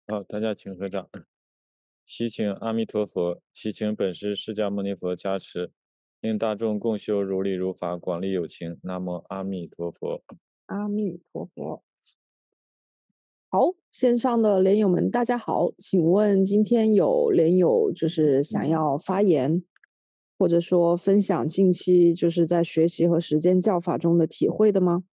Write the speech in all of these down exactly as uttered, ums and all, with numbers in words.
好，大家请合掌。祈请阿弥陀佛，祈请本师释迦牟尼佛加持，令大众共修如理如法，广利有情。南无阿弥陀佛。 阿弥陀佛。好，线上的莲友们，大家好，请问今天有莲友就是想要发言，或者说分享近期就是在学习和实践教法中的体会的吗？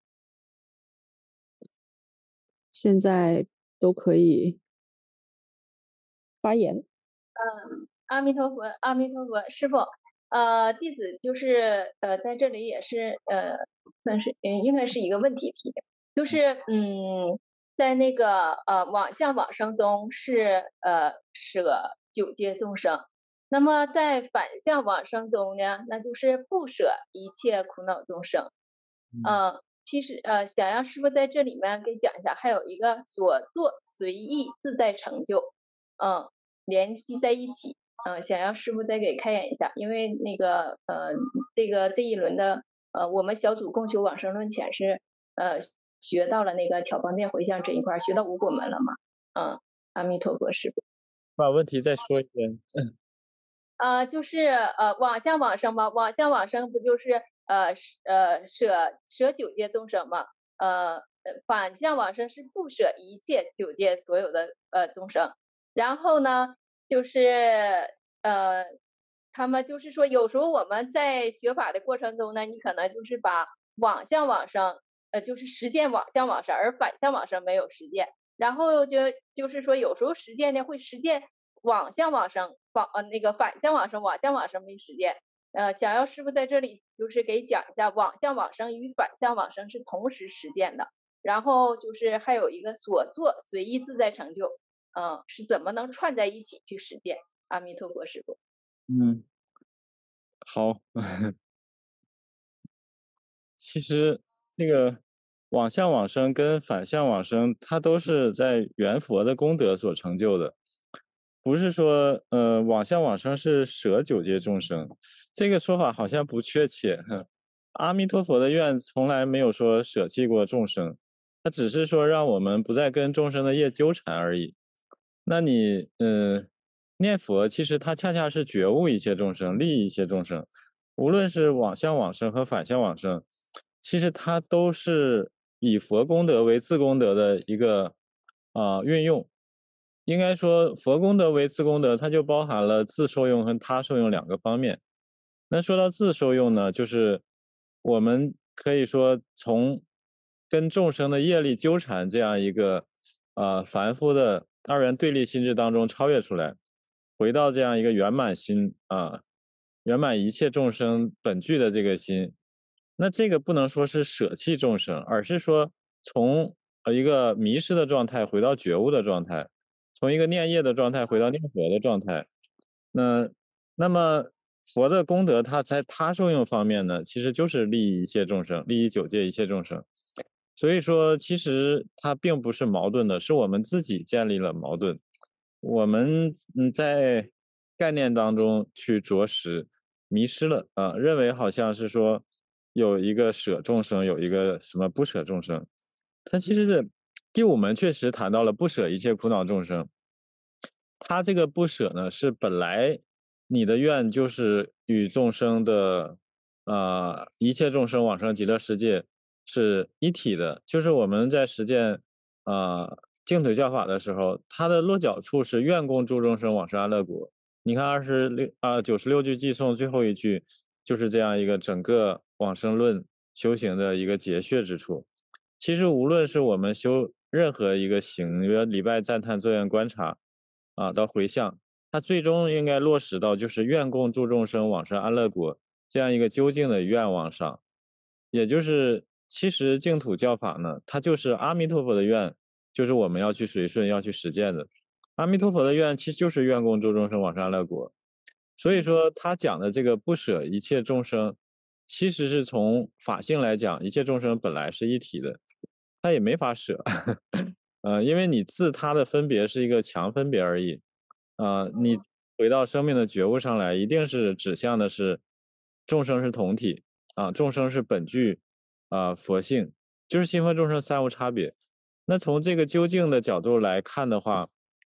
现在都可以发言。 嗯，阿弥陀佛，阿弥陀佛，师傅，呃，弟子就是呃，在这里也是呃，算是嗯，应该是一个问题提的，就是嗯，在那个呃往向往生中是呃舍九界众生，那么在反向往生中呢，那就是不舍一切苦恼众生。嗯，其实呃，想让师傅在这里面给讲一下，还有一个所作随意自在成就，嗯，联系在一起。嗯，想要师傅再给开演一下，因为那个呃，这个这一轮的呃，我们小组共修往生论前是呃学到了那个巧方便回向这一块儿，学到无果门了嘛。嗯，阿弥陀佛，师傅。 把问题再说一遍。 呃，就是呃往向往生嘛，往向往生不就是呃呃舍舍九界众生嘛，呃呃反向往生是不舍一切九界所有的呃众生，然后呢就是呃他们就是说有时候我们在学法的过程中呢，你可能就是把往向往生呃就是实践往向往生，而反向往生没有实践，然后就就是说有时候实践呢会实践往向往生，反呃那个反向往生，往向往生没实践。呃，想要师傅在这里就是给讲一下，往向往生与反向往生是同时实践的。然后就是还有一个所作随意自在成就，嗯，是怎么能串在一起去实践？阿弥陀佛，师傅。 嗯，好。其实那个往向往生跟反向往生，它都是在圆佛的功德所成就的，不是说呃往向往生是舍九界众生，这个说法好像不确切。阿弥陀佛的愿从来没有说舍弃过众生，他只是说让我们不再跟众生的业纠缠而已。那你嗯、呃念佛其实它恰恰是觉悟一切众生，利益一切众生，无论是往向往生和反向往生，其实它都是以佛功德为自功德的一个啊、运用。应该说，佛功德为自功德，它就包含了自受用和他受用两个方面。那说到自受用呢，就是我们可以说从跟众生的业力纠缠这样一个呃凡夫的二元对立心智当中超越出来，回到这样一个圆满心啊，圆满一切众生本具的这个心。那这个不能说是舍弃众生，而是说从呃一个迷失的状态回到觉悟的状态，从一个念业的状态回到念佛的状态。那那么佛的功德，它在他受用方面呢，其实就是利益一切众生，利益九界一切众生。所以说，其实它并不是矛盾的，是我们自己建立了矛盾。我们嗯在概念当中去着实迷失了啊，认为好像是说有一个舍众生，有一个什么不舍众生。它其实是第五门确实谈到了不舍一切苦恼众生，他这个不舍呢，是本来你的愿就是与众生的，呃，一切众生往生极乐世界是一体的。就是我们在实践，呃，净土教法的时候，它的落脚处是愿供诸众生往生安乐国。你看二十六啊九十六句偈颂最后一句，就是这样一个整个往生论修行的一个结穴之处。其实无论是我们修任何一个行，比如礼拜、赞叹、作愿、观察，啊，到回向，它最终应该落实到就是愿供诸众生往生安乐国这样一个究竟的愿望上。也就是其实净土教法呢，它就是阿弥陀佛的愿，就是我们要去随顺、要去实践的。阿弥陀佛的愿其实就是愿供诸众生往生安乐国。所以说他讲的这个不舍一切众生，其实是从法性来讲，一切众生本来是一体的，他也没法舍。呃，因为你自他的分别是一个强分别而已。呃，你回到生命的觉悟上来，一定是指向的是众生是同体啊，众生是本具啊、佛性，就是心和众生三无差别。那从这个究竟的角度来看的话，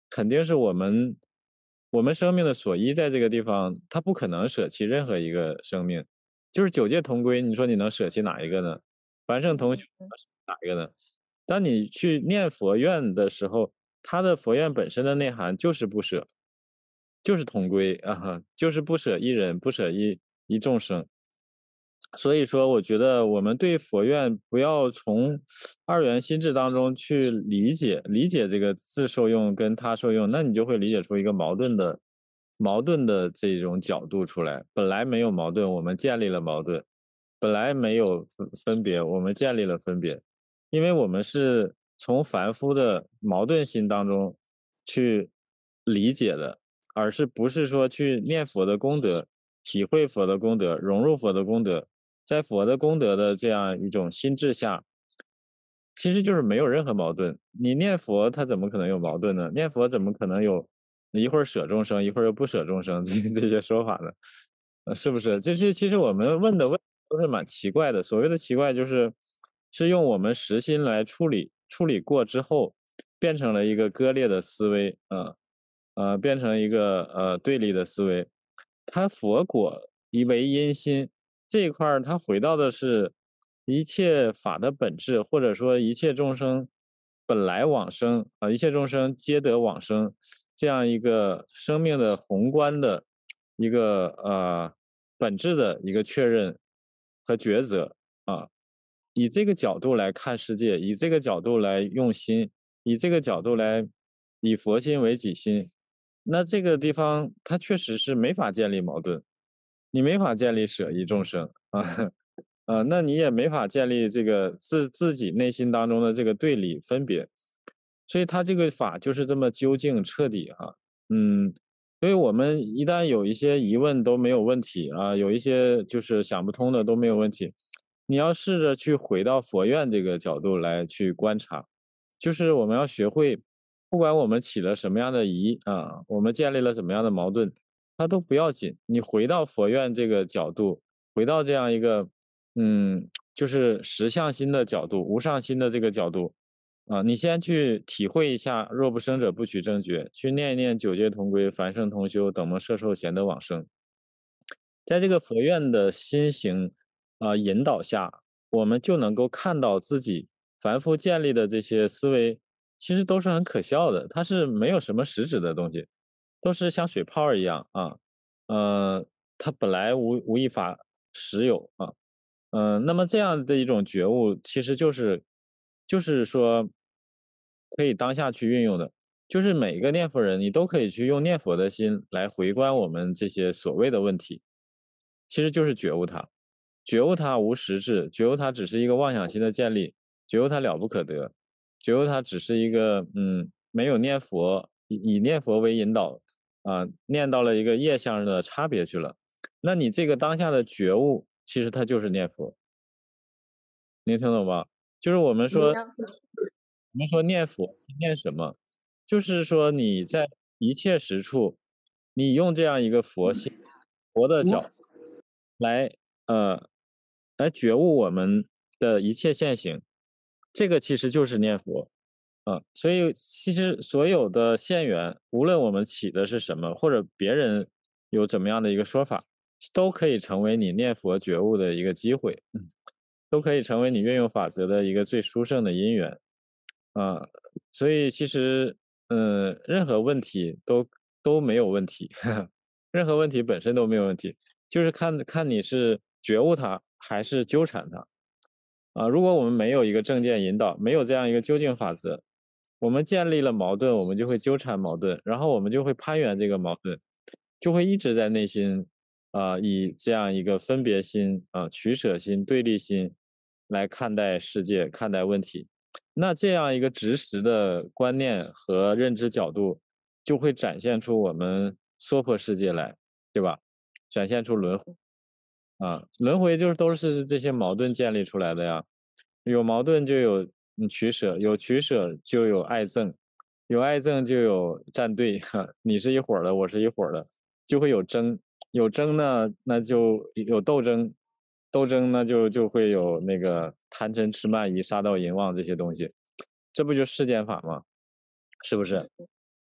肯定是我们我们生命的所依在这个地方，它不可能舍弃任何一个生命。就是九界同归，你说你能舍弃哪一个呢？凡圣同修， 嗯哪一个呢？当你去念佛愿的时候，它的佛愿本身的内涵就是不舍，就是同归啊哈，就是不舍一人，不舍一一众生。所以说，我觉得我们对佛愿不要从二元心智当中去理解理解这个自受用跟他受用，那你就会理解出一个矛盾的矛盾的这种角度出来。本来没有矛盾，我们建立了矛盾；本来没有分分别，我们建立了分别。因为我们是从凡夫的矛盾心当中去理解的，而是不是说去念佛的功德，体会佛的功德，融入佛的功德。在佛的功德的这样一种心智下，其实就是没有任何矛盾。你念佛，它怎么可能有矛盾呢？念佛怎么可能有一会儿舍众生，一会儿又不舍众生这这些说法呢？呃，是不是？这些其实我们问的问题都是蛮奇怪的。所谓的奇怪，就是是用我们实心来处理，处理过之后，变成了一个割裂的思维，啊、呃，变成一个呃对立的思维。它佛果以为因心这一块儿，它回到的是一切法的本质，或者说一切众生本来往生啊、一切众生皆得往生这样一个生命的宏观的一个呃本质的一个确认和抉择啊。以这个角度来看世界，以这个角度来用心，以这个角度来以佛心为己心，那这个地方它确实是没法建立矛盾，你没法建立舍一众生啊，呃，那你也没法建立这个自自己内心当中的这个对立分别，所以它这个法就是这么究竟彻底哈、嗯，所以我们一旦有一些疑问都没有问题啊，有一些就是想不通的都没有问题，你要试着去回到佛院这个角度来去观察，就是我们要学会，不管我们起了什么样的疑啊，我们建立了什么样的矛盾，它都不要紧。你回到佛院这个角度，回到这样一个，嗯，就是实相心的角度，无上心的这个角度，啊，你先去体会一下“若不生者不取正觉”，去念一念“九界同归，凡圣同修，等蒙摄受贤德往生”。在这个佛院的心行啊、引导下，我们就能够看到自己凡夫建立的这些思维，其实都是很可笑的，它是没有什么实质的东西，都是像水泡儿一样啊，呃，它本来无无一法实有啊，嗯、那么这样的一种觉悟，其实就是就是说可以当下去运用的，就是每一个念佛人，你都可以去用念佛的心来回观我们这些所谓的问题，其实就是觉悟它，觉悟它无实质，觉悟它只是一个妄想心的建立，觉悟它了不可得，觉悟它只是一个嗯没有念佛，以以念佛为引导啊、念到了一个业相上的差别去了。那你这个当下的觉悟，其实它就是念佛，您听懂吗？就是我们说， 行， 我们说念佛是念什么？就是说你在一切时处，你用这样一个佛心、佛的角度来呃来觉悟我们的一切现行，这个其实就是念佛。啊，所以其实所有的现缘，无论我们起的是什么，或者别人有怎么样的一个说法，都可以成为你念佛觉悟的一个机会，嗯，都可以成为你运用法则的一个最殊胜的因缘啊。所以其实，嗯，任何问题都都没有问题，任何问题本身都没有问题，就是看看你是觉悟它还是纠缠它。啊，如果我们没有一个正见引导，没有这样一个究竟法则，我们建立了矛盾，我们就会纠缠矛盾，然后我们就会攀援这个矛盾，就会一直在内心啊、以这样一个分别心啊、取舍心、对立心来看待世界、看待问题。那这样一个直实的观念和认知角度，就会展现出我们娑婆世界来，对吧？展现出轮回。啊，轮回就是都是这些矛盾建立出来的呀。有矛盾就有嗯取舍，有取舍就有爱憎，有爱憎就有站队，哈，你是一伙儿的，我是一伙儿的，就会有争，有争呢，那就有斗争，斗争呢就就会有那个贪嗔痴慢疑杀盗淫妄这些东西，这不就世间法吗？是不是？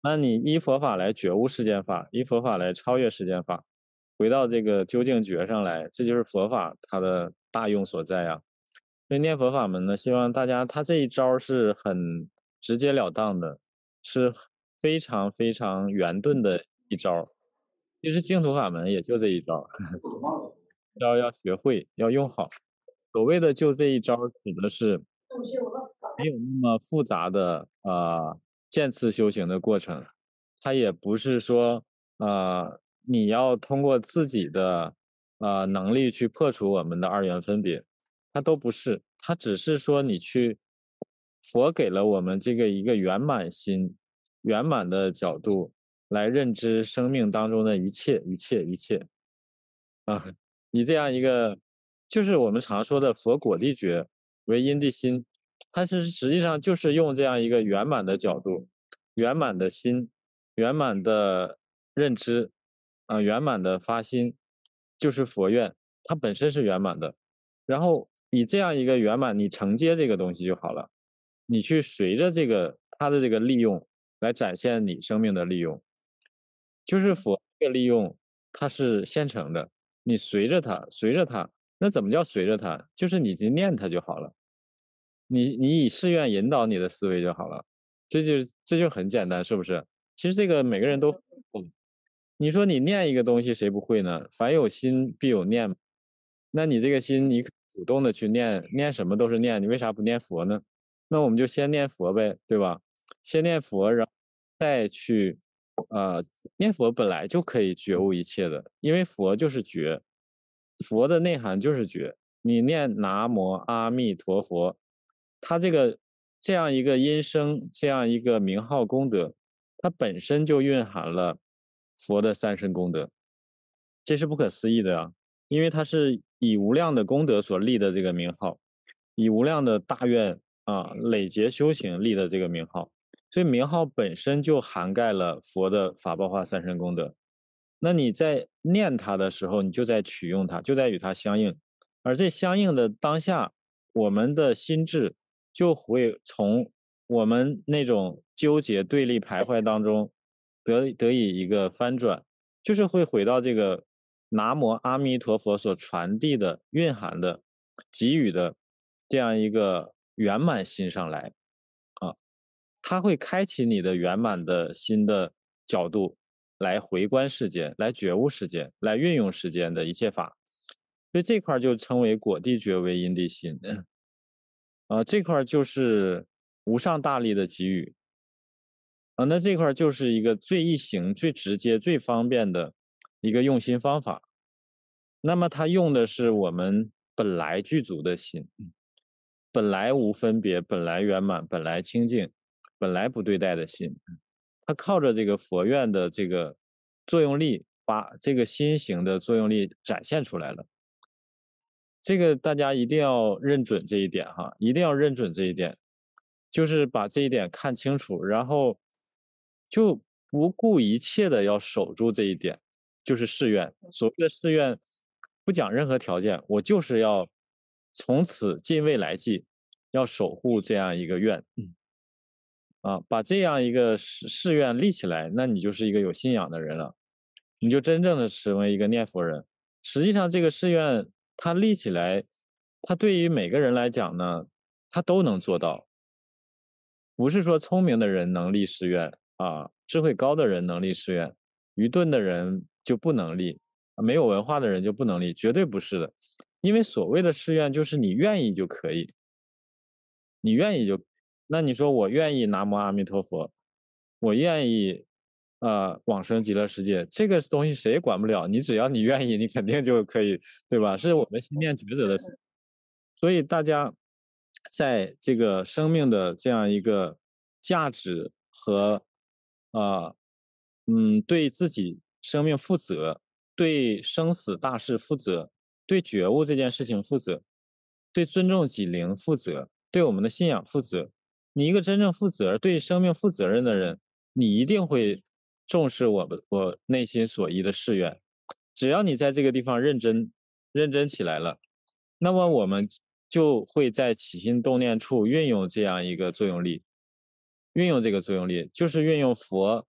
那你依佛法来觉悟世间法，依佛法来超越世间法，回到这个究竟觉上来，这就是佛法它的大用所在呀。所以念佛法门呢，希望大家他这一招是很直截了当的，是非常非常圆顿的一招。其实净土法门也就这一招，要要学会，要用好。所谓的就这一招，指的是没有那么复杂的呃渐次修行的过程，它也不是说呃你要通过自己的呃能力去破除我们的二元分别，它都不是，它只是说你去佛给了我们这个一个圆满心、圆满的角度来认知生命当中的一切、一切、一切啊，以这样一个就是我们常说的佛果地觉为因地心。它是实际上就是用这样一个圆满的角度、圆满的心、圆满的认知，啊、呃圆满的发心，就是佛愿，它本身是圆满的。然后以这样一个圆满，你承接这个东西就好了，你去随着这个它的这个利用来展现你生命的利用，就是佛这个利用它是现成的，你随着它，随着它，那怎么叫随着它？就是你去念它就好了。你你以誓愿引导你的思维就好了，这就这就很简单，是不是？其实这个每个人都会。你说你念一个东西谁不会呢？凡有心必有念，那你这个心你主动的去念，念什么都是念，你为啥不念佛呢？那我们就先念佛呗，对吧？先念佛，然后再去呃念佛本来就可以觉悟一切的，因为佛就是觉，佛的内涵就是觉。你念南无阿弥陀佛，它这个这样一个音声，这样一个名号功德，它本身就蕴含了佛的三身功德，这是不可思议的啊！因为它是以无量的功德所立的这个名号，以无量的大愿啊累劫修行立的这个名号，所以名号本身就涵盖了佛的法报化三身功德。那你在念它的时候，你就在取用它，就在与它相应，而这相应的当下，我们的心智就会从我们那种纠结、对立、徘徊当中得得以一个翻转，就是会回到这个南无阿弥陀佛所传递的、蕴含的、给予的这样一个圆满心上来啊，它会开启你的圆满的心的角度来回观世间，来觉悟世间，来运用世间的一切法，所以这块就称为果地觉为因地心。啊，这块就是无上大力的给予啊，那这块就是一个最易行、最直接、最方便的一个用心方法。那么它用的是我们本来具足的心，本来无分别，本来圆满，本来清净，本来不对待的心。它靠着这个佛愿的这个作用力，把这个心行的作用力展现出来了。这个大家一定要认准这一点哈，一定要认准这一点，就是把这一点看清楚，然后就不顾一切的要守住这一点，就是誓愿。所谓的誓愿，不讲任何条件，我就是要从此尽未来际，要守护这样一个愿。啊，把这样一个誓誓愿立起来，那你就是一个有信仰的人了，你就真正的成为一个念佛人。实际上，这个誓愿它立起来，它对于每个人来讲呢，他都能做到。不是说聪明的人能立誓愿啊，智慧高的人能立誓愿，愚钝的人就不能立，没有文化的人就不能立，绝对不是的。因为所谓的誓愿，就是你愿意就可以，你愿意就，那你说我愿意南无阿弥陀佛，我愿意呃往生极乐世界，这个东西谁也管不了，你只要你愿意，你肯定就可以，对吧？是我们心念抉择的事。所以大家在这个生命的这样一个价值和呃嗯对自己生命负责，对生死大事负责，对觉悟这件事情负责，对尊重己灵负责，对我们的信仰负责。你一个真正负责、对生命负责任的人，你一定会重视我们我内心所依的誓愿。只要你在这个地方认真认真起来了，那么我们就会在起心动念处运用这样一个作用力，运用这个作用力，就是运用佛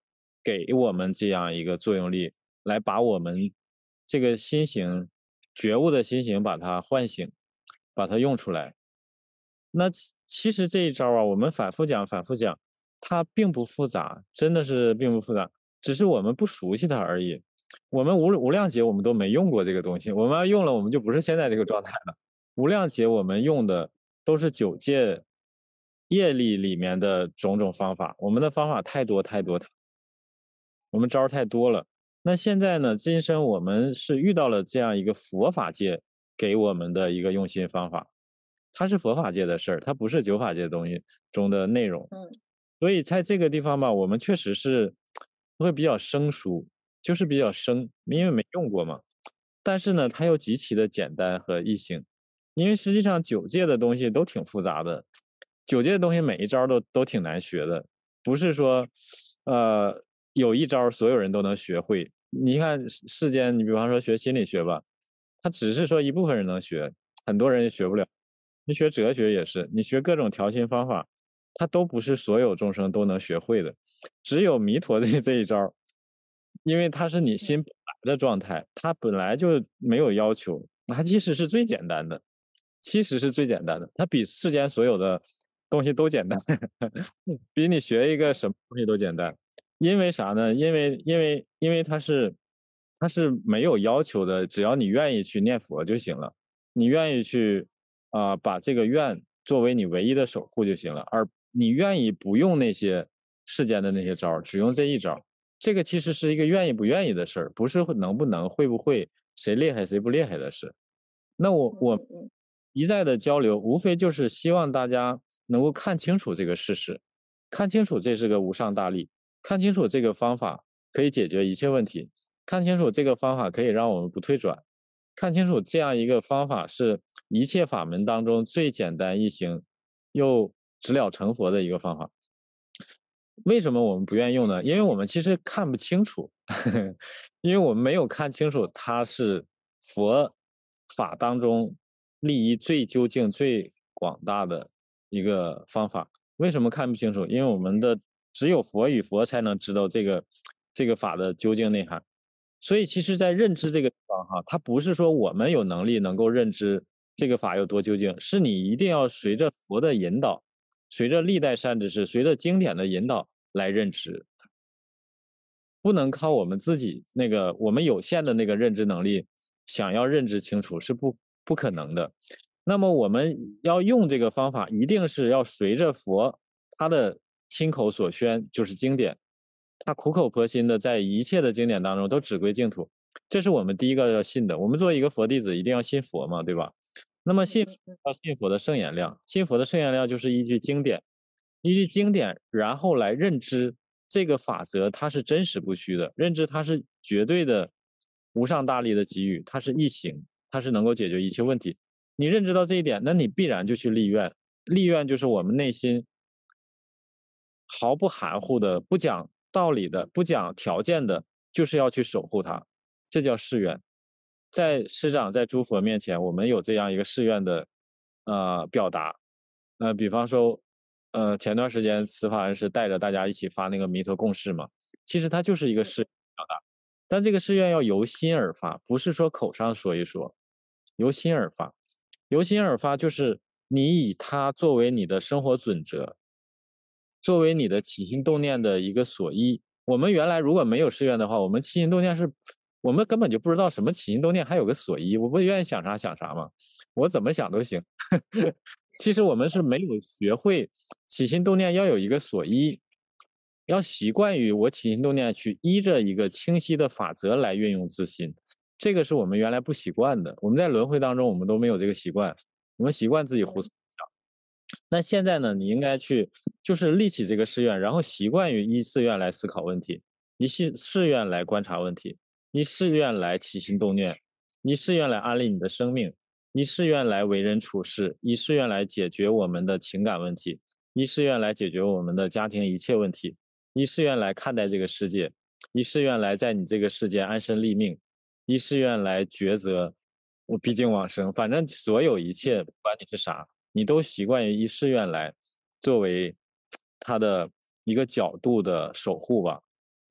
给我们这样一个作用力，来把我们这个心行觉悟的心行把它唤醒，把它用出来。那其其实这一招啊，我们反复讲反复讲，它并不复杂，真的是并不复杂，只是我们不熟悉它而已。我们无无量劫我们都没用过这个东西，我们要用了我们就不是现在这个状态了。无量劫我们用的都是九界业力里面的种种方法，我们的方法太多太多，我们招儿太多了。那现在呢，今生我们是遇到了这样一个佛法界给我们的一个用心方法，它是佛法界的事儿，它不是九法界的东西中的内容。 嗯所以在这个地方吧，我们确实是会比较生疏，就是比较生，因为没用过嘛。但是呢，它又极其的简单和易行，因为实际上九界的东西都挺复杂的，九界的东西每一招都都挺难学的，不是说，呃，有一招所有人都能学会。你看世世间，你比方说学心理学吧，它只是说一部分人能学，很多人也学不了。你学哲学也是，你学各种调心方法，它都不是所有众生都能学会的。只有弥陀这这一招，因为它是你心本来的状态，它本来就没有要求，它其实是最简单的，其实是最简单的，它比世间所有的东西都简单，比你学一个什么东西都简单。因为啥呢？因为因为因为它是它是没有要求的，只要你愿意去念佛就行了，你愿意去啊、呃把这个愿作为你唯一的守护就行了，而你愿意不用那些世间的那些招儿，只用这一招儿，这个其实是一个愿意不愿意的事儿，不是能不能、会不会、谁厉害谁不厉害的事。那我我嗯嗯一再的交流，无非就是希望大家能够看清楚这个事实，看清楚这是个无上大利，看清楚这个方法可以解决一切问题，看清楚这个方法可以让我们不退转，看清楚这样一个方法是一切法门当中最简单易行又直了成佛的一个方法。为什么我们不愿意用呢？因为我们其实看不清楚，因为我们没有看清楚它是佛法当中利益最究竟、最广大的一个方法。为什么看不清楚？因为我们的只有佛与佛才能知道这个这个法的究竟内涵。所以，其实，在认知这个地方哈，它不是说我们有能力能够认知这个法有多究竟，是你一定要随着佛的引导，随着历代善知识，随着经典的引导来认知，不能靠我们自己那个我们有限的那个认知能力，想要认知清楚是不不可能的。那么我们要用这个方法，一定是要随着佛他的亲口所宣，就是经典，他苦口婆心的在一切的经典当中都指归净土，这是我们第一个要信的。我们作为一个佛弟子，一定要信佛嘛，对吧？那么信要信佛的圣言量，信佛的圣言量就是依据经典，依据经典，然后来认知这个法则它是真实不虚的，认知它是绝对的无上大力的给予，它是易行，它是能够解决一切问题。你认知到这一点，那你必然就去立愿。立愿就是我们内心毫不含糊的、不讲道理的、不讲条件的，就是要去守护它，这叫誓愿。在师长在诸佛面前，我们有这样一个誓愿的呃表达。呃，比方说，呃，前段时间慈法恩师带着大家一起发那个弥陀共誓嘛，其实它就是一个誓表达，但这个誓愿要由心而发，不是说口上说一说，由心而发。由心而发就是你以它作为你的生活准则，作为你的起心动念的一个所依。我们原来如果没有誓愿的话，我们起心动念是，我们根本就不知道什么起心动念还有个所依，我不愿意想啥想啥嘛，我怎么想都行。其实我们是没有学会起心动念要有一个所依，要习惯于我起心动念去依着一个清晰的法则来运用自心，这个是我们原来不习惯的。我们在轮回当中，我们都没有这个习惯，我们习惯自己胡思乱想。那现在呢，你应该去就是立起这个誓愿，然后习惯于依誓愿来思考问题，依誓誓愿来观察问题，依誓愿来起心动念，依誓愿来安利你的生命，依誓愿来为人处事，依誓愿来解决我们的情感问题，依誓愿来解决我们的家庭一切问题，依誓愿来看待这个世界，依誓愿来在你这个世界安身立命，依誓愿来抉择我毕竟往生。反正所有一切，不管你是啥，你都习惯于依誓愿来作为他的一个角度的守护吧。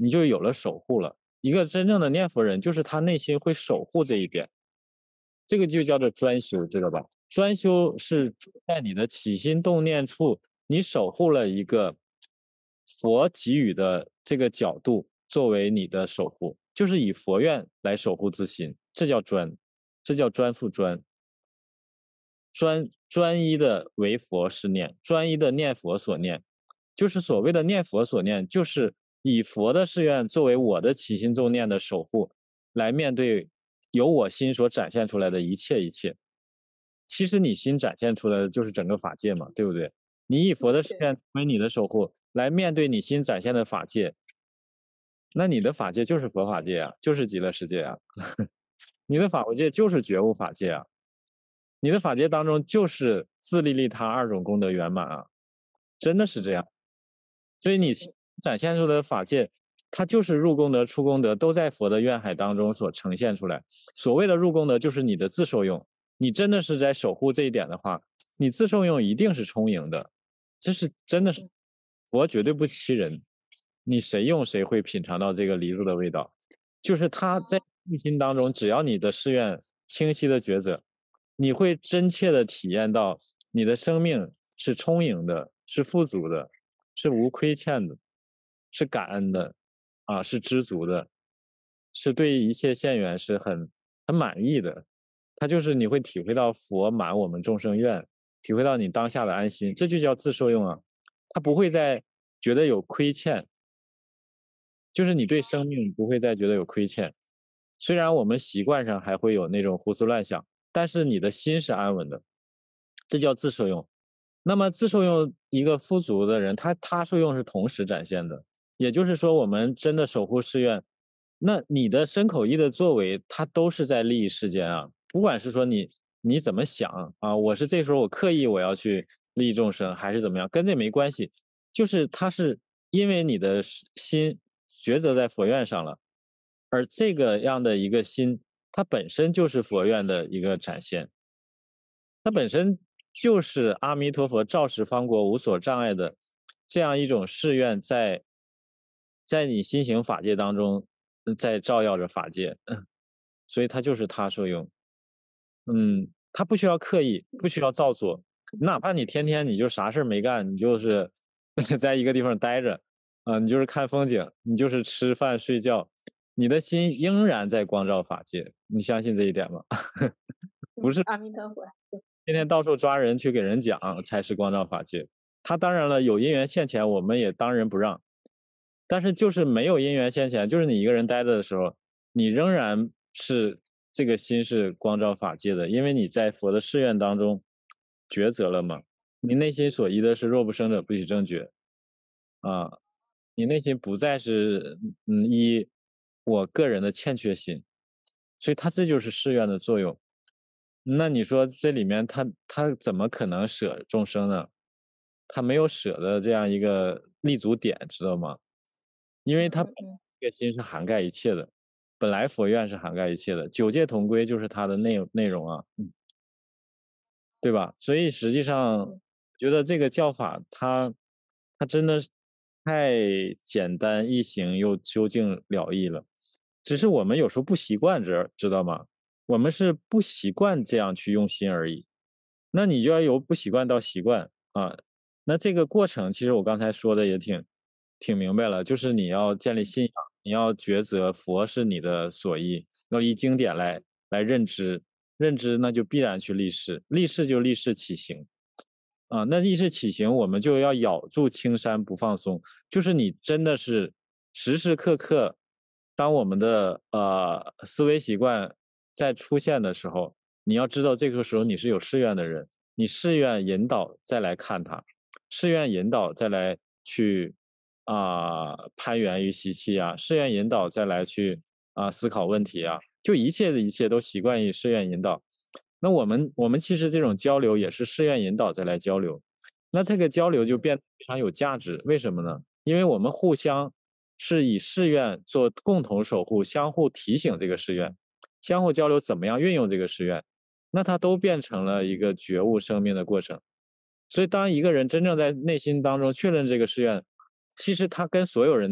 你就有了守护了。一个真正的念佛人，就是他内心会守护这一点，这个就叫做专修，知道吧？专修是在你的起心动念处，你守护了一个佛给予的这个角度作为你的守护，就是以佛愿来守护自心，这叫专，这叫专复专。专专一的为佛是念，专一的念佛所念，就是所谓的念佛所念，就是以佛的誓愿作为我的起心动念的守护，来面对由我心所展现出来的一切一切。其实你心展现出来的就是整个法界嘛，对不对？你以佛的誓愿为你的守护，来面对你心展现的法界，那你的法界就是佛法界啊，就是极乐世界啊。你的法界就是觉悟法界啊。你的法界当中就是自利利他二种功德圆满啊，真的是这样。所以你展现出来的法界，它就是入功德、出功德都在佛的愿海当中所呈现出来。所谓的入功德，就是你的自受用。你真的是在守护这一点的话，你自受用一定是充盈的，这是真的是佛绝对不欺人。你谁用谁会品尝到这个梨子的味道，就是他在内心当中，只要你的誓愿清晰的抉择，你会真切的体验到你的生命是充盈的，是富足的，是无亏欠的，是感恩的，啊，是知足的，是对一切现缘是很很满意的。它就是你会体会到佛满我们众生愿，体会到你当下的安心，这就叫自受用啊。它不会再觉得有亏欠，就是你对生命不会再觉得有亏欠。虽然我们习惯上还会有那种胡思乱想，但是你的心是安稳的，这叫自受用。那么自受用一个富足的人，他他受用是同时展现的，也就是说，我们真的守护誓愿，那你的身口意的作为，它都是在利益世间啊。不管是说你你怎么想啊，我是这时候我刻意我要去利益众生，还是怎么样，跟这没关系，就是它是因为你的心抉择在佛愿上了。而这个样的一个心，它本身就是佛愿的一个展现，它本身就是阿弥陀佛照十方国无所障碍的这样一种誓愿在，在你心行法界当中，在照耀着法界，所以它就是他受用。嗯，它不需要刻意，不需要造作，哪怕你天天你就啥事没干，你就是在一个地方待着，啊、呃，你就是看风景，你就是吃饭睡觉。你的心仍然在光照法界，你相信这一点吗？不是阿弥陀佛， 天天到处抓人去给人讲才是光照法界。他当然了，有因缘现前，我们也当仁不让。但是就是没有因缘现前，就是你一个人待着的时候，你仍然是这个心是光照法界的，因为你在佛的誓愿当中抉择了嘛。你内心所依的是若不生者不许正觉啊，你内心不再是嗯依我个人的欠缺心，所以他这就是誓愿的作用。那你说这里面他他怎么可能舍众生呢？他没有舍的这样一个立足点，知道吗？因为他这个心是涵盖一切的，本来佛愿是涵盖一切的，九界同归就是它的内内容啊，嗯，对吧？所以实际上觉得这个教法它它真的是太简单易行又究竟了义了，只是我们有时候不习惯这，知道吗？我们是不习惯这样去用心而已。那你就要由不习惯到习惯啊。那这个过程，其实我刚才说的也挺挺明白了，就是你要建立信仰，你要抉择佛是你的所依，要以经典来来认知，认知那就必然去立誓，立誓就立誓起行啊。那立誓起行，我们就要咬住青山不放松，就是你真的是时时刻刻，当我们的呃思维习惯在出现的时候，你要知道这个时候你是有誓愿的人，你誓愿引导再来看它，誓愿引导再来去啊、呃、攀缘于习气啊，誓愿引导再来去啊、呃、思考问题啊，就一切的一切都习惯于誓愿引导。那我们我们其实这种交流也是誓愿引导再来交流，那这个交流就变得非常有价值。为什么呢？因为我们互相是以誓愿做共同守护，相互提醒这个誓愿，相互交流怎么样运用这个誓愿，那它都变成了一个觉悟生命的过程。所以当一个人真正在内心当中确认这个誓愿，其实他跟所有人的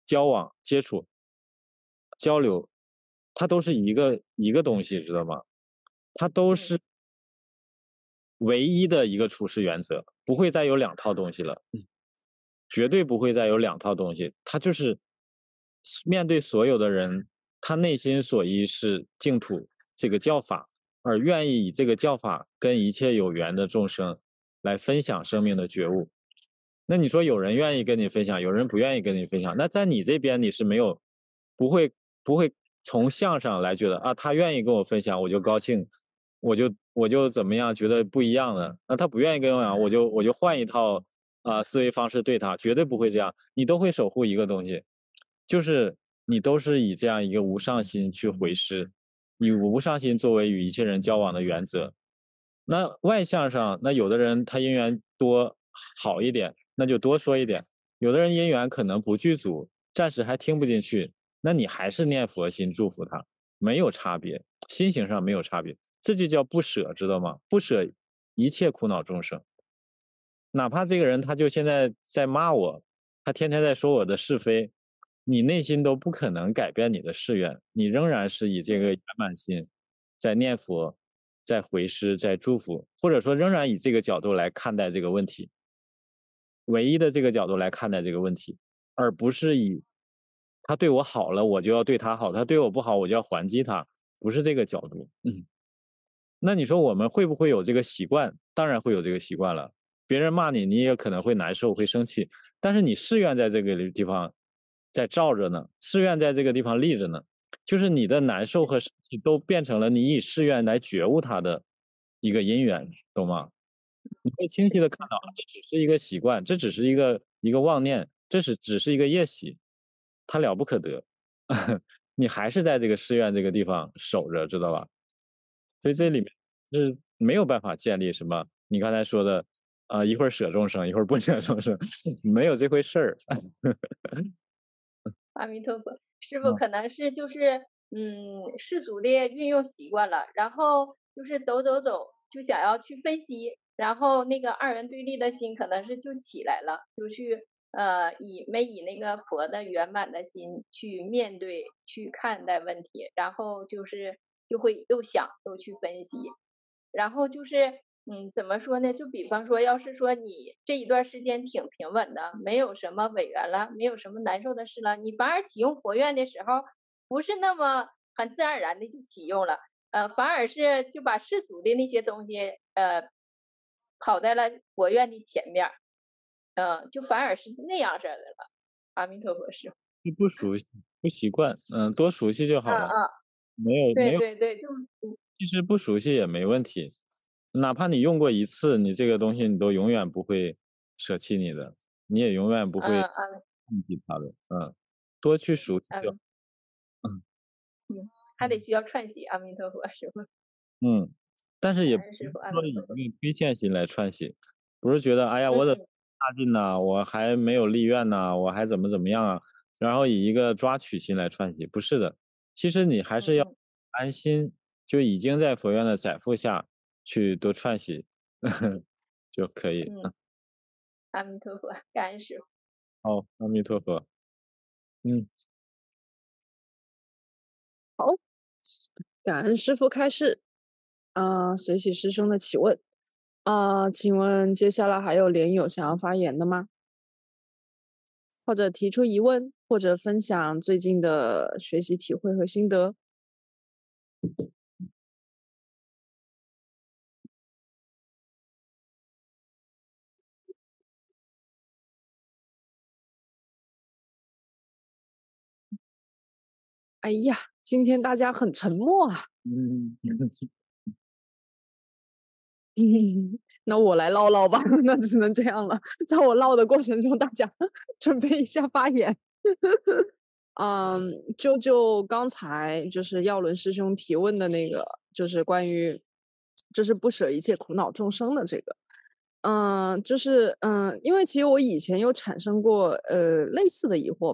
交往、接触、交流，它都是一个一个东西，知道吗？它都嗯是唯一的一个处事原则，不会再有两套东西了，绝对不会再有两套东西。它就是面对所有的人，他内心所依是净土这个教法，而愿意以这个教法跟一切有缘的众生来分享生命的觉悟。那你说有人愿意跟你分享，有人不愿意跟你分享，那在你这边你是没有不会不会从相上来觉得啊，他愿意跟我分享，我就高兴，我就我就怎么样，觉得不一样的。那他不愿意跟我讲，我就我就换一套啊、思维方式对他，绝对不会这样。你都会守护一个东西，就是你都是以这样一个无上心去回师，以无上心作为与一切人交往的原则。那外向上，那有的人他姻缘多好一点，那就多说一点；有的人姻缘可能不具足，暂时还听不进去，那你还是念佛心祝福他，没有差别，心形上没有差别，这就叫不舍，知道吗？不舍一切苦恼众生，哪怕这个人他就现在在骂我，他天天在说我的是非，你内心都不可能改变你的誓愿，你仍然是以这个圆满心在念佛，在回师，在祝福，或者说仍然以这个角度来看待这个问题，唯一的这个角度来看待这个问题，而不是以他对我好了，我就要对他好；他对我不好，我就要还击他，不是这个角度。嗯，那你说我们会不会有这个习惯？当然会有这个习惯了。别人骂你，你也可能会难受、会生气，但是你誓愿在这个地方在照着呢，誓愿在这个地方立着呢，就是你的难受和生气都变成了你以誓愿来觉悟它的一个因缘，懂吗？你会清晰的看到，这只是一个习惯，这只是一个一个妄念，这是只是一个业习，它了不可得。你还是在这个誓愿这个地方守着，知道吧？所以这里面是没有办法建立什么你刚才说的啊、一会儿舍众生，一会儿不舍众生，没有这回事儿。 阿弥陀佛，师傅嗯可能是就是嗯世俗的运用习惯了，然后就是走走走就想要去分析，然后那个二元对立的心可能是就起来了，就去呃以没以那个佛的圆满的心去面对去看待问题，然后就是就会又想又去分析，然后就是嗯，怎么说呢？就比方说，要是说你这一段时间挺平稳的，没有什么违缘了，没有什么难受的事了，你反而启用佛愿的时候，不是那么很自然而然的就启用了，呃，反而是就把世俗的那些东西，呃，跑在了佛愿的前面儿，嗯、就反而是那样式儿的了。阿弥陀佛，师父。 就不熟悉、不习惯，嗯，多熟悉就好了。 嗯嗯， 没有没有， 对对对，就嗯其实不熟悉也没问题，哪怕你用过一次，你这个东西你都永远不会舍弃你的，你也永远不会嗯嗯忘记它的。嗯，多去熟悉就好。 嗯嗯嗯，还得需要串习。阿弥陀佛，师父， 嗯，但是也不感恩师父，阿是说以弥陀佛。 那个亏欠心来串习，不是觉得哎呀我怎么嗯差劲呐，我还没有立愿呐，我还怎么怎么样啊，然后以一个抓取心来串习，不是的，其实你还是要嗯安心，就已经在佛院的载负下去多串习就可以。 嗯，阿弥陀佛，感恩师父。 好，阿弥陀佛。嗯。 好，感恩师父开示。啊、随喜师兄的提问。啊、请问接下来还有莲友想要发言的吗？或者提出疑问，或者分享最近的学习体会和心得？哎呀，今天大家很沉默啊。 嗯， 嗯，那我来唠唠吧，那只能这样了。在我唠的过程中，大家准备一下发言。嗯，就就刚才就是耀伦师兄提问的那个，就是关于，就是不舍一切苦恼众生的这个，嗯，就是嗯，因为其实我以前有产生过呃类似的疑惑吧，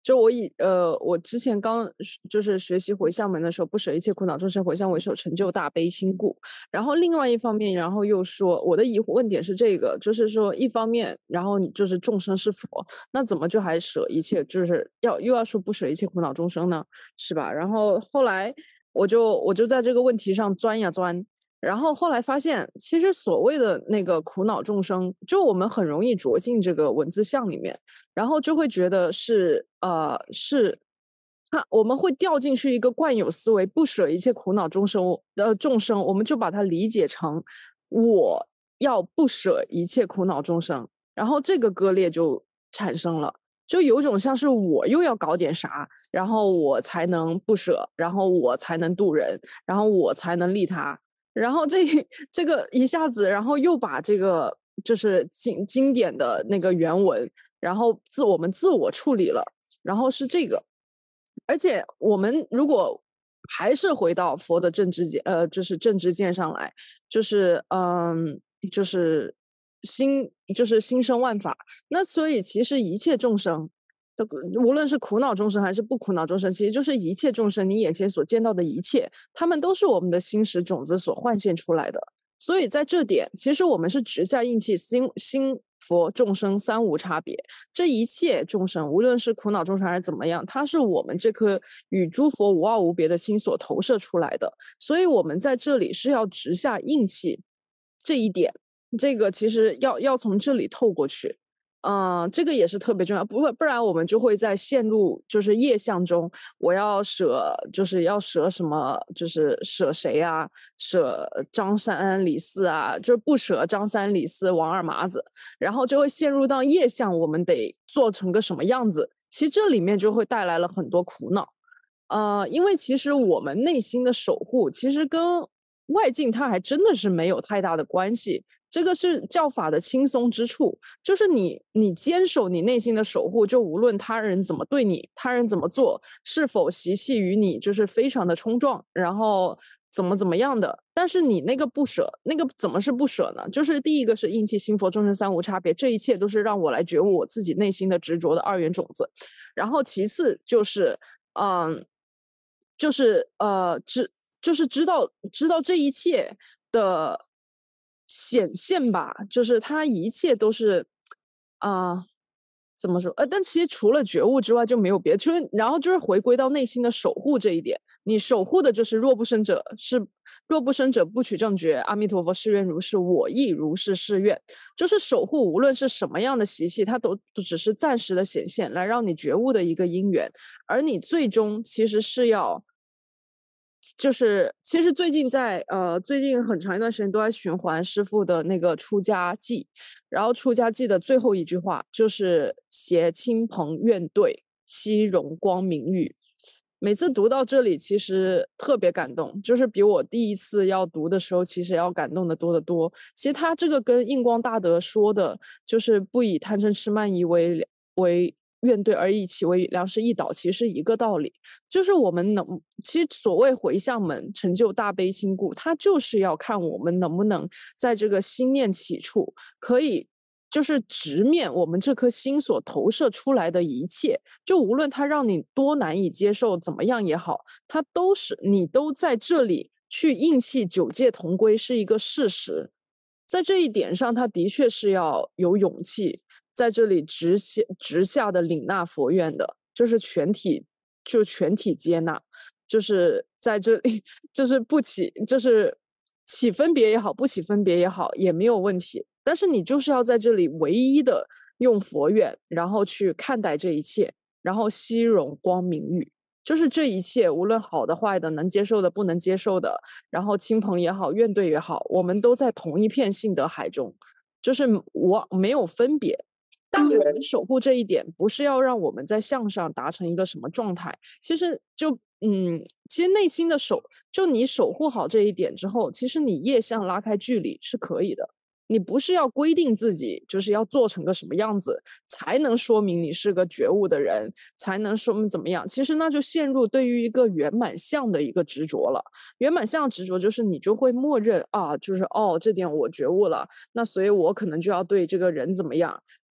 就我以呃，我之前刚就是学习回向门的时候，不舍一切苦恼众生，回向为首，成就大悲心故。然后另外一方面，然后又说我的疑问点是这个，就是说一方面，然后你就是众生是佛，那怎么就还舍一切，就是要又要说不舍一切苦恼众生呢？是吧？然后后来我就我就在这个问题上钻呀钻。然后后来发现，其实所谓的那个苦恼众生，就我们很容易着进这个文字项里面，然后就会觉得是呃是，他我们会掉进去一个惯有思维，不舍一切苦恼众生呃众生，我们就把它理解成我要不舍一切苦恼众生，然后这个割裂就产生了。就有种像是我又要搞点啥，然后我才能不舍，然后我才能渡人，然后我才能利他。然后这这个一下子，然后又把这个就是经经典的那个原文，然后自我们自我处理了，然后是这个。而且我们如果还是回到佛的正知见，呃，就是正知见上来，就是嗯，就是心，就是心生万法。那所以其实一切众生的，无论是苦恼众生还是不苦恼众生，其实就是一切众生，你眼前所见到的一切，他们都是我们的心识种子所幻现出来的。所以在这点，其实我们是直下应气，心心佛众生三无差别。这一切众生，无论是苦恼众生还是怎么样，它是我们这颗与诸佛无二无别的心所投射出来的。所以我们在这里是要直下应气这一点，这个其实要要从这里透过去。嗯、呃，这个也是特别重要，不不然我们就会在陷入就是业相中，我要舍，就是要舍什么，就是舍谁啊，舍张三李四啊，就是不舍张三李四王二麻子，然后就会陷入到业相，我们得做成个什么样子，其实这里面就会带来了很多苦恼。呃，因为其实我们内心的守护，其实跟外境它还真的是没有太大的关系。这个是教法的轻松之处，就是你你坚守你内心的守护，就无论他人怎么对你，他人怎么做，是否习气于你，就是非常的冲撞，然后怎么怎么样的。但是你那个不舍，那个怎么是不舍呢？就是第一个是应气心佛众生三无差别，这一切都是让我来觉悟我自己内心的执着的二元种子。然后其次就是嗯。就是呃知就是知道知道这一切的显现吧，就是它一切都是啊、呃怎么说？呃，但其实除了觉悟之外就没有别的，就是然后就是回归到内心的守护这一点，你守护的就是若不生者是若不生者不取正觉，阿弥陀佛誓愿如是，我亦如是誓愿。就是守护无论是什么样的习气，它都都只是暂时的显现，来让你觉悟的一个因缘，而你最终其实是要。就是其实最近在呃最近很长一段时间都在循环师父的那个出家记，然后出家记的最后一句话就是携亲朋怨怼，惜荣光明誉。每次读到这里其实特别感动，就是比我第一次要读的时候其实要感动的多得多。其实他这个跟印光大德说的就是不以贪嗔痴慢疑为为怨怼，而以其为良师益导，其实是一个道理。就是我们能，其实所谓回向门成就大悲心故，它就是要看我们能不能在这个心念起处，可以就是直面我们这颗心所投射出来的一切，就无论它让你多难以接受，怎么样也好，它都是你都在这里去硬气九界同归是一个事实。在这一点上，他的确是要有勇气，在这里直下直下的领纳佛愿的，就是全体就全体接纳，就是在这里就是不起就是起分别也好，不起分别也好也没有问题，但是你就是要在这里唯一的用佛愿，然后去看待这一切，然后惜荣光明誉。就是这一切，无论好的坏的，能接受的不能接受的，然后亲朋也好，怨怼也好，我们都在同一片信德海中，就是我没有分别。但我们守护这一点，不是要让我们在相上达成一个什么状态，其实就嗯，其实内心的守，就你守护好这一点之后，其实你业相拉开距离是可以的。你不是要规定自己就是要做成个什么样子才能说明你是个觉悟的人，才能说明怎么样，其实那就陷入对于一个圆满相的一个执着了。圆满相执着就是你就会默认啊，就是哦这点我觉悟了，那所以我可能就要对这个人怎么样，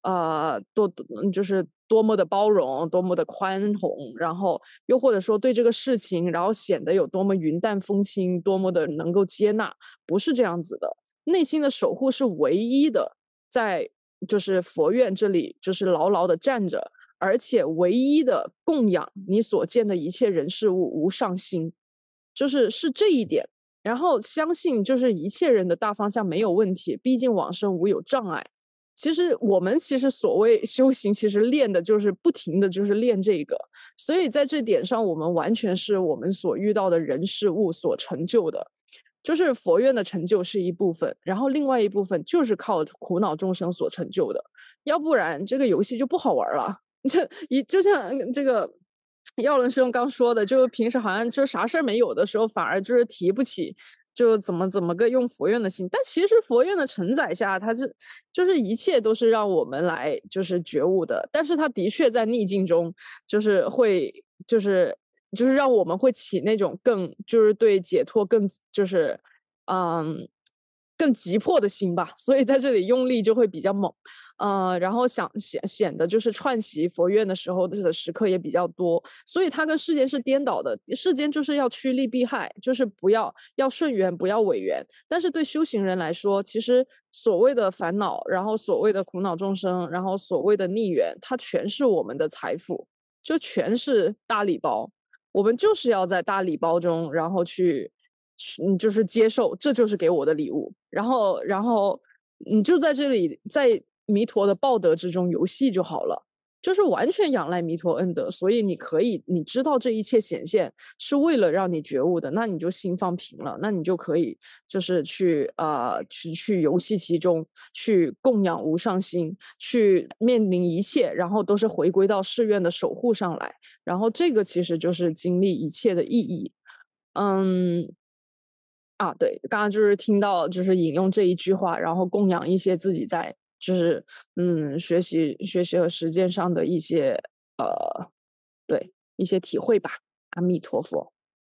呃多嗯就是多么的包容，多么的宽宏，然后又或者说对这个事情，然后显得有多么云淡风轻，多么的能够接纳，不是这样子的。内心的守护是唯一的，在就是佛院这里就是牢牢的站着，而且唯一的供养你所见的一切人事物无上心，就是是这一点。然后相信就是一切人的大方向没有问题，毕竟往生无有障碍。其实我们其实所谓修行，其实练的就是不停的就是练这个，所以在这点上，我们完全是我们所遇到的人事物所成就的。就是佛院的成就是一部分，然后另外一部分就是靠苦恼众生所成就的，要不然这个游戏就不好玩了。这一就像这个耀伦师兄刚说的，就平时好像就啥事儿没有的时候，反而就是提不起，就怎么怎么个用佛院的心。但其实佛院的承载下，它是就是一切都是让我们来就是觉悟的，但是它的确在逆境中，就是会就是就是让我们会起那种更就是对解脱更就是嗯更急迫的心吧，所以在这里用力就会比较猛。呃，然后想显显得就是串习佛院的时候的时刻也比较多，所以它跟世间是颠倒的。世间就是要趋利避害，就是不要要顺缘，不要违缘。但是对修行人来说，其实所谓的烦恼，然后所谓的苦恼众生，然后所谓的逆缘，它全是我们的财富，就全是大礼包。我们就是要在大礼包中，然后去，嗯，就是接受，这就是给我的礼物。然后，然后你就在这里，在弥陀的报德之中游戏就好了，就是完全仰赖弥陀恩德。所以你可以，你知道这一切显现是为了让你觉悟的，那你就心放平了，那你就可以就是去呃去去游戏其中，去供养无上心，去面临一切，然后都是回归到誓愿的守护上来。然后这个其实就是经历一切的意义。嗯。啊，对，刚刚就是听到就是引用这一句话，然后供养一些自己在就是嗯学习学习和实践上的一些呃对一些体会吧。阿弥陀佛。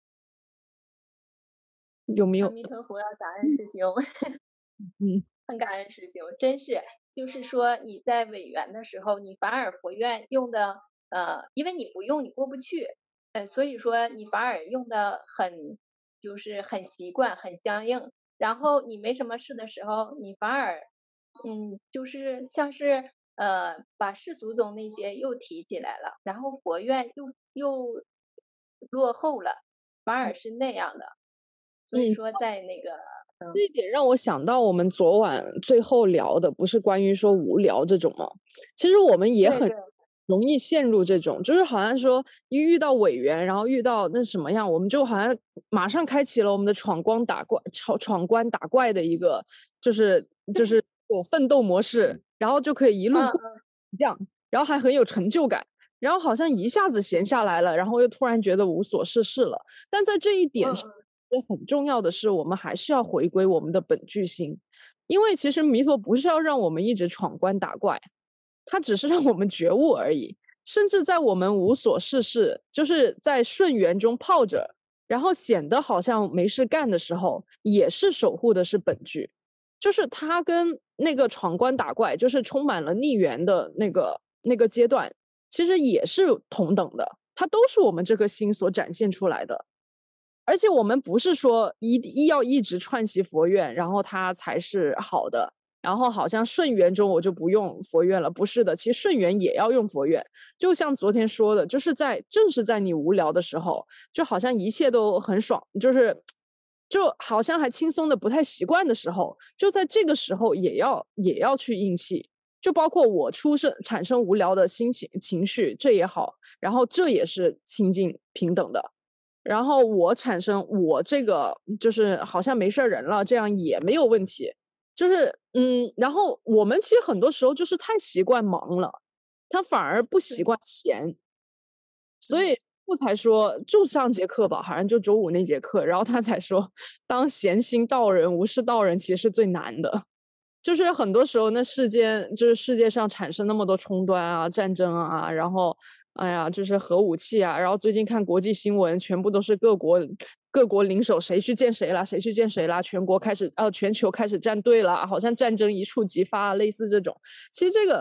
有没有？ 阿弥陀佛，要感恩师兄。 嗯， 很感恩师兄，真是就是说你在委员的时候，你反而佛院用的呃，因为你不用你过不去，呃，所以说你反而用的很就是很习惯很相应，然后你没什么事的时候，你反而嗯就是像是呃把世俗中那些又提起来了，然后佛院又又落后了，反而是那样的，所以嗯， 说在那个这一点让我想到我们昨晚最后聊的，不是关于说无聊这种吗？其实我们也很对对。 容易陷入这种，就是好像说一遇到委员，然后遇到那什么样，我们就好像马上开启了我们的闯关打怪、闯闯关打怪的一个，就是就是有奋斗模式，然后就可以一路嗯过这样，然后还很有成就感，然后好像一下子闲下来了，然后又突然觉得无所事事了。但在这一点上， 嗯很重要的是，我们还是要回归我们的本具心，因为其实弥陀不是要让我们一直闯关打怪，它只是让我们觉悟而已。甚至在我们无所事事，就是在顺缘中泡着，然后显得好像没事干的时候，也是守护的是本具。就是它跟那个闯关打怪，就是充满了逆缘的那个那个阶段，其实也是同等的，它都是我们这颗心所展现出来的。而且我们不是说一一要一直串习佛院，然后它才是好的，然后好像顺缘中我就不用佛院了，不是的，其实顺缘也要用佛院。就像昨天说的，就是在正是在你无聊的时候，就好像一切都很爽，就是就好像还轻松的不太习惯的时候，就在这个时候也要也要去硬气。就包括我出生产生无聊的心情情绪，这也好，然后这也是清净平等的。然后我产生我这个就是好像没事人了，这样也没有问题。就是嗯，然后我们其实很多时候就是太习惯忙了，他反而不习惯闲。所以不才说就上节课吧，好像就周五那节课，然后他才说，当闲心道人、无事道人，其实是最难的。就是很多时候，那世间就是世界上产生那么多冲端啊、战争啊，然后，哎呀，就是核武器啊，然后最近看国际新闻，全部都是各国各国领首谁去见谁啦，谁去见谁啦，全国开始呃全球开始站队了，好像战争一触即发，类似这种。其实这个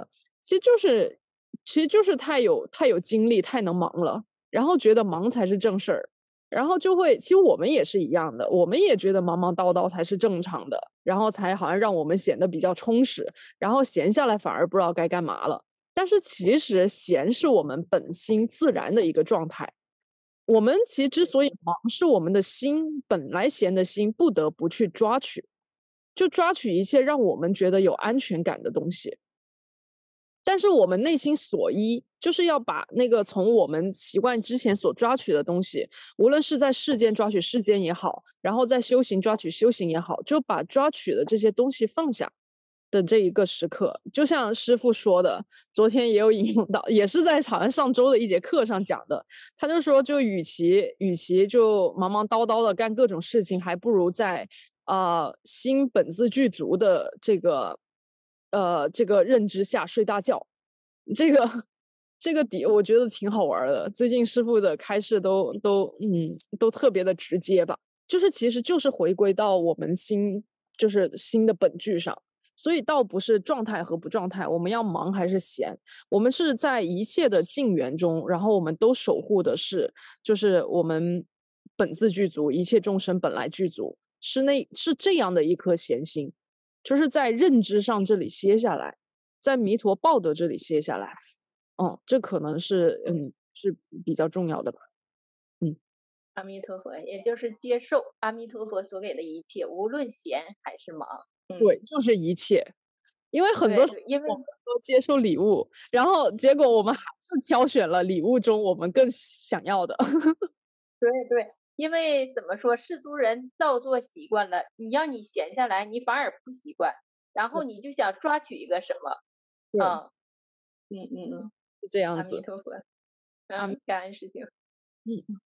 其实就是其实就是太有太有精力，太能忙了，然后觉得忙才是正事儿，然后就会其实我们也是一样的，我们也觉得忙忙叨叨才是正常的，然后才好像让我们显得比较充实，然后闲下来反而不知道该干嘛了。但是其实闲是我们本心自然的一个状态。我们其实之所以忙，是我们的心本来闲的心不得不去抓取，就抓取一切让我们觉得有安全感的东西。但是我们内心所依，就是要把那个从我们习惯之前所抓取的东西，无论是在世间抓取世间也好，然后在修行抓取修行也好，就把抓取的这些东西放下的这一个时刻，就像师父说的，昨天也有引用到，也是在好像上周的一节课上讲的，他就说，就与其与其就忙忙叨叨的干各种事情，还不如在呃心本自具足的这个呃这个认知下睡大觉。这个这个底我觉得挺好玩儿的，最近师傅的开示都都嗯都特别的直接吧，就是其实就是回归到我们心就是心的本具上。所以倒不是状态和不状态，我们要忙还是闲，我们是在一切的境缘中，然后我们都守护的是，就是我们本自具足，一切众生本来具足，是那是这样的一颗闲心，就是在认知上这里歇下来，在弥陀报德这里歇下来，哦，这可能是嗯是比较重要的吧，嗯， 阿弥陀佛，也就是接受阿弥陀佛所给的一切，无论闲还是忙。嗯， 对，就是一切。因为很多时对对，因为候我们都接受礼物，然后结果我们还是挑选了礼物中我们更想要的。 对对，因为怎么说，世俗人造作习惯了，你让你闲下来，你反而不习惯，然后你就想抓取一个什么， 对， 嗯嗯嗯嗯， 是这样阿弥子。 陀佛， 阿弥嗯，感恩师兄。 嗯，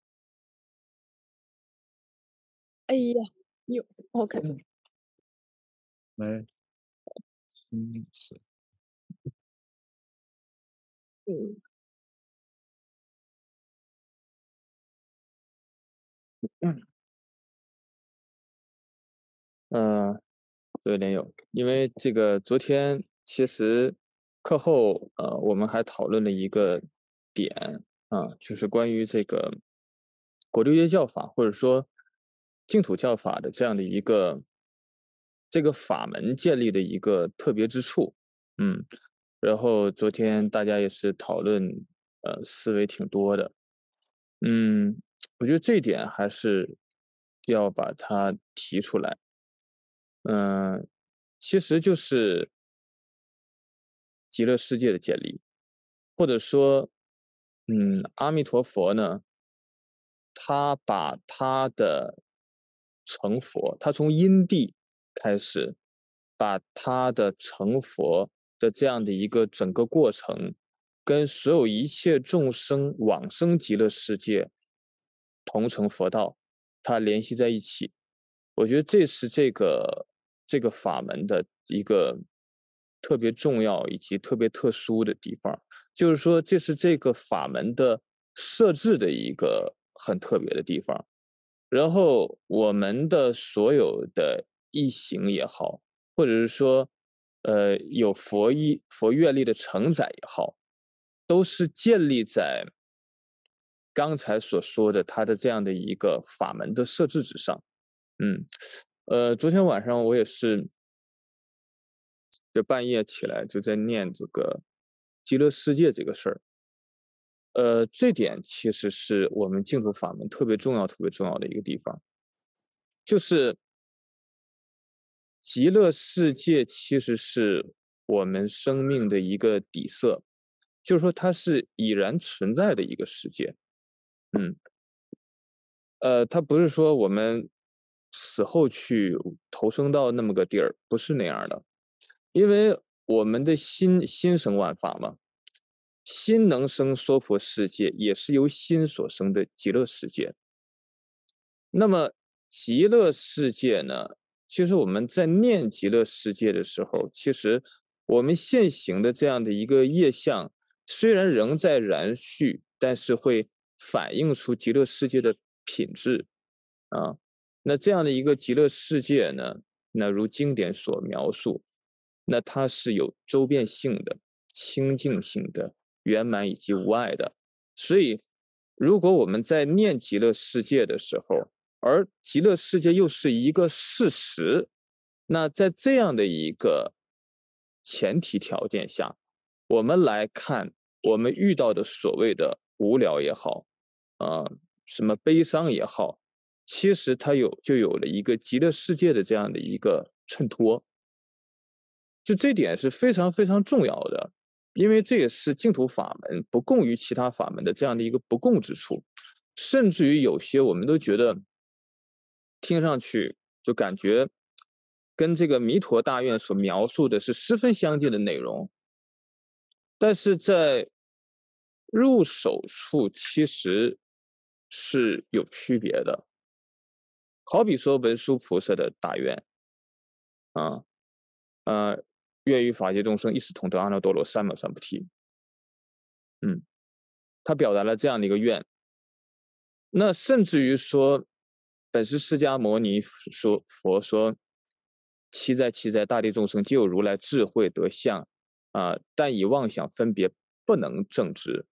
哎呀，有 OK， 嗯，来，心是， 嗯嗯，呃，有点有，因为这个昨天其实课后，呃，我们还讨论了一个点啊，就是关于这个国六戒教法或者说净土教法的这样的一个这个法门建立的一个特别之处，嗯，然后昨天大家也是讨论，呃，思维挺多的，嗯，我觉得这一点还是要把它提出来。嗯，其实就是极乐世界的建立，或者说，嗯，阿弥陀佛呢，他把他的成佛，他从因地开始，把他的成佛的这样的一个整个过程，跟所有一切众生往生极乐世界同成佛道，它联系在一起。我觉得这是这个这个法门的一个特别重要以及特别特殊的地方，就是说这是这个法门的设置的一个很特别的地方。然后我们的所有的一行也好，或者是说，呃，有佛意佛阅历的承载也好，都是建立在刚才所说的它的这样的一个法门的设置之上。嗯，呃，昨天晚上我也是，就半夜起来就在念这个极乐世界这个事儿。呃，这点其实是我们净土法门特别重要、特别重要的一个地方，就是极乐世界其实是我们生命的一个底色，就是说它是已然存在的一个世界。嗯，呃，它不是说我们死后去投生到那么个地儿，不是那样的。因为我们的心心生万法嘛，心能生娑婆世界，也是由心所生的极乐世界。那么极乐世界呢，其实我们在念极乐世界的时候，其实我们现行的这样的一个业相，虽然仍在燃续，但是会反映出极乐世界的品质啊。那这样的一个极乐世界呢，那如经典所描述，那它是有周遍性的， 清净性的、圆满以及无碍的。所以，如果我们在念极乐世界的时候，而极乐世界又是一个事实，那在这样的一个前提条件下，我们来看我们遇到的所谓的无聊也好，呃，什么悲伤也好，其实它有就有了一个极乐世界的这样的一个衬托，就这点是非常非常重要的，因为这也是净土法门不共于其他法门的这样的一个不共之处，甚至于有些我们都觉得听上去就感觉跟这个弥陀大愿所描述的是十分相近的内容，但是在入手处其实是有区别的。好比说文殊菩萨的大愿啊，呃，愿与法界众生一时同得阿耨多罗三藐三菩提。嗯，他表达了这样的一个愿。那甚至于说，本师释迦牟尼说佛说，期在期在，大地众生皆有如来智慧德相啊、呃，但以妄想分别不能证之。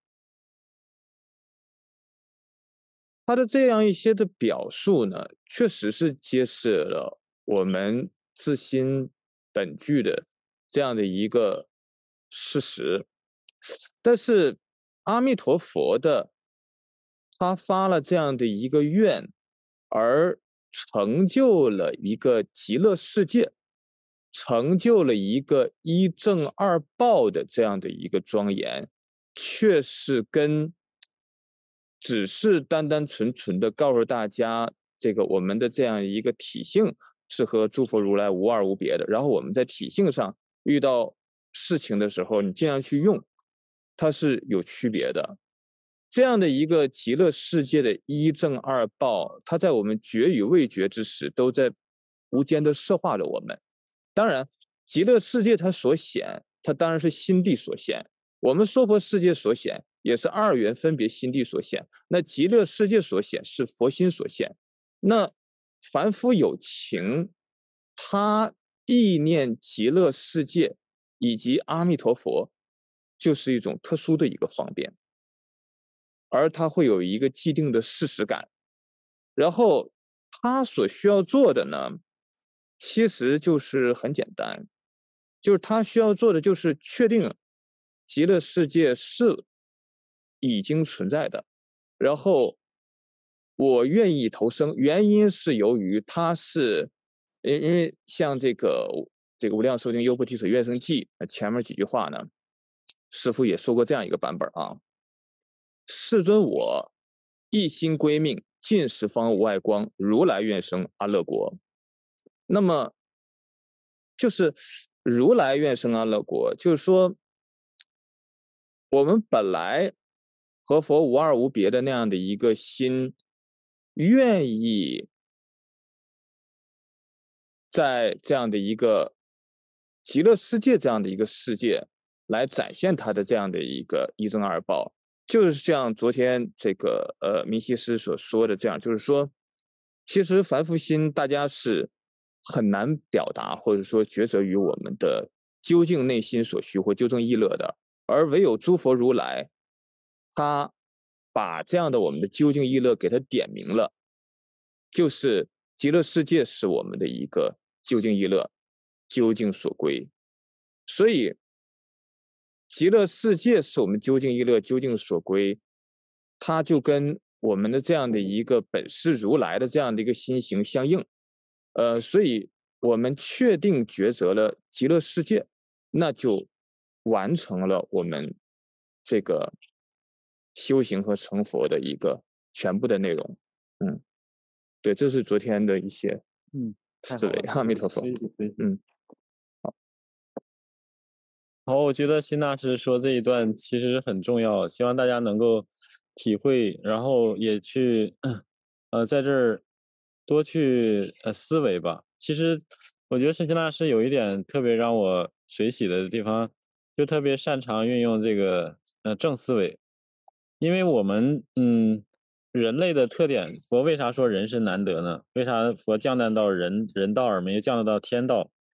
他的这样一些的表述呢，确实是揭示了我们自心本具的这样的一个事实。但是阿弥陀佛的他发了这样的一个愿，而成就了一个极乐世界，成就了一个一正二报的这样的一个庄严，却是跟只是单单纯纯的告诉大家，这个我们的这样一个体性是和诸佛如来无二无别的。然后我们在体性上遇到事情的时候，你尽量去用，它是有区别的。这样的一个极乐世界的一正二报，它在我们觉与未觉之时，都在无间的摄化着我们。当然，极乐世界它所显，它当然是心地所显。我们娑婆世界所显，也是二元分别心地所显。那极乐世界所显是佛心所显。那凡夫有情，他意念极乐世界以及阿弥陀佛，就是一种特殊的一个方便，而他会有一个既定的事实感。然后他所需要做的呢，其实就是很简单，就是他需要做的就是确定极乐世界是已经存在的，然后我愿意投生，原因是由于它是，因因为像这个这个无量寿经优婆提所愿生记前面几句话呢，师父也说过这样一个版本啊：世尊我一心归命，尽十方无碍光，如来愿生阿乐国。那么就是如来愿生阿乐国，就是说我们本来和佛无二无别的那样的一个心，愿意在这样的一个极乐世界这样的一个世界来展现他的这样的一个一正二报，就是像昨天这个呃明西师所说的这样，就是说，其实凡夫心大家是很难表达或者说抉择于我们的究竟内心所需或究竟意乐的，而唯有诸佛如来，他把这样的我们的究竟意乐给他点明了，就是极乐世界是我们的一个究竟意乐，究竟所归。所以极乐世界是我们究竟意乐，究竟所归，它就跟我们的这样的一个本师如来的这样的一个心行相应。呃，所以我们确定抉择了极乐世界，那就完成了我们这个修行和成佛的一个全部的内容。嗯，对，这是昨天的一些嗯， 思维。阿弥陀佛。嗯， 好，我觉得辛大师说这一段其实很重要，希望大家能够体会，然后也去，呃，在这儿多去呃思维吧。其实我觉得辛大师有一点特别让我学习的地方，就特别擅长运用这个呃正思维，因为我们嗯人类的特点，佛为啥说人生难得呢？为啥佛降诞到人人道而没有降诞到天道？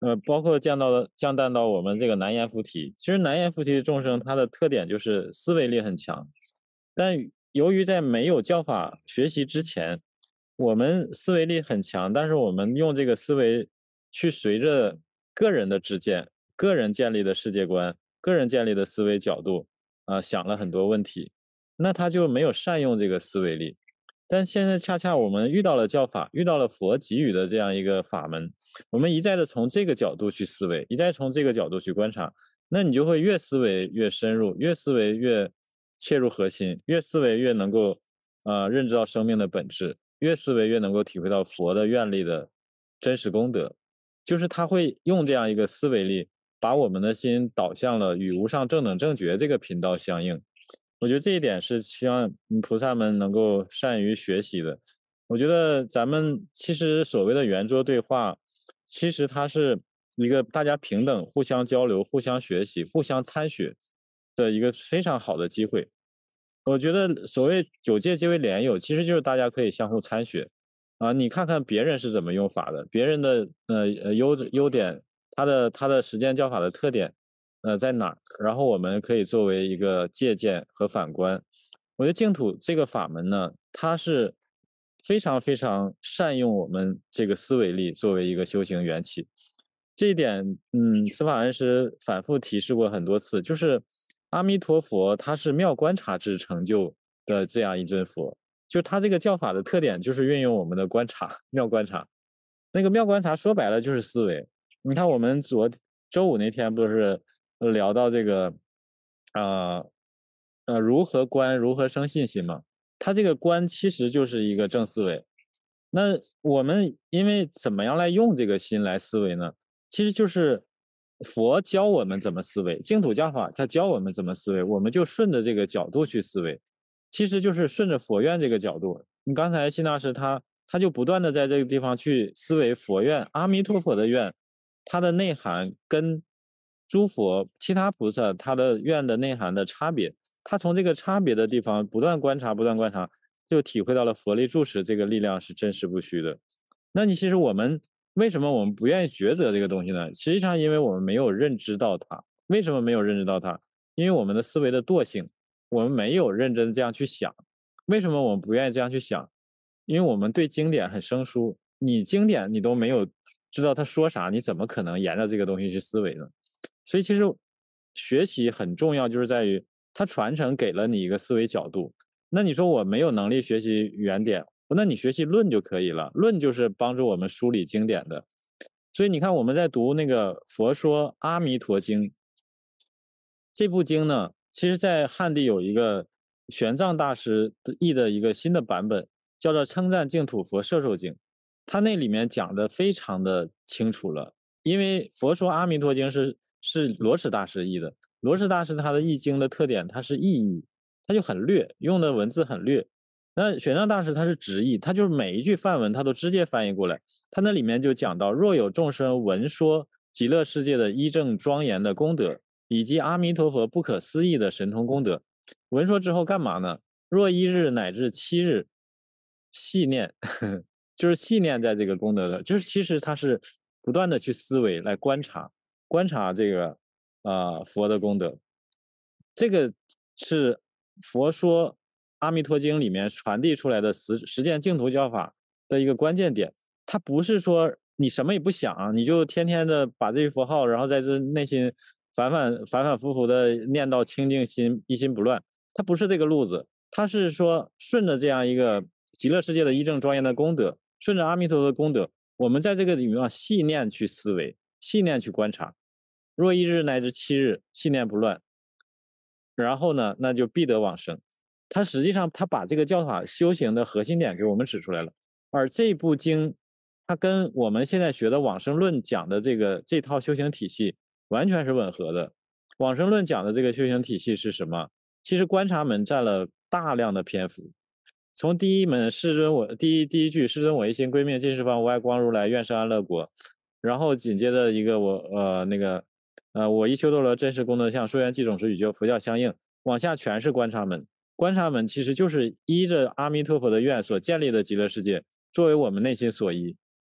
呃，包括降到了降诞到我们这个难言菩提。其实难言菩提的众生，它的特点就是思维力很强，但由于在没有教法学习之前，我们思维力很强，但是我们用这个思维去随着个人的知见、个人建立的世界观、个人建立的思维角度，啊、想了很多问题，那他就没有善用这个思维力。但现在恰恰我们遇到了教法，遇到了佛给予的这样一个法门，我们一再的从这个角度去思维，一再从这个角度去观察，那你就会越思维越深入，越思维越切入核心，越思维越能够呃认知到生命的本质，越思维越能够体会到佛的愿力的真实功德。就是他会用这样一个思维力，把我们的心导向了与无上正等正觉这个频道相应。我觉得这一点是希望嗯菩萨们能够善于学习的。我觉得咱们其实所谓的圆桌对话，其实它是一个大家平等、互相交流、互相学习、互相参学的一个非常好的机会。我觉得所谓九界皆为莲友，其实就是大家可以相互参学啊。你看看别人是怎么用法的，别人的呃呃优优点，他的他的实践教法的特点，呃在哪儿？然后我们可以作为一个借鉴和反观。我觉得净土这个法门呢，它是非常非常善用我们这个思维力作为一个修行缘起。这一点，嗯，司法恩师反复提示过很多次，就是阿弥陀佛他是妙观察之成就的这样一尊佛，就他这个教法的特点就是运用我们的观察，妙观察。那个妙观察说白了就是思维。你看我们昨周五那天不是聊到这个，呃呃，如何观，如何生信心嘛？他这个观其实就是一个正思维。那我们因为怎么样来用这个心来思维呢？其实就是佛教我们怎么思维，净土教法它教我们怎么思维，我们就顺着这个角度去思维，其实就是顺着佛愿这个角度。你刚才辛大师他他就不断的在这个地方去思维佛愿，阿弥陀佛的愿，它的内涵跟诸佛其他菩萨他的愿的内涵的差别，他从这个差别的地方不断观察，不断观察，就体会到了佛力住持这个力量是真实不虚的。那你其实我们为什么我们不愿意抉择这个东西呢？实际上因为我们没有认知到它。为什么没有认知到它？因为我们的思维的惰性，我们没有认真这样去想。为什么我们不愿意这样去想？因为我们对经典很生疏，你经典你都没有知道他说啥，你怎么可能沿着这个东西去思维呢？所以其实学习很重要，就是在于它传承给了你一个思维角度。那你说我没有能力学习原点，那你学习论就可以了，论就是帮助我们梳理经典的。所以你看我们在读那个《佛说阿弥陀经》这部经呢，其实在汉地有一个玄奘大师译的一个新的版本，叫做《称赞净土佛摄受经》，它那里面讲的非常的清楚了。因为《佛说阿弥陀经》是是罗什大师译的，罗什大师他的译经的特点，他是意译，他就很略，用的文字很略。那玄奘大师他是直译，他就是每一句梵文他都直接翻译过来。他那里面就讲到，若有众生闻说极乐世界的依正庄严的功德，以及阿弥陀佛不可思议的神通功德，闻说之后干嘛呢？若一日乃至七日细念，呵呵，就是细念在这个功德的，就是其实他是不断的去思维来观察，观察这个啊、呃、佛的功德。这个是佛说阿弥陀经里面传递出来的实实践净土教法的一个关键点。它不是说你什么也不想，你就天天的把这句佛号，然后在这内心反反反反复复的念到清净心，一心不乱。它不是这个路子，它是说顺着这样一个极乐世界的依正庄严的功德，顺着阿弥陀佛的功德，我们在这个里面细念去思维，细念去观察。若一日乃至七日，细念不乱，然后呢，那就必得往生。他实际上他把这个教法修行的核心点给我们指出来了。而这部经，它跟我们现在学的往生论讲的这个这套修行体系完全是吻合的。往生论讲的这个修行体系是什么？其实观察门占了大量的篇幅。从第一门世尊我第一第一句世尊我一心归命尽十方无碍光如来愿生安乐国，然后紧接着一个我呃那个呃我一修多罗真实功德相说缘即种时与就佛教相应，往下全是观察门。观察门其实就是依着阿弥陀佛的愿所建立的极乐世界作为我们内心所依，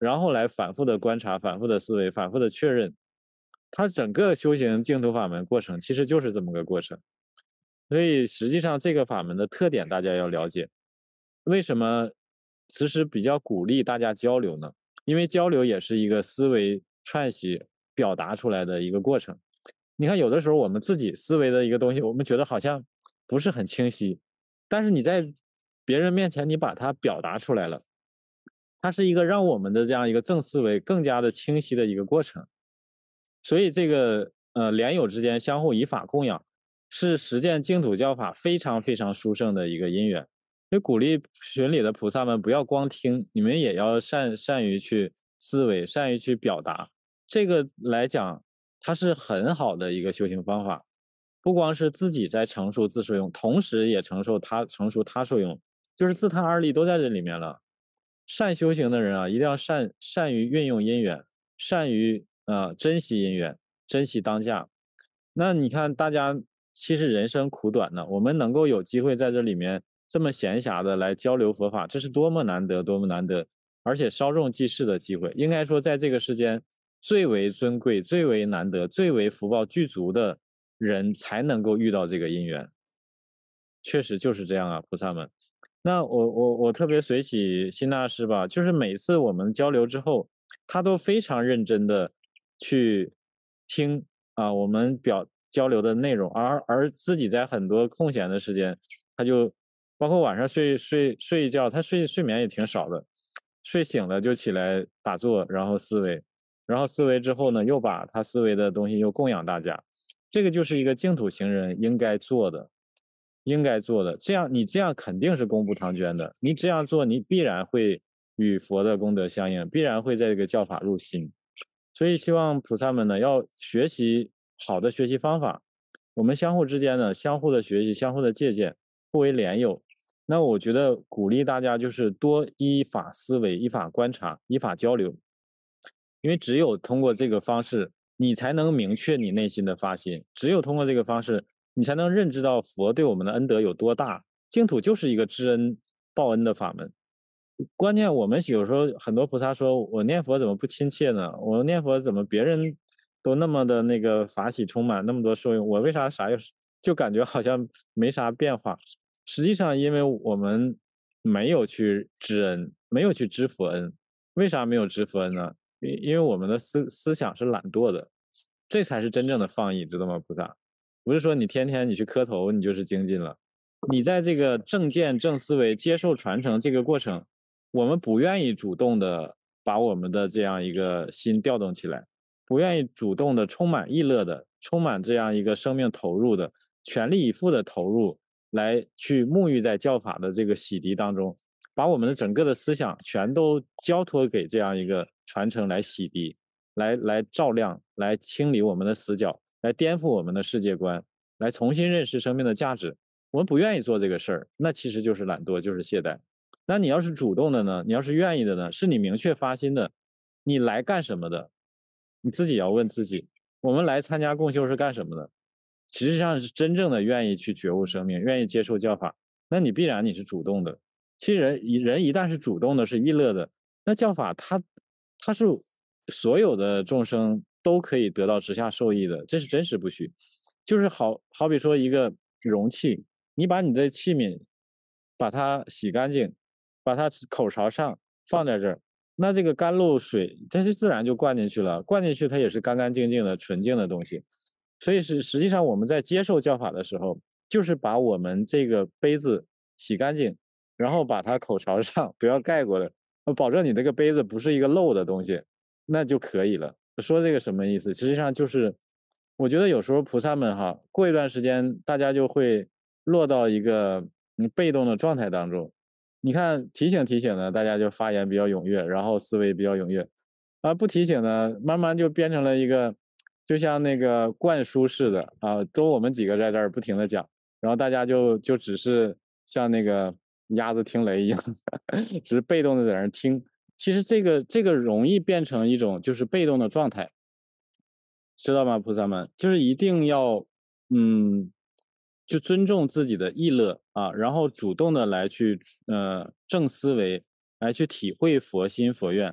然后来反复的观察、反复的思维、反复的确认。它整个修行净土法门过程其实就是这么个过程。所以实际上这个法门的特点大家要了解。为什么其实比较鼓励大家交流呢？因为交流也是一个思维串习表达出来的一个过程。你看有的时候我们自己思维的一个东西，我们觉得好像不是很清晰，但是你在别人面前你把它表达出来了，它是一个让我们的这样一个正思维更加的清晰的一个过程。所以这个呃莲友之间相互以法供养，是实践净土教法非常非常殊胜的一个因缘。所以鼓励群里的菩萨们不要光听，你们也要善善于去思维，善于去表达。这个来讲，它是很好的一个修行方法，不光是自己在成熟自受用，同时也承受他成熟他受用，就是自他二力都在这里面了。善修行的人啊，一定要善善于运用因缘，善于呃珍惜因缘，珍惜当下。那你看，大家其实人生苦短呢，我们能够有机会在这里面这么闲暇的来交流佛法，这是多么难得，多么难得，而且稍纵即逝的机会。应该说，在这个世间最为尊贵、最为难得、最为福报具足的人才能够遇到这个因缘。确实就是这样啊，菩萨们。那我我我特别随喜辛大师吧，就是每次我们交流之后，他都非常认真的去听啊我们表交流的内容，而而自己在很多空闲的时间，他就包括晚上睡睡睡一觉，他睡睡眠也挺少的，睡醒了就起来打坐，然后思维，然后思维之后呢，又把他思维的东西又供养大家，这个就是一个净土行人应该做的。应该做的，这样你这样肯定是功不唐捐的。你这样做，你必然会与佛的功德相应，必然会在这个教法入心。所以希望菩萨们呢，要学习好的学习方法，我们相互之间呢，相互的学习，相互的借鉴，互为莲友。那我觉得鼓励大家就是多依法思维，依法观察，依法交流，因为只有通过这个方式，你才能明确你内心的发心。只有通过这个方式，你才能认知到佛对我们的恩德有多大。净土就是一个知恩报恩的法门。关键我们有时候很多菩萨说，我念佛怎么不亲切呢？我念佛怎么别人都那么的那个法喜充满，那么多受用，我为啥啥又就感觉好像没啥变化？实际上，因为我们没有去知恩，没有去知佛恩。为啥没有知佛恩呢？因为我们的思思想是懒惰的，这才是真正的放逸，知道吗？菩萨不是说你天天你去磕头，你就是精进了。你在这个正见、正思维、接受传承这个过程，我们不愿意主动的把我们的这样一个心调动起来，不愿意主动的、充满意乐的、充满这样一个生命投入的、全力以赴的投入，来去沐浴在教法的这个洗涤当中。把我们的整个的思想全都交托给这样一个传承来洗涤，来来照亮，来清理我们的死角，来颠覆我们的世界观，来重新认识生命的价值。我们不愿意做这个事儿，那其实就是懒惰，就是懈怠。那你要是主动的呢？你要是愿意的呢？是你明确发心的，你来干什么的？你自己要问自己，我们来参加共修是干什么的？实际上是真正的愿意去觉悟生命，愿意接受教法，那你必然你是主动的。其实人人一旦是主动的，是意乐的，那教法它它是所有的众生都可以得到直下受益的，这是真实不虚。就是好好比说一个容器，你把你的器皿把它洗干净，把它口朝上放在这儿，那这个甘露水它就自然就灌进去了，灌进去它也是干干净净的纯净的东西。所以是实际上我们在接受教法的时候，就是把我们这个杯子洗干净，然后把它口朝上，不要盖过的，保证你这个杯子不是一个漏的东西，那就可以了。说这个什么意思？实际上就是，我觉得有时候菩萨们哈，过一段时间大家就会落到一个嗯被动的状态当中。你看提醒提醒呢，大家就发言比较踊跃，然后思维比较踊跃，啊不提醒呢，慢慢就变成了一个就像那个灌输似的啊，都我们几个在这儿不停的讲，然后大家就就只是像那个鸭子听雷一样，只是被动的在那儿听。其实这个这个容易变成一种就是被动的状态，知道吗，菩萨们？就是一定要嗯，就尊重自己的意乐啊，然后主动的来去呃正思维，来去体会佛心佛愿，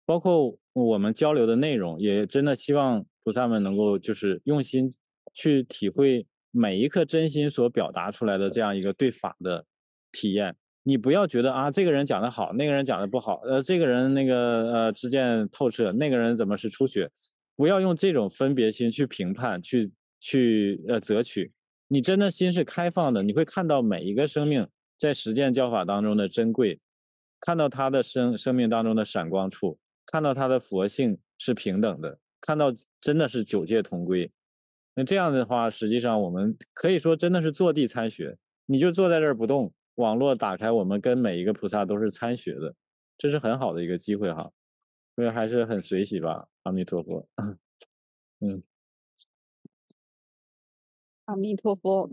包括我们交流的内容，也真的希望菩萨们能够就是用心去体会每一颗真心所表达出来的这样一个对法的体验。你不要觉得啊，这个人讲的好，那个人讲的不好，呃，这个人那个呃知见透彻，那个人怎么是初学？不要用这种分别心去评判，去去呃择取。你真的心是开放的，你会看到每一个生命在实践教法当中的珍贵，看到他的生生命当中的闪光处，看到他的佛性是平等的，看到真的是九界同归。那这样的话，实际上我们可以说真的是坐地参学，你就坐在这儿不动，网络打开，我们跟每一个菩萨都是参学的，这是很好的一个机会哈。所以还是很随喜吧，阿弥陀佛。嗯， 阿弥陀佛。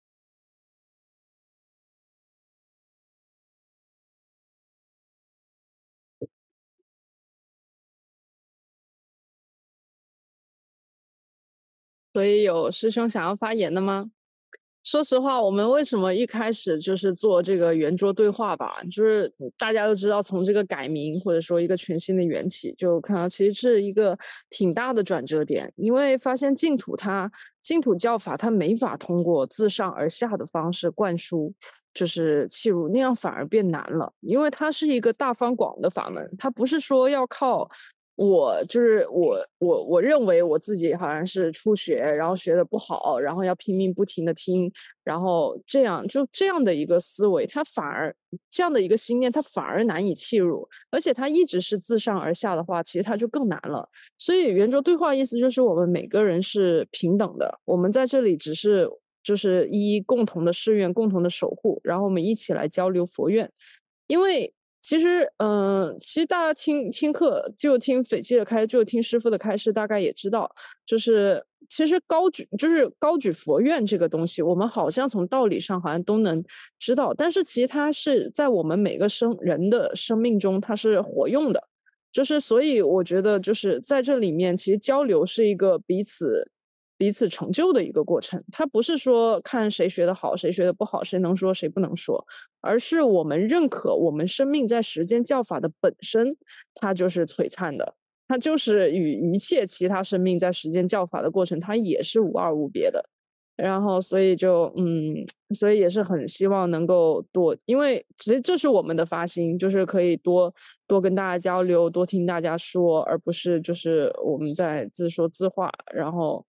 所以有师兄想要发言的吗？说实话，我们为什么一开始就是做这个圆桌对话吧？就是大家都知道，从这个改名或者说一个全新的缘起，就看到其实是一个挺大的转折点。因为发现净土它净土教法它没法通过自上而下的方式灌输，就是契入，那样反而变难了。因为它是一个大方广的法门，它不是说要靠。我就是我，我我认为我自己好像是初学，然后学的不好，然后要拼命不停的听，然后这样就这样的一个思维，它反而这样的一个心念，它反而难以契入，而且它一直是自上而下的话，其实它就更难了。所以圆桌对话意思就是我们每个人是平等的，我们在这里只是就是一共同的誓愿，共同的守护，然后我们一起来交流佛愿，因为。其实，嗯、呃，其实大家听听课，就听斐济的开，就听师父的开示，大概也知道，就是其实高举，就是高举佛愿这个东西，我们好像从道理上好像都能知道，但是其实它是在我们每个生人的生命中，它是活用的，就是所以我觉得就是在这里面，其实交流是一个彼此。彼此成就的一个过程，它不是说看谁学得好，谁学得不好，谁能说，谁不能说，而是我们认可我们生命在实践教法的本身，它就是璀璨的，它就是与一切其他生命在实践教法的过程，它也是无二无别的。然后，所以就嗯，所以也是很希望能够多，因为其实这是我们的发心，就是可以多多跟大家交流，多听大家说，而不是就是我们在自说自话，然后。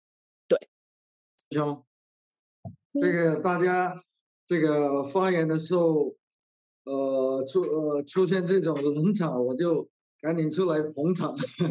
兄，这个大家这个发言的时候，呃出呃出现这种冷场，我就赶紧出来捧场。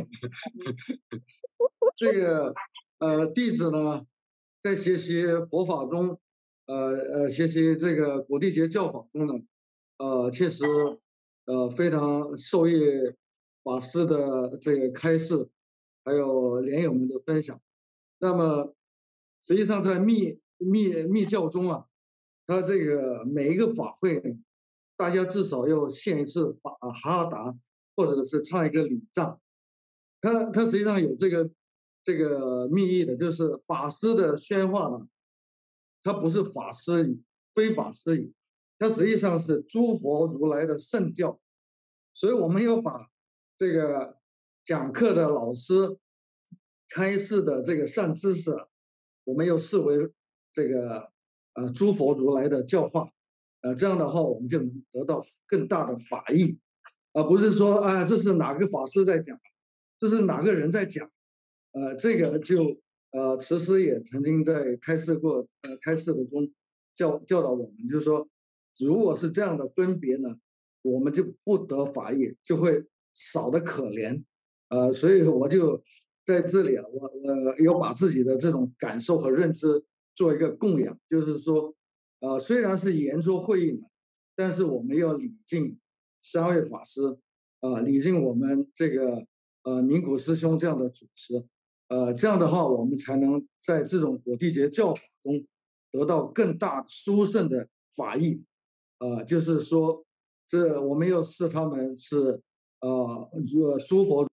这个呃弟子呢，在学习佛法中，呃呃学习这个古地觉教法中呢，呃确实呃非常受益法师的这个开示，还有莲友们的分享。那么。实际上，在密密密教中啊，它这个每一个法会，大家至少要献一次法哈达，或者是唱一个礼赞。它它实际上有这个这个密意的，就是法师的宣化呢，它不是法师语，非法师语，它实际上是诸佛如来的圣教。所以我们要把这个讲课的老师开示的这个善知识。我们又视为这个呃诸佛如来的教化，呃这样的话我们就能得到更大的法益，而不是说啊、呃、这是哪个法师在讲，这是哪个人在讲，呃这个就呃慈师也曾经在开示过呃开示的中教教导我们，就是说如果是这样的分别呢，我们就不得法益，就会少得可怜，呃所以我就。在这里啊，我我要把自己的这种感受和认知做一个供养，就是说，呃，虽然是圆桌会议呢，但是我们要礼敬三位法师，呃，礼敬我们这个呃名古师兄这样的主持，呃，这样的话，我们才能在这种果地觉教法中得到更大殊胜的法益，呃，就是说，这我们要视他们是呃诸佛。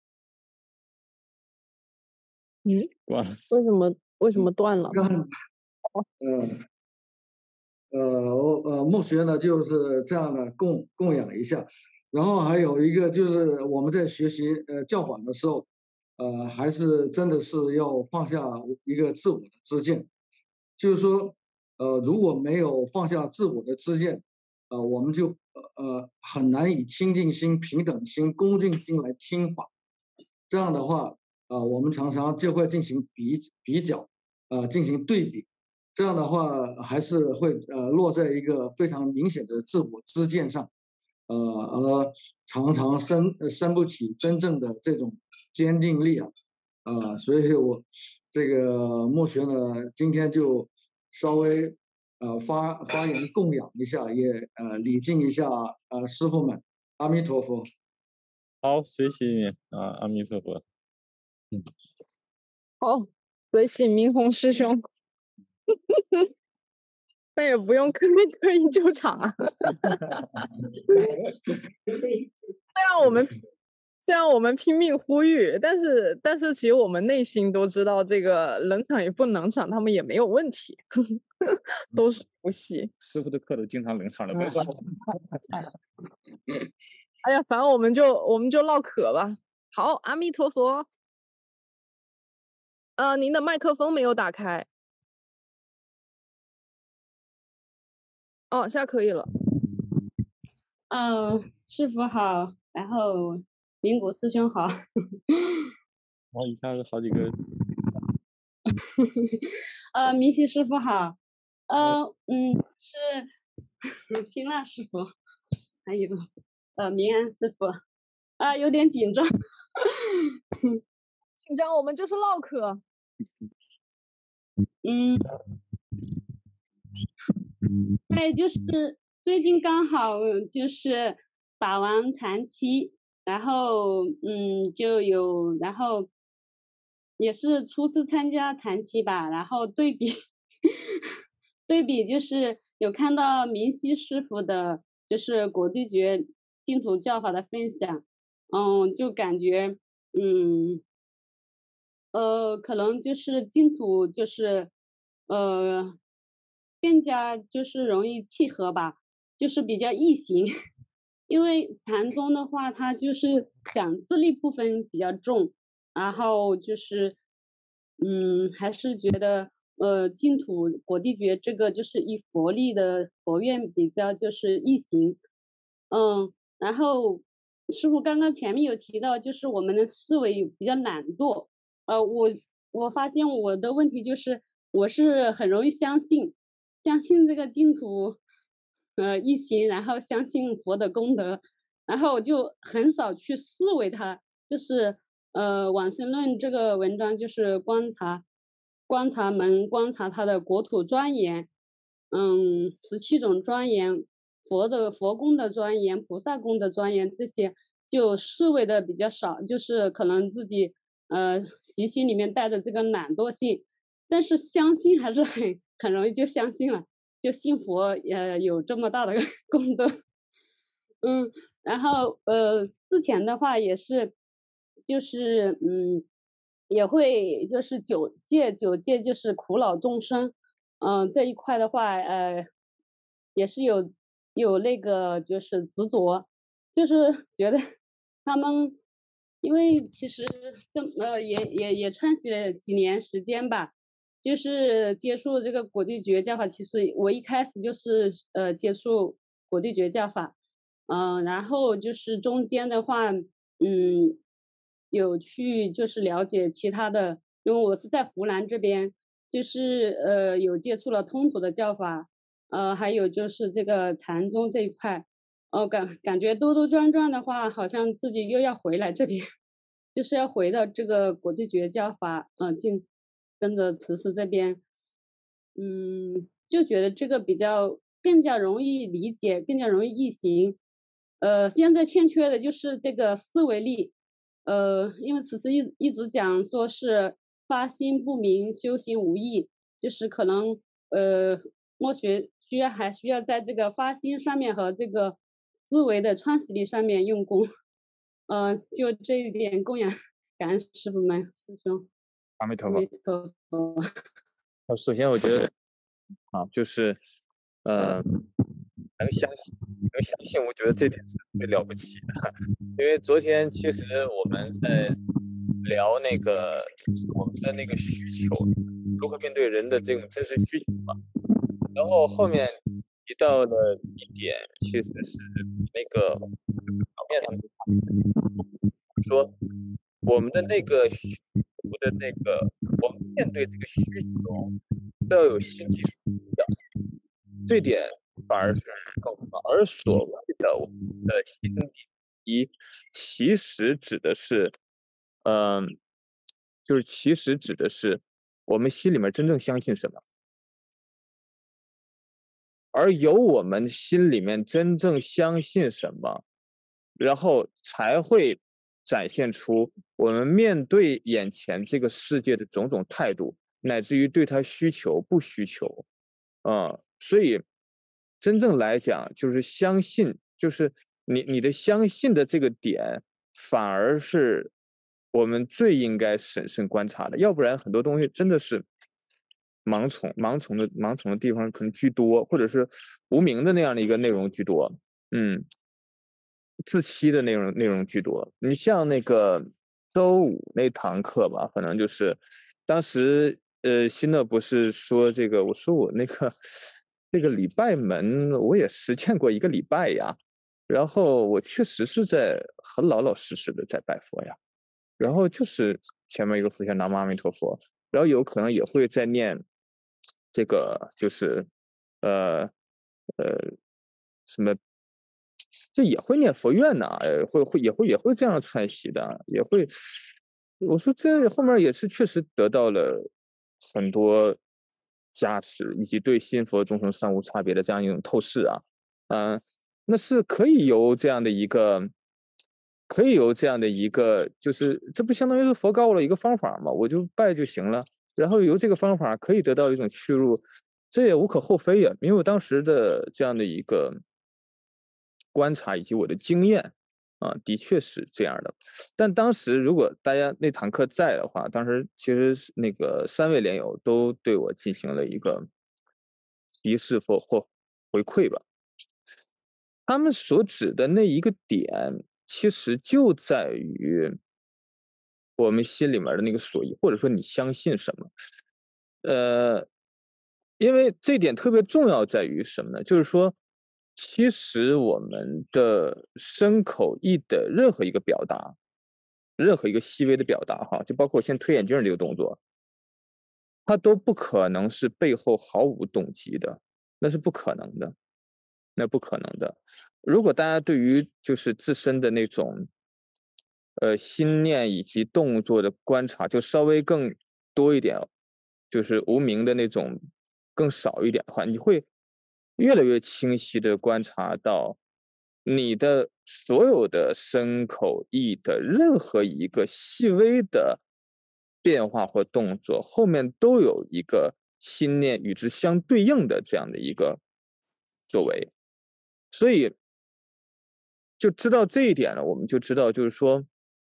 嗯，为什么为什么断了？ 嗯，呃，我呃，墓穴呢就是这样的供供养一下。 然后还有一个就是我们在学习呃教法的时候，呃，还是真的是要放下一个自我的知见，就是说，呃，如果没有放下自我的知见，呃，我们就呃呃很难以清净心、平等心、恭敬心来听法。这样的话，呃，我们常常就会进行比比较，呃，进行对比。这样的话，还是会呃落在一个非常明显的自我知见上。呃，而常常生呃生不起真正的这种坚定力啊，啊、所以我这个莫学呢，今天就稍微呃发发言供养一下，也呃礼敬一下呃师傅们，阿弥陀佛。 好，随喜你啊，阿弥陀佛。 好，随喜明宏师兄，但也不用刻意刻意救场啊。虽然我们虽然我们拼命呼吁，但是但是其实我们内心都知道，这个冷场与不冷场，他们也没有问题，都是游戏。 师傅的课都经常冷场了，没办法。 哎呀，反正我们就我们就唠嗑吧。好，阿弥陀佛。呃，您的麦克风没有打开。哦，现在可以了。 嗯，师傅好，然后明谷师兄好。 然后一下子好几个， 呃，明熙师傅好。呃，嗯，是辛辣师傅，还有呃明安师傅，啊、有点紧张。 紧张，我们就是唠嗑。 嗯，对，就是最近刚好就是打完禅期，然后嗯就有，然后也是初次参加禅期吧，然后对比对比就是有看到明熙师傅的，就是果地觉净土教法的分享，嗯，就感觉嗯呃可能就是净土就是呃更加就是容易契合吧，就是比较易行。因为禅宗的话，它就是讲自力部分比较重，然后就是嗯，还是觉得呃净土果地觉这个就是以佛力的佛愿比较就是易行。嗯，然后师傅刚刚前面有提到，就是我们的思维有比较懒惰，呃，我我发现我的问题就是我是很容易相信，相信这个净土，呃，一行，然后相信佛的功德，然后我就很少去思维它，就是呃往生论这个文章就是观察观察门观察它的国土庄严，嗯，十七种庄严，佛的佛功的庄严，菩萨功的庄严，这些就思维的比较少，就是可能自己呃习心里面带着这个懒惰性，但是相信还是很很容易就相信了，就信佛呃有这么大的功德。嗯，然后呃之前的话也是，就是嗯也会就是九戒九戒就是苦恼众生，嗯、这一块的话呃也是有有那个就是执着，就是觉得他们因为其实这呃也也也串习了几年时间吧，就是接触这个果地觉教法，其实我一开始就是呃接触果地觉教法。嗯、呃然后就是中间的话，嗯，有去就是了解其他的，因为我是在湖南这边，就是呃有接触了通途的教法，呃还有就是这个禅宗这一块，哦、感感觉兜兜转转的话，好像自己又要回来这边，就是要回到这个国际觉教法，嗯、呃，进跟着慈师这边，嗯，就觉得这个比较更加容易理解，更加容易易行。呃，现在欠缺的就是这个思维力。呃，因为此次一一直讲说是发心不明，修行无益，就是可能呃，默学需要还需要在这个发心上面和这个思维的创习力上面用功。呃，就这一点供养感恩师傅们师兄，阿阿弥陀佛。 弥陀佛。 呃首先我觉得啊，就是呃，能相信能相信，我觉得这点是最了不起的。因为昨天其实我们在聊那个我们的那个需求，如何面对人的这种真实需求嘛。然后后面提到的一点，其实是那个表面上说我们的那个需求的那个，我们面对这个需求都要有心理素质，这点反而是更重要。而所谓的我们的心理一，其实指的是，嗯、就是其实指的是我们心里面真正相信什么。而由我们心里面真正相信什么，然后才会展现出我们面对眼前这个世界的种种态度，乃至于对它需求不需求。啊、所以真正来讲，就是相信，就是你你的相信的这个点，反而是我们最应该审慎观察的，要不然很多东西真的是盲从，盲从的盲从的地方可能居多，或者是无名的那样的一个内容居多，嗯，自欺的内容内容居多。你像那个周五那堂课吧，可能就是当时呃，新乐不是说这个，我说我那个这个礼拜门我也实践过一个礼拜呀，然后我确实是在很老老实实的在拜佛呀。然后就是前面一个佛像南无阿弥陀佛，然后有可能也会在念这个就是呃呃什么，这也会念佛愿呢，呃会会也会也会这样串习的，也会。我说这后面也是确实得到了很多加持，以及对心佛众生三无差别的这样一种透视啊，嗯、那是可以由这样的一个，可以由这样的一个，就是这不相当于是佛告我了一个方法嘛，我就拜就行了。然后由这个方法可以得到一种去入，这也无可厚非呀。因为我当时的这样的一个观察以及我的经验啊，的确是这样的。但当时如果大家那堂课在的话，当时其实是那个三位莲友都对我进行了一个仪式或或回馈吧。他们所指的那一个点，其实就在于我们心里面的那个所依，或者说你相信什么。呃，因为这点特别重要在于什么呢？就是说，其实我们的身口意的任何一个表达，任何一个细微的表达哈，就包括先推眼镜这个动作，它都不可能是背后毫无动机的，那是不可能的。那不可能的。如果大家对于就是自身的那种，呃，心念以及动作的观察，就稍微更多一点，就是无名的那种更少一点的话，你会越来越清晰的观察到，你的所有的身口意的任何一个细微的变化或动作，后面都有一个心念与之相对应的这样的一个作为。所以就知道这一点了，我们就知道，就是说，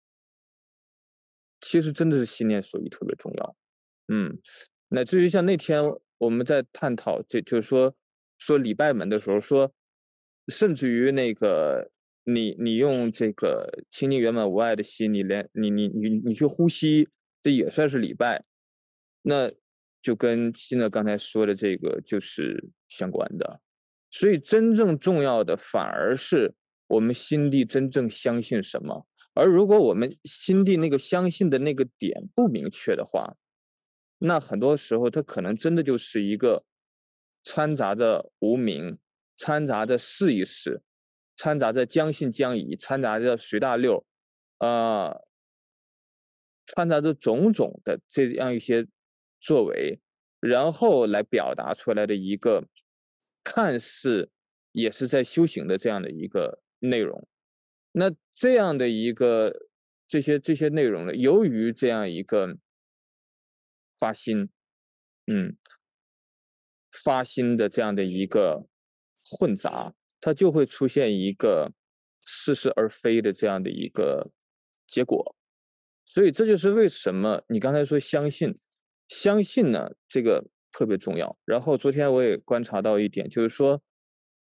其实真的是心念所依特别重要。嗯，乃至于像那天我们在探讨，这就是说说礼拜门的时候说，甚至于那个你你用这个清净圆满无碍的心，你连你你你你去呼吸，这也算是礼拜。那就跟新的刚才说的这个就是相关的。所以真正重要的反而是我们心地真正相信什么，而如果我们心地那个相信的那个点不明确的话，那很多时候它可能真的就是一个掺杂着无明，掺杂着试一试，掺杂着将信将疑，掺杂着随大溜，呃，掺杂着种种的这样一些作为，然后来表达出来的一个看似也是在修行的这样的一个内容。那这样的一个这些这些内容呢，由于这样一个发心，嗯，发心的这样的一个混杂，它就会出现一个似是而非的这样的一个结果。所以这就是为什么你刚才说相信，相信呢，这个特别重要。然后昨天我也观察到一点，就是说，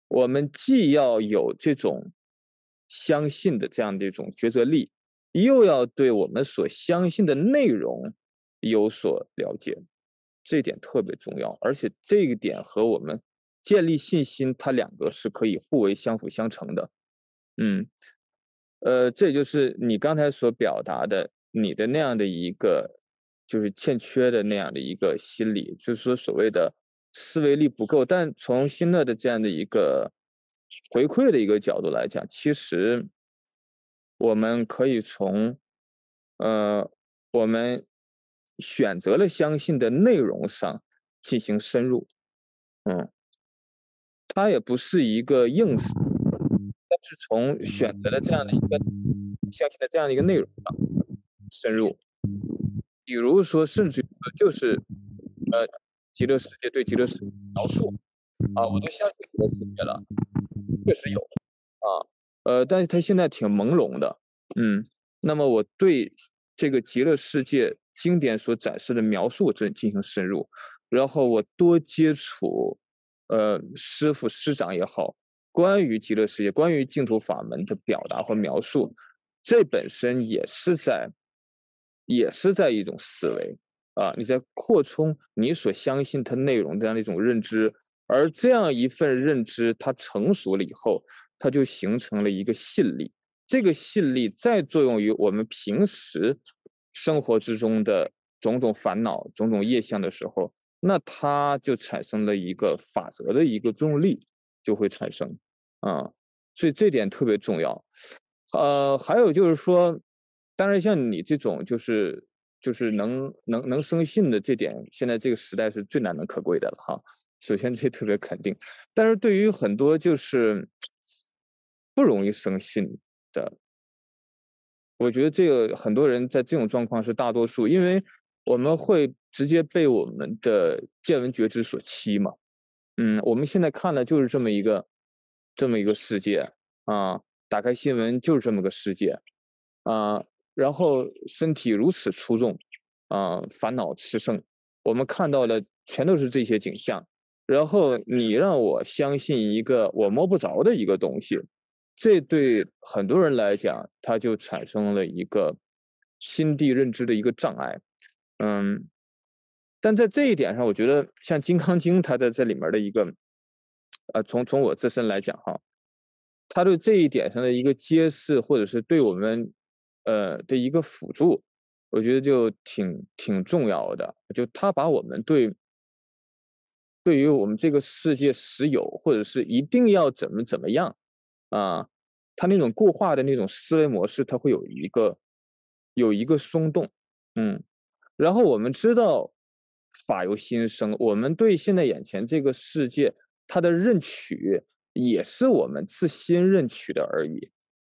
我们既要有这种相信的这样的一种抉择力，又要对我们所相信的内容有所了解，这点特别重要。而且这一点和我们建立信心，它两个是可以互为相辅相成的。嗯，呃，这就是你刚才所表达的，你的那样的一个就是欠缺的那样的一个心理，就是说所谓的思维力不够。但从新乐的这样的一个回馈的一个角度来讲，其实我们可以从呃我们选择了相信的内容上进行深入。嗯，它也不是一个硬死，但是从选择了这样的一个相信的这样的一个内容上深入。比如说，甚至于说就是呃，极乐世界对极乐世界的描述啊，我都相信极乐世界了，确实有啊，呃，但是它现在挺朦胧的，嗯，那么我对这个极乐世界经典所展示的描述进进行深入，然后我多接触，呃，师傅师长也好，关于极乐世界、关于净土法门的表达和描述，这本身也是在，也是在一种思维啊，你在扩充你所相信它内容这样的一种认知，而这样一份认知它成熟了以后，它就形成了一个信力。这个信力再作用于我们平时生活之中的种种烦恼、种种业相的时候，那它就产生了一个法则的一个作用力就会产生啊，所以这点特别重要。呃，还有就是说，当然像你这种就是就是能能能生信的这点，现在这个时代是最难能可贵的了哈。首先这特别肯定，但是对于很多就是不容易生信的，我觉得这个很多人在这种状况是大多数，因为我们会直接被我们的见闻觉知所欺嘛。嗯，我们现在看的就是这么一个这么一个世界啊，打开新闻就是这么个世界啊，然后身体如此出众啊，烦恼炽盛，我们看到的全都是这些景象，然后你让我相信一个我摸不着的一个东西，这对很多人来讲，它就产生了一个心地认知的一个障碍。嗯，但在这一点上，我觉得像《金刚经》，它的这里面的一个，呃，从从我自身来讲哈，它对这一点上的一个揭示，或者是对我们，呃的一个辅助，我觉得就挺挺重要的。就它把我们对对于我们这个世界实有，或者是一定要怎么怎么样啊，它那种固化的那种思维模式，它会有一个有一个松动，嗯。然后我们知道法由心生，我们对现在眼前这个世界，它的认取也是我们自心认取的而已。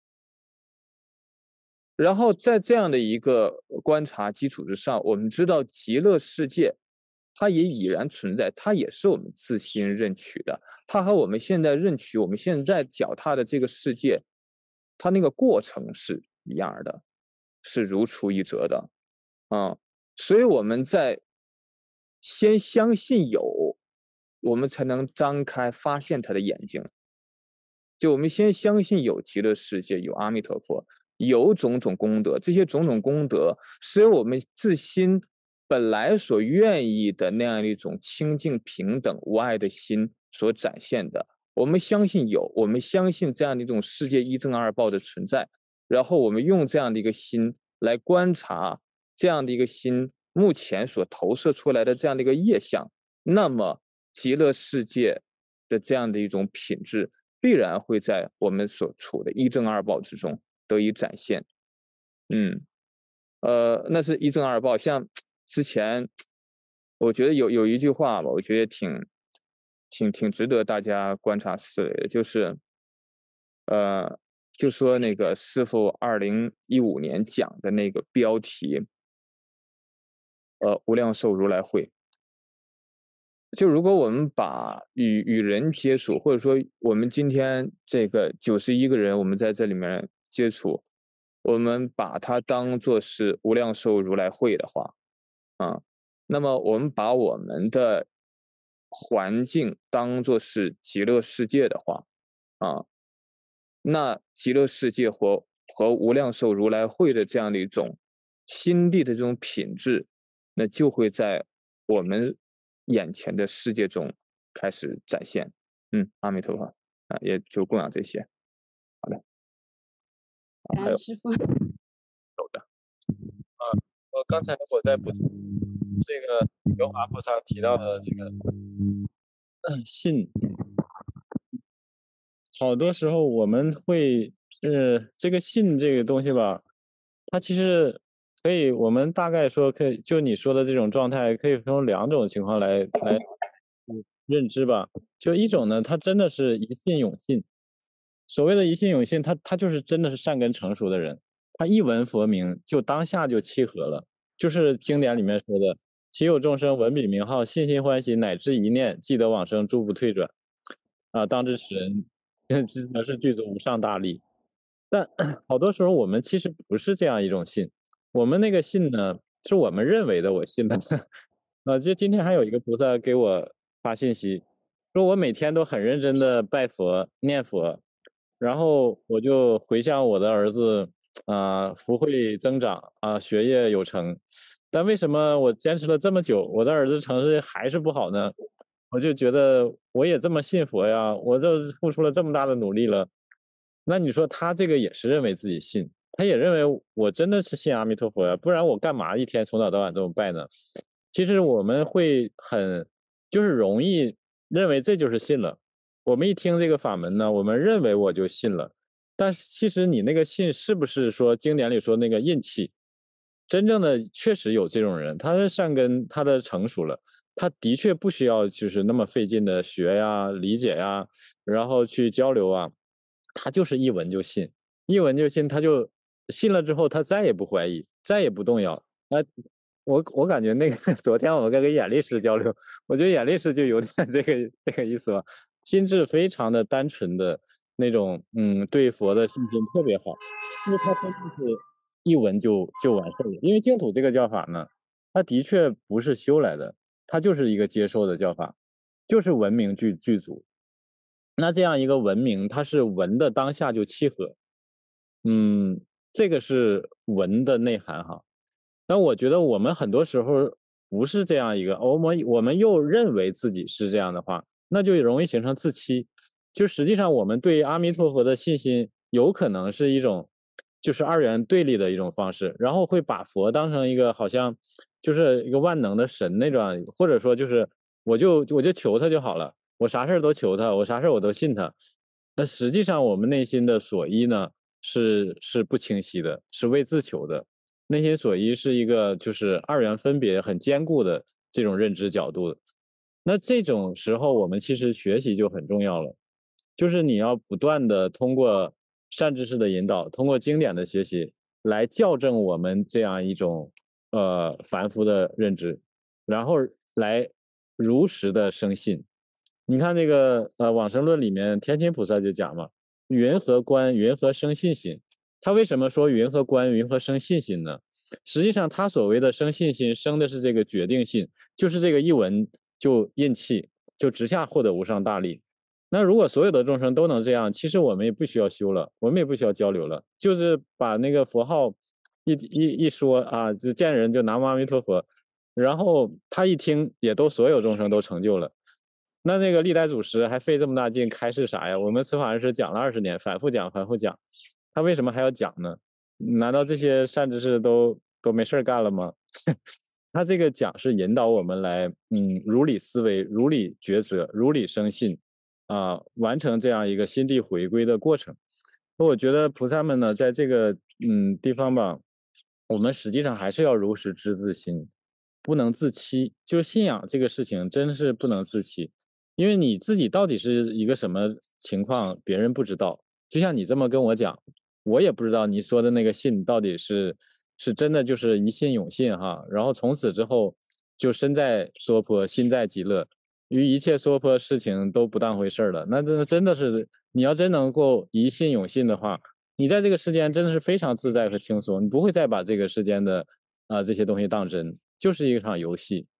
然后在这样的一个观察基础之上，我们知道极乐世界，它也已然存在，它也是我们自心认取的。它和我们现在认取、我们现在脚踏的这个世界，它那个过程是一样的，是如出一辙的，啊。所以我们在先相信有，我们才能张开发现它的眼睛。就我们先相信有极乐世界，有阿弥陀佛，有种种功德，这些种种功德是由我们自心本来所愿意的那样一种清净平等无碍的心所展现的。我们相信有，我们相信这样的一种世界一正二报的存在，然后我们用这样的一个心来观察这样的一个心目前所投射出来的这样的一个业相，那么极乐世界的这样的一种品质必然会在我们所处的一正二报之中得以展现。嗯，呃，那是一正二报。像之前，我觉得有有一句话吧，我觉得挺挺挺值得大家观察思维的，就是，呃，就说那个师父二零一五年讲的那个标题，呃，无量寿如来会。就如果我们把与与人接触，或者说我们今天这个九十一个人，我们在这里面接触，我们把它当做是无量寿如来会的话，啊，那么我们把我们的环境当做是极乐世界的话，啊，那极乐世界和和无量寿如来会的这样的一种心地的这种品质，那就会在我们眼前的世界中开始展现。嗯，阿弥陀佛啊，也就供养这些。好的，啊、还有感恩师傅。 有的， 啊，我刚才我在补充这个刘华菩萨提到的这个嗯信，好多时候我们会呃这个信这个东西吧，它其实可以，我们大概说可以，就你说的这种状态，可以从两种情况来来嗯认知吧。就一种呢，它真的是一信永信。所谓的一信永信，他他就是真的是善根成熟的人，他一闻佛名就当下就契合了，就是经典里面说的“其有众生闻彼名号，信心欢喜，乃至一念，即得往生，诸不退转。”啊，当知此人，这是具足无上大利。但好多时候我们其实不是这样一种信，我们那个信呢，是我们认为的我信的。啊，就今天还有一个菩萨给我发信息，说我每天都很认真的拜佛念佛，然后我就回向我的儿子，啊、福慧增长啊、学业有成。但为什么我坚持了这么久，我的儿子成绩还是不好呢？我就觉得我也这么信佛呀，我这付出了这么大的努力了，那你说他这个也是认为自己信，他也认为我真的是信阿弥陀佛呀，不然我干嘛一天从早到晚这么拜呢？其实我们会很就是容易认为这就是信了。我们一听这个法门呢，我们认为我就信了，但是其实你那个信是不是说经典里说那个印气？真正的确实有这种人，他的善根他的成熟了，他的确不需要就是那么费劲的学呀、理解呀，然后去交流啊，他就是一闻就信，一闻就信，他就信了之后，他再也不怀疑，再也不动摇。那我我感觉那个昨天我跟个眼力师交流，我觉得眼力师就有点这个这个意思吧，心智非常的单纯的那种，嗯，对佛的信心特别好，因为他真的是一闻就就完事儿了。因为净土这个教法呢，它的确不是修来的，它就是一个接受的教法，就是文明具具足。那这样一个文明，它是文的当下就契合，嗯，这个是文的内涵哈。但我觉得我们很多时候不是这样一个，我们我们又认为自己是这样的话，那就容易形成自欺。就实际上我们对阿弥陀佛的信心，有可能是一种就是二元对立的一种方式，然后会把佛当成一个好像就是一个万能的神那种，或者说就是我就我就求他就好了，我啥事儿都求他，我啥事儿我都信他。那实际上我们内心的所依呢，是是不清晰的，是为自求的。内心所依是一个就是二元分别很坚固的这种认知角度。那这种时候，我们其实学习就很重要了，就是你要不断的通过善知识的引导，通过经典的学习，来校正我们这样一种呃凡夫的认知，然后来如实的生信。你看这个呃往生论里面，天亲菩萨就讲嘛，云何观，云何生信心？他为什么说云何观，云何生信心呢？实际上，他所谓的生信心，生的是这个决定性，就是这个一闻就印气，就直下获得无上大利。那如果所有的众生都能这样，其实我们也不需要修了，我们也不需要交流了，就是把那个佛号一一一说啊，就见人就南无阿弥陀佛，然后他一听，也都所有众生都成就了。那那个历代祖师还费这么大劲开示啥呀？我们慈法人师讲了二十年，反复讲，反复讲，他为什么还要讲呢？难道这些善知识都都没事干了吗？他这个讲是引导我们来，嗯，如理思维，如理抉择，如理生信，啊，完成这样一个心地回归的过程。我觉得菩萨们呢，在这个嗯地方吧，我们实际上还是要如实知自心，不能自欺。就信仰这个事情，真是不能自欺。因为你自己到底是一个什么情况，别人不知道。就像你这么跟我讲，我也不知道你说的那个信到底是是真的就是一信永信哈，然后从此之后就身在娑婆，心在极乐，于一切娑婆事情都不当回事了。那那真的是你要真能够一信永信的话，你在这个世间真的是非常自在和轻松，你不会再把这个世间的啊、呃、这些东西当真，就是一场游戏。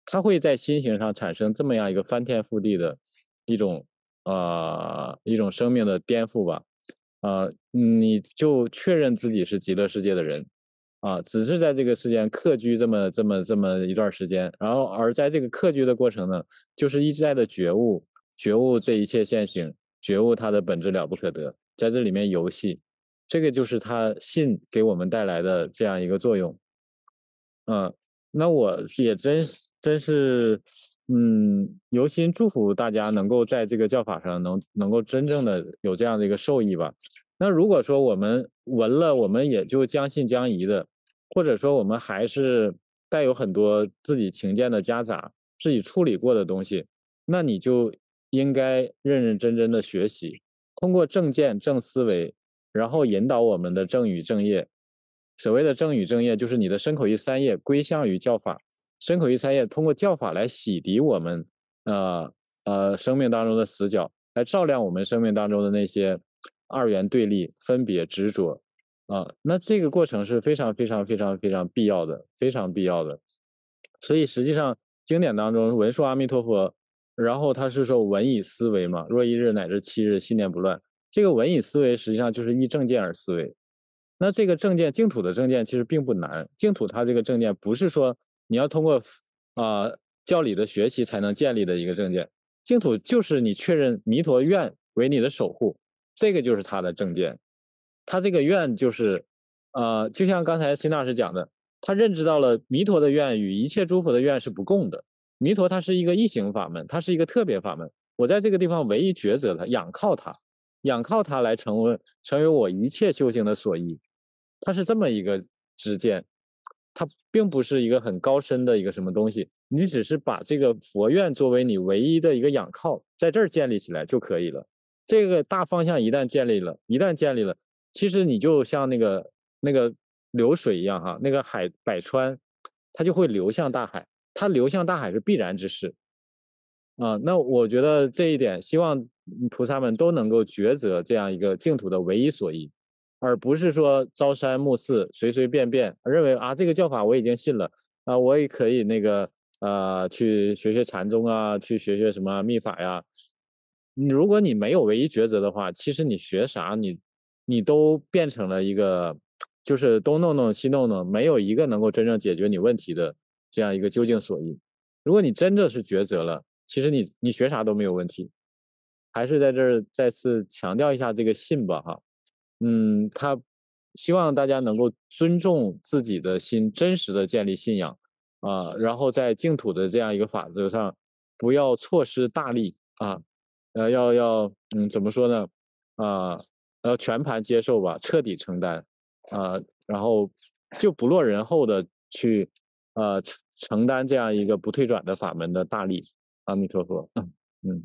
它会在心形上产生这么样一个翻天覆地的一种呃一种生命的颠覆吧。呃，你就确认自己是极乐世界的人啊，只是在这个世间客居这么这么这么一段时间，然后而在这个客居的过程呢，就是一直在的觉悟，觉悟这一切现行，觉悟它的本质了不可得，在这里面游戏，这个就是他信给我们带来的这样一个作用。嗯，那我也真是真是，嗯，由心祝福大家能够在这个教法上能能够真正的有这样的一个受益吧。那如果说我们闻了，我们也就将信将疑的，或者说我们还是带有很多自己情见的夹杂，自己处理过的东西，那你就应该认认真真的学习，通过正见、正思维，然后引导我们的正语正业。所谓的正语正业，就是你的身口意三业归向于教法，身口意三业通过教法来洗涤我们呃呃生命当中的死角，来照亮我们生命当中的那些二元对立、分别、执着啊、那这个过程是非常非常非常非常必要的，非常必要的。所以实际上经典当中文说阿弥陀佛，然后他是说闻以思维嘛，若一日乃至七日，心念不乱。这个闻以思维实际上就是依正见而思维。那这个正见，净土的正见其实并不难。净土它这个正见不是说你要通过啊、呃、教理的学习才能建立的一个正见，净土就是你确认弥陀愿为你的守护，这个就是他的正见。他这个愿就是呃，就像刚才辛大师讲的，他认知到了弥陀的愿与一切诸佛的愿是不共的。弥陀它是一个异行法门，它是一个特别法门。我在这个地方唯一抉择它，仰靠它，仰靠它来成为成为我一切修行的所依。它是这么一个知见，它并不是一个很高深的一个什么东西，你只是把这个佛愿作为你唯一的一个仰靠，在这儿建立起来就可以了。这个大方向一旦建立了，一旦建立了，其实你就像那个那个流水一样哈，那个海百川，它就会流向大海，它流向大海是必然之事啊。那我觉得这一点，希望菩萨们都能够抉择这样一个净土的唯一所依。而不是说朝三暮四随随便便认为啊这个教法我已经信了啊，我也可以那个呃去学学禅宗啊，去学学什么密法呀。你如果你没有唯一抉择的话，其实你学啥你你都变成了一个就是东弄弄西弄弄，没有一个能够真正解决你问题的这样一个究竟所依。如果你真的是抉择了，其实你你学啥都没有问题。还是在这儿再次强调一下这个信吧哈。嗯，他希望大家能够尊重自己的心，真实的建立信仰啊、然后在净土的这样一个法则上，不要错失大利啊，呃，要要嗯，怎么说呢？啊、要全盘接受吧，彻底承担啊、然后就不落人后的去呃承承担这样一个不退转的法门的大利。阿弥陀佛。嗯嗯。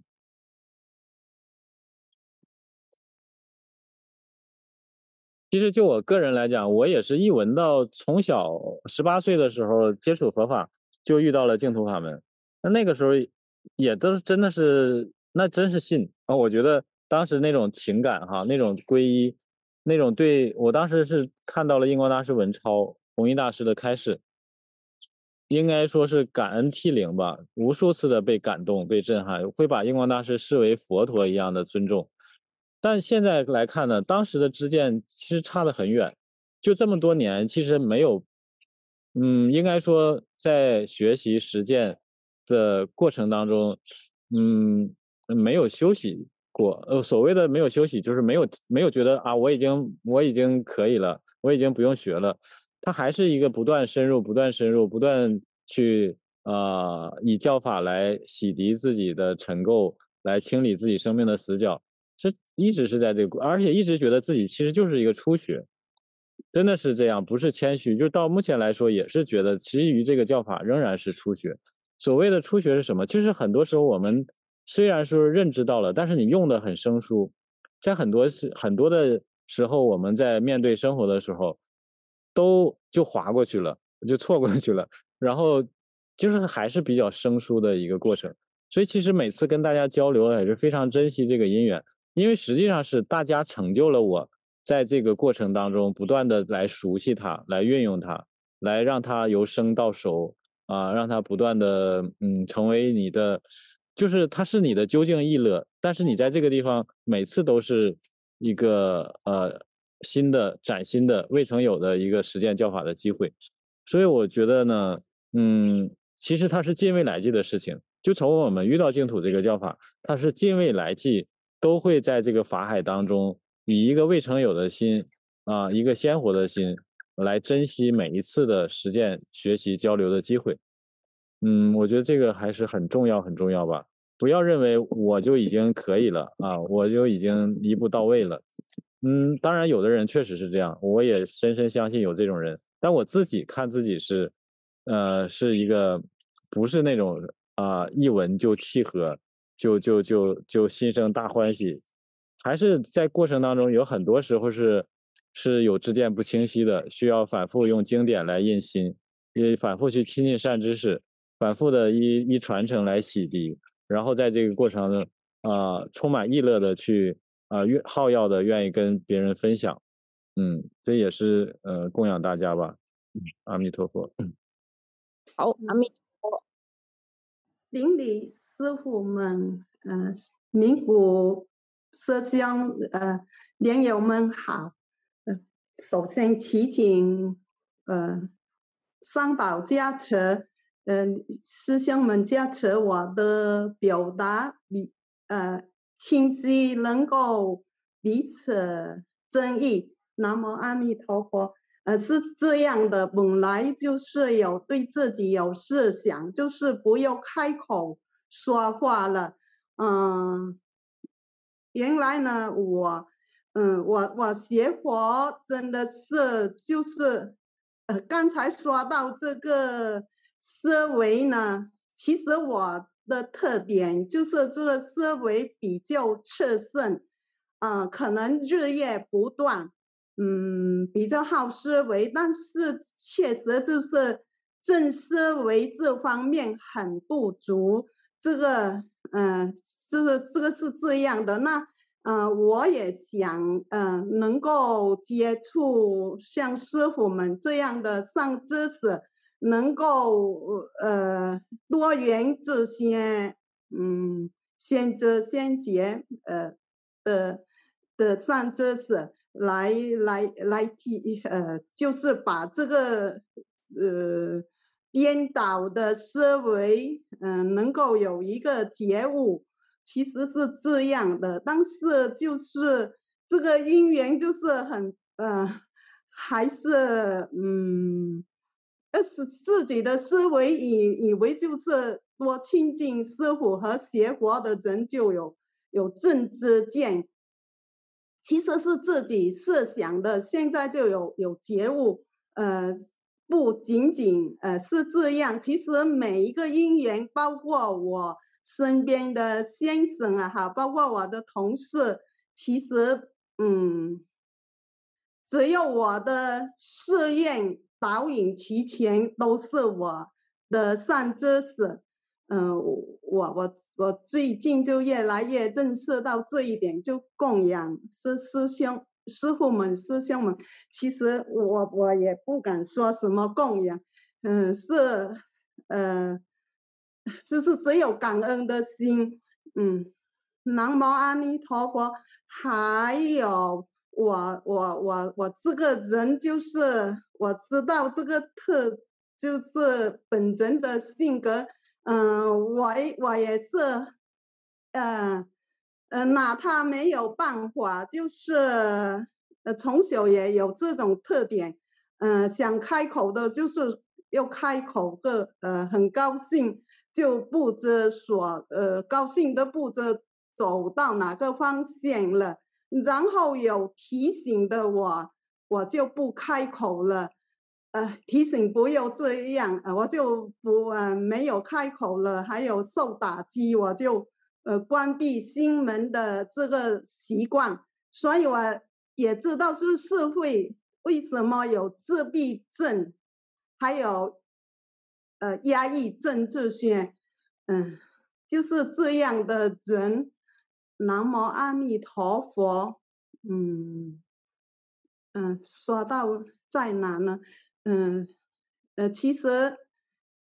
其实就我个人来讲，我也是一闻到从小十八岁的时候接触佛法，就遇到了净土法门。那那个时候也都是真的是，那真是信啊！我觉得当时那种情感哈，那种皈依，那种对我当时是看到了印光大师文超、弘一大师的开示，应该说是感恩涕零吧，无数次的被感动、被震撼，会把印光大师视为佛陀一样的尊重。但现在来看呢，当时的知见其实差得很远，就这么多年，其实没有，嗯，应该说在学习实践的过程当中，嗯，没有休息过。呃，所谓的没有休息，就是没有没有觉得啊，我已经我已经可以了，我已经不用学了。它还是一个不断深入、不断深入、不断去啊、呃以教法来洗涤自己的尘垢，来清理自己生命的死角。这一直是在这个，而且一直觉得自己其实就是一个初学，真的是这样，不是谦虚。就到目前来说，也是觉得其余这个教法仍然是初学。所谓的初学是什么？其实很多时候我们虽然说认知到了，但是你用的很生疏，在很多是很多的时候，我们在面对生活的时候，都就划过去了，就错过去了，然后就是还是比较生疏的一个过程。所以其实每次跟大家交流也是非常珍惜这个因缘。因为实际上是大家成就了我在这个过程当中不断的来熟悉它，来运用它，来让它由生到熟， 啊，让它不断的嗯成为你的，就是它是你的究竟意乐，但是你在这个地方每次都是一个呃新的崭新的未曾有的一个实践教法的机会，所以我觉得呢，嗯，其实它是近未来际的事情，就从我们遇到净土这个教法，它是近未来际都会在这个法海当中，以一个未曾有的心啊，一个鲜活的心来珍惜每一次的实践、学习、交流的机会。嗯，我觉得这个还是很重要，很重要吧。不要认为我就已经可以了啊，我就已经一步到位了。嗯，当然有的人确实是这样，我也深深相信有这种人。但我自己看自己是，呃，是一个不是那种啊、一闻就契合，就就就就心生大欢喜，还是在过程当中有很多时候是是有知见不清晰的，需要反复用经典来印心，也反复去亲近善知识，反复的一一传承来洗涤，然后在这个过程中啊、呃充满意乐的去啊、呃愿好要的愿意跟别人分享，嗯，这也是呃供养大家吧，嗯，阿弥陀佛。 好，阿弥邻里师傅们，呃，名古社乡呃莲友们好，呃，首先提醒呃三宝加持，呃师兄们加持我的表达比呃清晰，能够彼此争议。南无阿弥陀佛。呃，是这样的，本来就是有对自己有设想，就是不要开口说话了。嗯，原来呢，我，嗯，我我学佛真的是就是，呃，刚才说到这个思维呢，其实我的特点就是这个思维比较炽盛，呃，可能日夜不断。嗯，比较好思维，但是确实就是正思维这方面很不足。这个，嗯、呃，这个这个是这样的。那，呃，我也想，嗯、呃，能够接触像师傅们这样的上知识，能够呃多元这些，嗯，先知先觉，呃的的上知识。来来来提呃，就是把这个呃颠倒的思维，嗯、呃，能够有一个觉悟，其实是这样的。但是就是这个因缘就是很呃，还是嗯，呃是自己的思维以以为就是多亲近师傅和学佛的人就有有正知见。其实是自己设想的，现在就有有觉悟，呃，不仅仅呃是这样，其实每一个因缘，包括我身边的先生啊，哈，包括我的同事，其实嗯，只有我的誓愿导引齐全，都是我的善知识。嗯、呃，我我我最近就越来越认识到这一点，就供养师师兄师傅们师兄们。其实我我也不敢说什么供养，嗯、呃，是呃，就是只有感恩的心。嗯，南无阿弥陀佛。还有我我我我这个人就是我知道这个特就是本人的性格。嗯，我我也是，呃呃，哪怕没有办法，就是呃从小也有这种特点。嗯、呃，想开口的，就是要开口的，呃，很高兴就不知所，呃，高兴的不知走到哪个方向了。然后有提醒的我，我就不开口了。呃，提醒不要这样，呃，我就不呃没有开口了。还有受打击，我就呃关闭心门的这个习惯。所以我也知道是社会为什么有自闭症，还有呃压抑症这些，嗯，就是这样的人。南无阿弥陀佛。嗯嗯，说到在哪呢？嗯呃，其实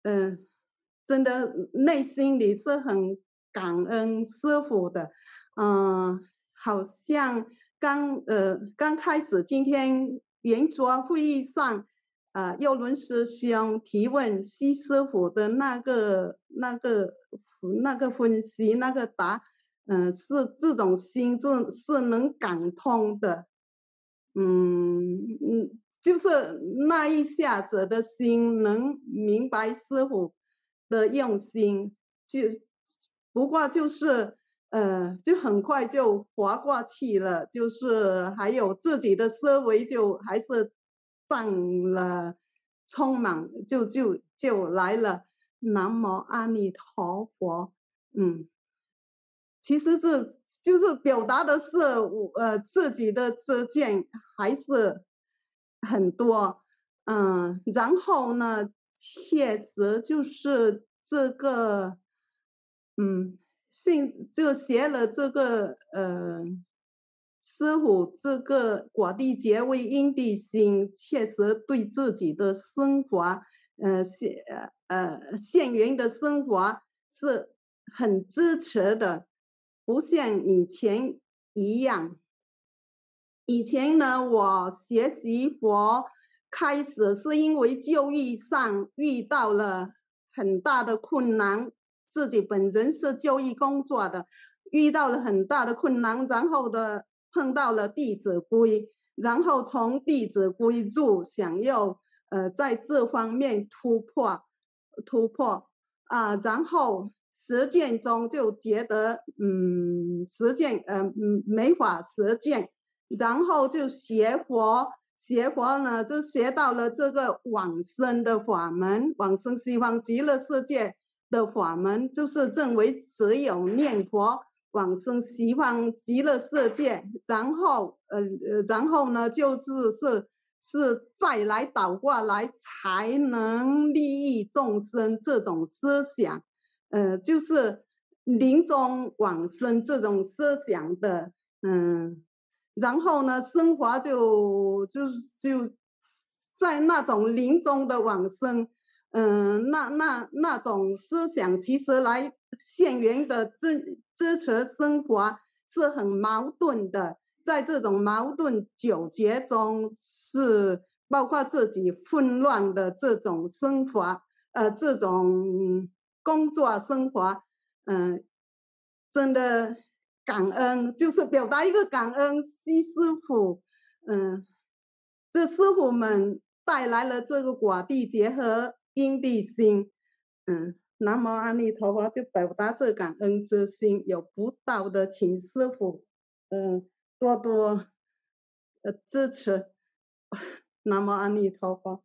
嗯、呃，真的内心里是很感恩师父的。嗯、呃，好像刚呃刚开始今天圆桌会议上，呃，佑伦师兄提问西师傅的那个那个那个分析那个答，嗯、呃，是这种心是是能感通的。嗯嗯，就是那一下子的心能明白师傅的用心，就不过就是呃，就很快就划过去了，就是还有自己的思维就还是占了，充满就就就来了。南无阿弥陀佛。嗯。其实这就是表达的是我呃自己的知见还是很多。嗯，然后呢，确实就是这个，嗯，信就学了这个呃师傅这个果地结为因地心，确实对自己的生活，呃现呃呃现缘的生活是很支持的。不像以前一样。以前呢，我学习佛开始是因为就业上遇到了很大的困难，自己本人是就业工作的，遇到了很大的困难，然后的碰到了《弟子规》，然后从《弟子规》入，想要呃在这方面突破突破啊，然后实践中就觉得嗯实践呃嗯没法实践。然后就学佛，学佛呢就学到了这个往生的法门，往生西方极乐世界的法门，就是认为只有念佛往生西方极乐世界，然后呃呃然后呢就是是是再来倒过来才能利益众生这种思想，呃就是临终往生这种思想的。嗯。然后呢，生活就就就在那种临终的往生，嗯、呃，那那那种思想，其实来现缘的支支持生活是很矛盾的，在这种矛盾纠结中，是包括自己混乱的这种生活，呃，这种工作生活，嗯、呃，真的。感恩就是表达一个感恩，西师傅，嗯，这师傅们带来了这个果地结合因地心，嗯，南无阿弥陀佛，就表达这感恩之心。有不到的，请师傅，嗯，多多呃支持。南无阿弥陀佛。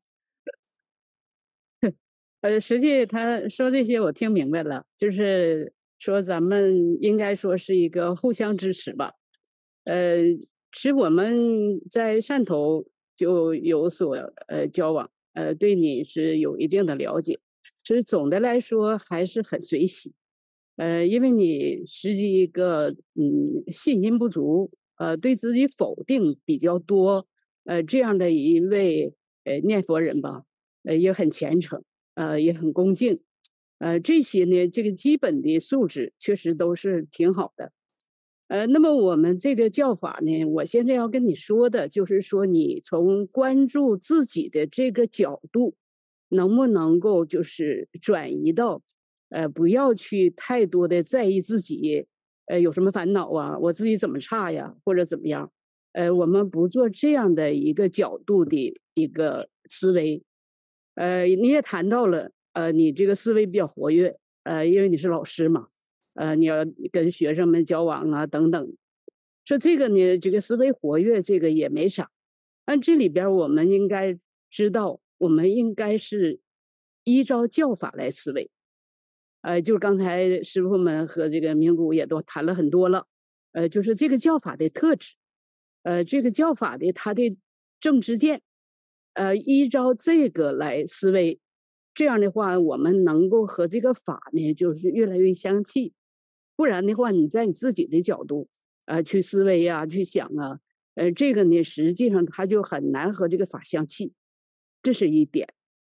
呃，实际他说这些我听明白了，就是说咱们应该说是一个互相支持吧。呃，其实我们在汕头就有所呃交往，呃，对你是有一定的了解。其实总的来说还是很随喜，呃，因为你实际一个嗯信心不足，呃，对自己否定比较多，呃，这样的一位呃念佛人吧，呃，也很虔诚。呃，也很恭敬，呃，这些呢，这个基本的素质确实都是挺好的。呃，那么我们这个教法呢，我现在要跟你说的就是说，你从关注自己的这个角度，能不能够就是转移到，呃，不要去太多的在意自己，呃，有什么烦恼啊，我自己怎么差呀，或者怎么样，呃，我们不做这样的一个角度的一个思维。呃，你也谈到了，呃，你这个思维比较活跃，呃，因为你是老师嘛，呃，你要跟学生们交往啊，等等。说这个呢，这个思维活跃，这个也没啥。但这里边我们应该知道，我们应该是依照教法来思维。呃，就是刚才师傅们和这个明谷也都谈了很多了，呃，就是这个教法的特质，呃，这个教法的它的正知见。呃，依照这个来思维，这样的话，我们能够和这个法呢，就是越来越相契。不然的话，你在你自己的角度，呃，去思维啊，去想啊，呃，这个呢，实际上它就很难和这个法相契，这是一点。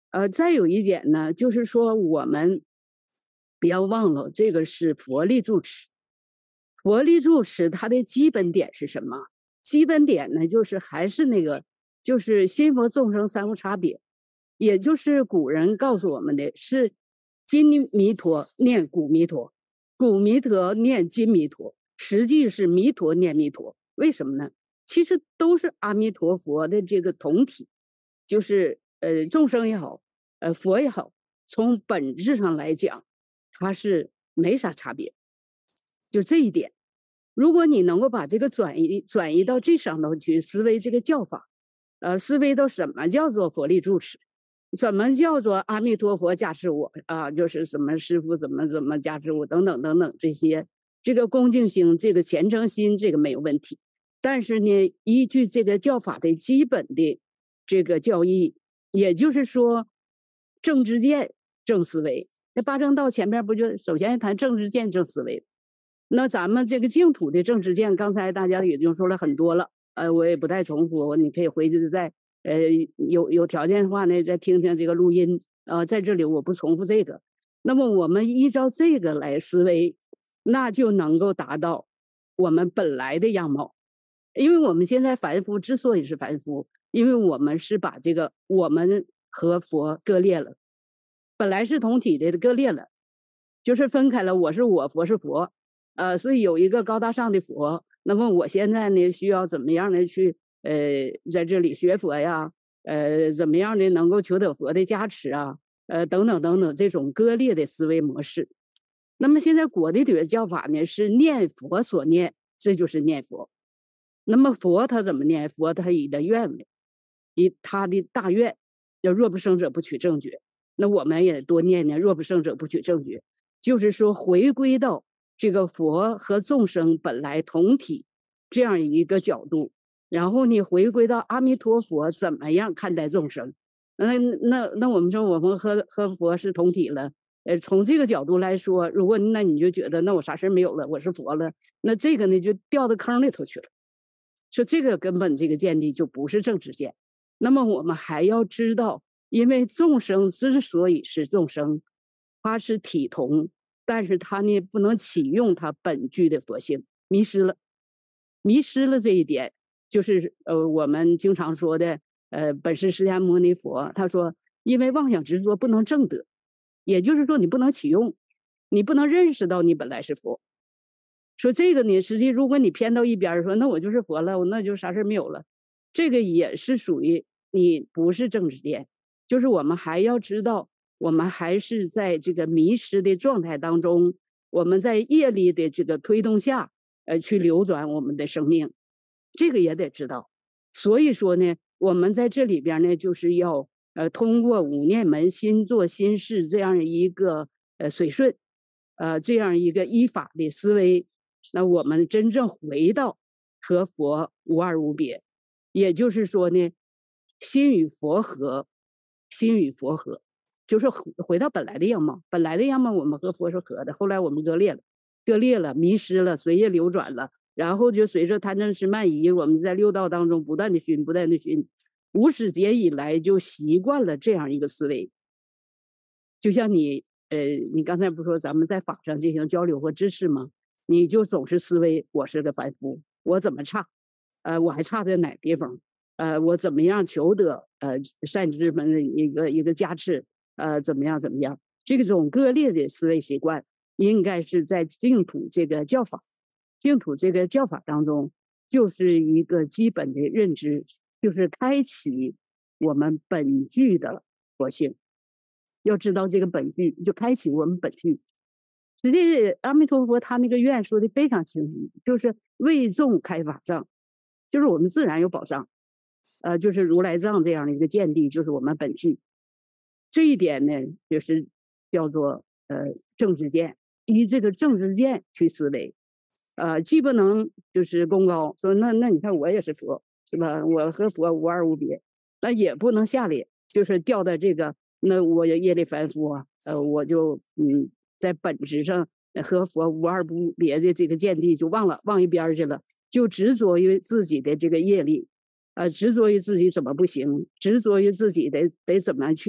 呃，再有一点呢，就是说我们不要忘了，这个是佛力住持。佛力住持它的基本点是什么？基本点呢，就是还是那个，就是心佛众生三无差别，也就是古人告诉我们的是金弥陀念古弥陀，古弥陀念金弥陀，实际是弥陀念弥陀。为什么呢？其实都是阿弥陀佛的这个同体，就是呃众生也好，呃佛也好，从本质上来讲，它是没啥差别。就这一点，如果你能够把这个转移转移到这上头去思维这个教法，呃，思维到什么叫做佛力住持，什么叫做阿弥陀佛加持我啊，就是什么师父怎么怎么加持我等等等等这些，这个恭敬心，这个虔诚心，这个没有问题。但是呢，依据这个教法的基本的这个教义，也就是说，正知见、正思维。那八正道前面不就首先谈正知见、正思维？那咱们这个净土的正知见，刚才大家已经说了很多了，呃，我也不再重复，你可以回去再呃有有条件的话呢，再听听这个录音。呃，在这里我不重复这个。那么我们依照这个来思维，那就能够达到我们本来的样貌。因为我们现在凡夫之所以是凡夫，因为我们是把这个我们和佛割裂了，本来是同体的割裂了，就是分开了，我是我，佛是佛。呃，所以有一个高大上的佛，那么我现在呢，需要怎么样的去呃在这里学佛呀？呃，怎么样的能够求得佛的加持啊？呃，等等等等，这种割裂的思维模式。那么现在国的这个教法呢，是念佛所念，这就是念佛。那么佛他怎么念？佛他以的愿为，以他的大愿，叫若不生者不取正觉。那我们也多念念若不生者不取正觉，就是说回归到这个佛和众生本来同体这样一个角度，然后你回归到阿弥陀佛怎么样看待众生。那那那我们说我们和和佛是同体了，呃，从这个角度来说，如果那你就觉得那我啥事没有了，我是佛了，那这个呢就掉到坑里头去了。说这个根本这个见地就不是正知见。那么我们还要知道，因为众生之所以是众生，它是体同。但是他呢，不能启用他本具的佛性，迷失了，迷失了这一点，就是呃，我们经常说的，呃，本师释迦牟尼佛，他说，因为妄想执着不能证得，也就是说你不能启用，你不能认识到你本来是佛。说这个呢，实际如果你偏到一边说，那我就是佛了，我那就啥事没有了，这个也是属于你不是正知见，就是我们还要知道。我们还是在这个迷失的状态当中，我们在业力的这个推动下，呃，去流转我们的生命，这个也得知道。所以说呢，我们在这里边呢，就是要呃通过五念门、心作心事这样一个呃随顺，呃这样一个依法的思维，那我们真正回到和佛无二无别，也就是说呢，心与佛合，心与佛合。就是回到本来的样貌，本来的样貌我们和佛是合的，后来我们割裂了，割裂了，迷失了，随业流转了，然后就随着贪嗔痴慢疑，我们在六道当中不断的熏，不断的熏，无始劫以来就习惯了这样一个思维。就像你，呃，你刚才不说咱们在法上进行交流和知识吗？你就总是思维我是个凡夫，我怎么差？呃，我还差在哪地方？呃，我怎么样求得呃善知们的一个一个加持？呃，怎么样？怎么样？这种割裂的思维习惯，应该是在净土这个教法、净土这个教法当中，就是一个基本的认知，就是开启我们本具的佛性。要知道这个本具，就开启我们本具。实际阿弥陀佛他那个愿说的非常清楚，就是为众开法藏，就是我们自然有宝藏，呃，就是如来藏这样的一个见地，就是我们本具。这一点呢，就是叫做呃正知见，依这个正知见去思维，呃，既不能就是功高说那那你看我也是佛是吧？我和佛无二无别，那也不能下列，就是掉在这个那我业力凡夫啊，呃，我就嗯在本质上和佛无二无别的这个见地就忘了，忘一边去了，就执着于自己的这个业力，呃，执着于自己怎么不行，执着于自己得得怎么去。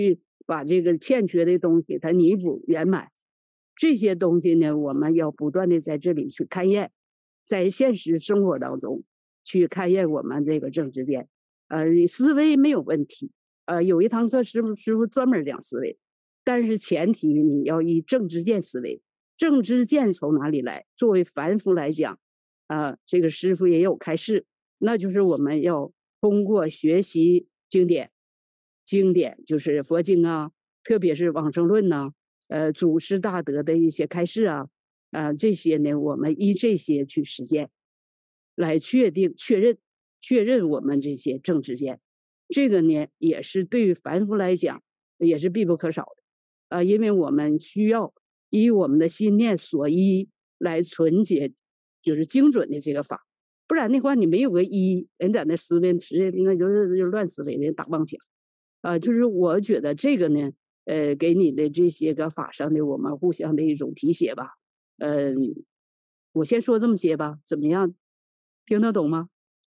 把这个欠缺的东西它弥补圆满。这些东西呢，我们要不断的在这里去勘验，在现实生活当中去勘验我们这个正知见。呃，思维没有问题，呃，有一堂课师傅师傅专门讲思维，但是前提你要以正知见思维。正知见从哪里来？作为凡夫来讲，啊、呃，这个师傅也有开示，那就是我们要通过学习经典，经典就是佛经啊，特别是往生论呐、啊，呃，祖师大德的一些开示啊，啊、呃，这些呢，我们依这些去实践，来确定、确认、确认我们这些正知见。这个呢，也是对于凡夫来讲，也是必不可少的，啊、呃，因为我们需要以我们的心念所依来存结，就是精准的这个法，不然的话，你没有个依，人在那思维，实际那就是就乱思维的打妄想，啊、呃，就是我觉得这个呢，呃，给你的这些个法上的我们互相的一种提携吧，嗯、呃，我先说这么些吧，怎么样？听得懂吗？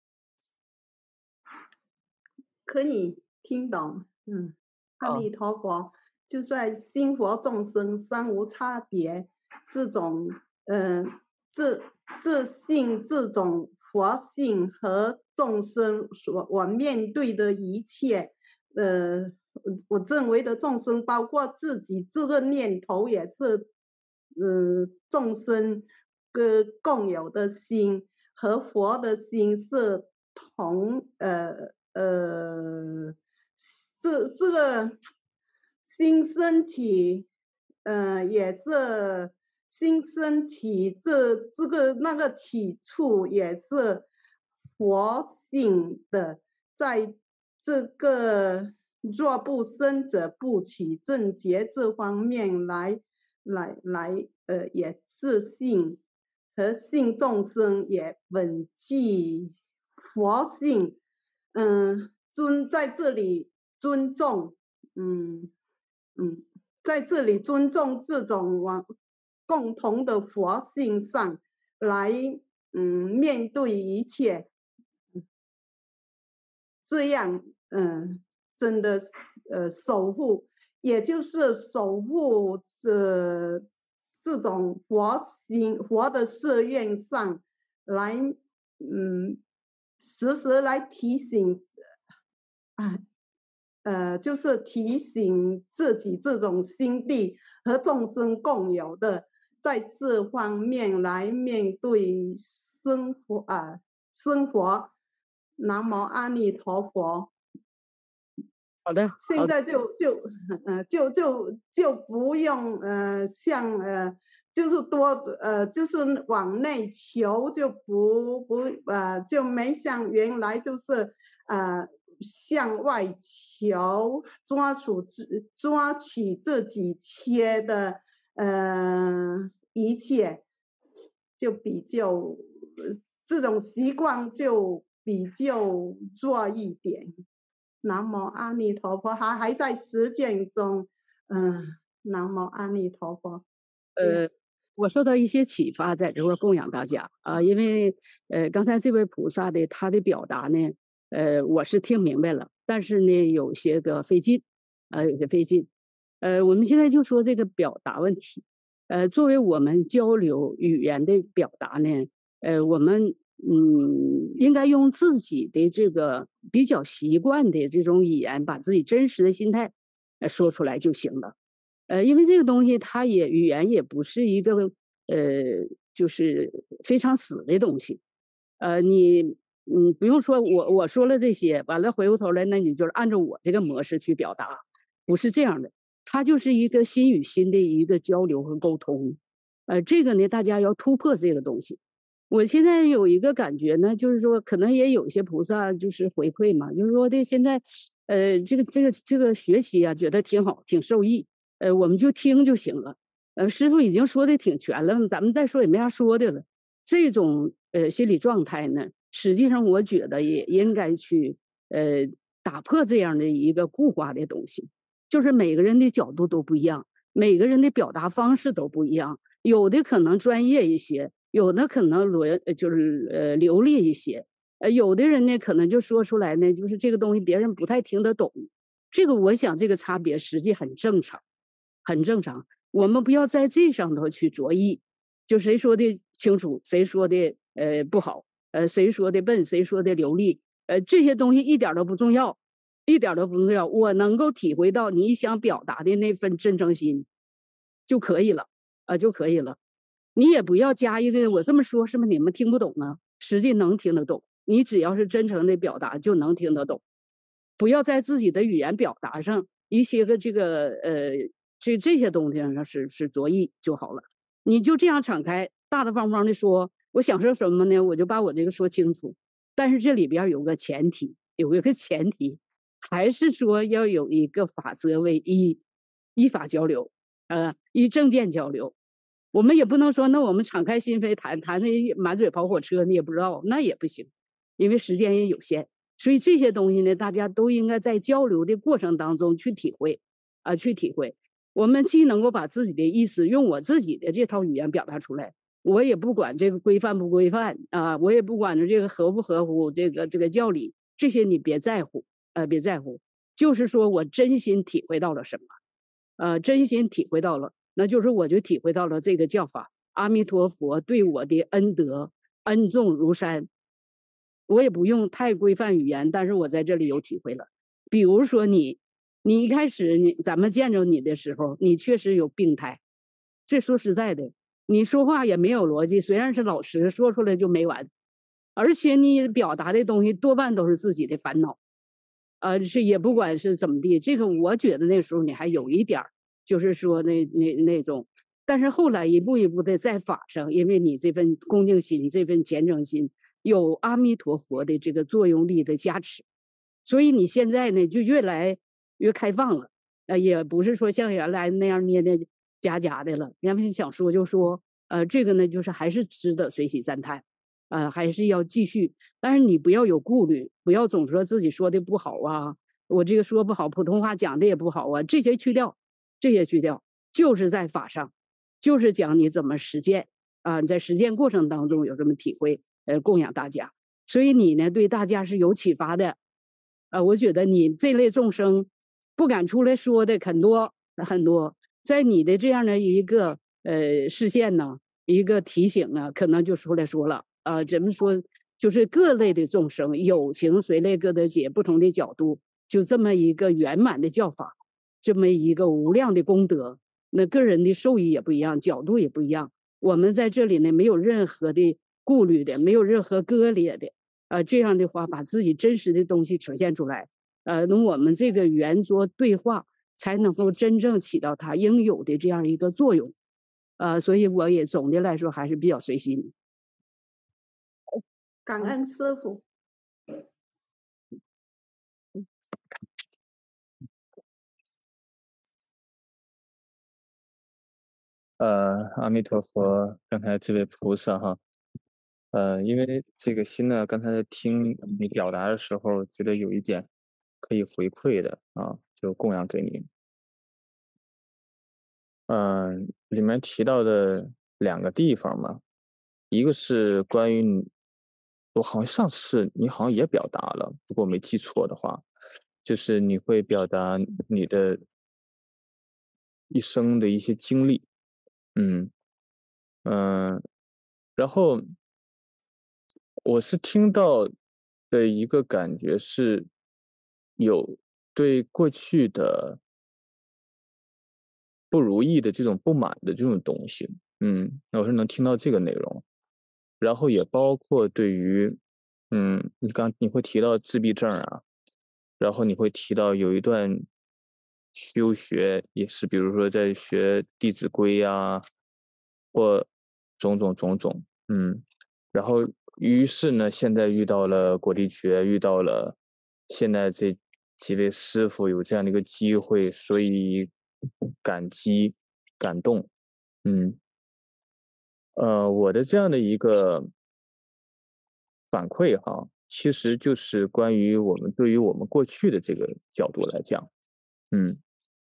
可以听懂，嗯，阿弥陀佛。哦，就算心佛众生三无差别，这种呃自自信这种佛性和众生所我面对的一切，呃，我认为的众生包括自己这个念头也是，呃，众生呃共有的心和佛的心是同呃呃这这个。心升起，呃，也是心升起，这这个那个起处也是佛性的，在这个若不生者不起正觉这方面来来来，呃，也自信和信众生也本具佛性，嗯、呃，尊在这里尊重，嗯。嗯，在这里尊重这种往共同的佛性上来，嗯，面对一切，这样，嗯，真的，呃，守护，也就是守护这这种佛心佛的誓愿上来，嗯，时时来提醒，啊。呃，就是提醒自己这种心地和众生共有的，在这方面来面对生活啊、呃，生活。南无阿弥陀佛。 好的。 现在就就呃就就就不用呃像呃就是多呃就是往内求，就不不呃就没像原来就是呃。向外求，抓取自抓取自己缺的呃一切，就比较这种习惯就比较弱一点。南无阿弥陀佛，还还在实践中，嗯、呃，南无阿弥陀佛。 呃，我受到一些启发，在这块供养大家啊、呃，因为呃刚才这位菩萨的他的表达呢。呃，我是听明白了，但是呢，有些个费劲，呃，有些费劲。呃，我们现在就说这个表达问题。呃，作为我们交流语言的表达呢，呃，我们嗯，应该用自己的这个比较习惯的这种语言，把自己真实的心态呃说出来就行了。呃，因为这个东西它也语言也不是一个呃，就是非常死的东西。呃，你。嗯，不用说我我说了这些，完了回过头来，那你就是按照我这个模式去表达，不是这样的。它就是一个心与心的一个交流和沟通。呃，这个呢，大家要突破这个东西。我现在有一个感觉呢，就是说，可能也有些菩萨就是回馈嘛，就是说的现在，呃，这个这个这个学习啊，觉得挺好，挺受益。呃，我们就听就行了。呃，师傅已经说的挺全了，咱们再说也没啥说的了。这种呃心理状态呢。实际上，我觉得也应该去呃打破这样的一个固化的东西，就是每个人的角度都不一样，每个人的表达方式都不一样，有的可能专业一些，有的可能流就是呃流利一些，呃有的人呢可能就说出来呢，就是这个东西别人不太听得懂， 这个我想这个差别实际很正常，很正常。我们不要在这上头去着意，就谁说的清楚，谁说的呃不好，呃谁说的笨，谁说的流利，呃这些东西一点都不重要，一点都不重要。我能够体会到你想表达的那份真诚心就可以了，啊、呃、就可以了。你也不要加一个我这么说是不是你们听不懂呢？实际能听得懂，你只要是真诚的表达就能听得懂。不要在自己的语言表达上一些个这个呃这这些东西上是是着意就好了。你就这样敞开大大方方的说，我想说什么呢？我就把我这个说清楚。但是这里边有个前提，有一个前提，还是说要有一个法则为依，依法交流，呃，依正见交流。我们也不能说，那我们敞开心扉谈谈的满嘴跑火车，你也不知道，那也不行，因为时间也有限。所以这些东西呢，大家都应该在交流的过程当中去体会，啊、呃，去体会。我们既能够把自己的意思用我自己的这套语言表达出来，我也不管这个规范不规范啊、呃，我也不管这个合不合乎这个这个教理，这些你别在乎，呃，别在乎。就是说我真心体会到了什么，呃，真心体会到了，那就是我就体会到了这个教法，阿弥陀佛对我的恩德恩重如山。我也不用太规范语言，但是我在这里有体会了。比如说你，你一开始你咱们见着你的时候，你确实有病态。这说实在的，你说话也没有逻辑，虽然是老实，说出来就没完，而且你表达的东西多半都是自己的烦恼，呃，是也不管是怎么地。这个我觉得那时候你还有一点，就是说那那那种，但是后来一步一步的在法上，因为你这份恭敬心，这份虔诚心。有阿弥陀佛的这个作用力的加持，所以你现在呢就越来越开放了，呃，也不是说像原来那样捏的假假的了。人们想说就说，呃，这个呢就是还是值得随喜赞叹，呃，还是要继续。但是你不要有顾虑，不要总说自己说的不好啊，我这个说不好，普通话讲的也不好啊，这些去掉，这些去掉，就是在法上，就是讲你怎么实践啊、呃，在实践过程当中有什么体会。呃，供养大家，所以你呢对大家是有启发的，呃，我觉得你这类众生不敢出来说的很多很多，在你的这样的一个呃视线呢，一个提醒呢，可能就出来说了，呃，怎么说，就是各类的众生有情随类各得解，不同的角度，就这么一个圆满的教法，这么一个无量的功德，那个人的受益也不一样，角度也不一样。我们在这里呢，没有任何的顾虑的，没有任何割裂的，呃，这样的话把自己真实的东西呈现出来，呃，那我们这个圆桌对话才能够真正起到它应有的这样一个作用，呃，所以我也总的来说还是比较随心。 感恩师父。 呃，阿弥陀佛，刚才这位菩萨哈。呃，因为这个心呢，刚才听你表达的时候，觉得有一点可以回馈的啊，就供养给你。嗯、呃，里面提到的两个地方嘛，一个是关于你，我好像上次你好像也表达了，如果没记错的话，就是你会表达你的一生的一些经历，嗯嗯、呃，然后。我是听到的一个感觉是，有对过去的不如意的这种不满的这种东西，嗯，我是能听到这个内容，然后也包括对于，嗯，你刚你会提到自闭症啊，然后你会提到有一段修学也是，比如说在学《弟子规》呀，或种种种种，嗯。然后，于是呢，现在遇到了果地觉，遇到了现在这几位师傅有这样的一个机会，所以感激、感动，嗯，呃，我的这样的一个反馈哈，其实就是关于我们对于我们过去的这个角度来讲，嗯，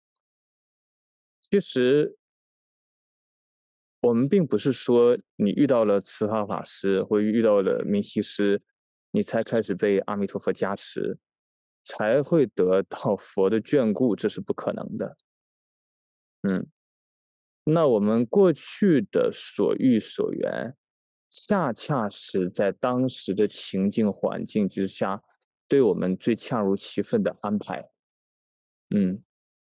其实我们并不是说你遇到了慈航法师或遇到了明西师，你才开始被阿弥陀佛加持。 才会得到佛的眷顾，这是不可能的。嗯，那我们过去的所欲所缘，恰恰是在当时的情境环境之下，对我们最恰如其分的安排。嗯，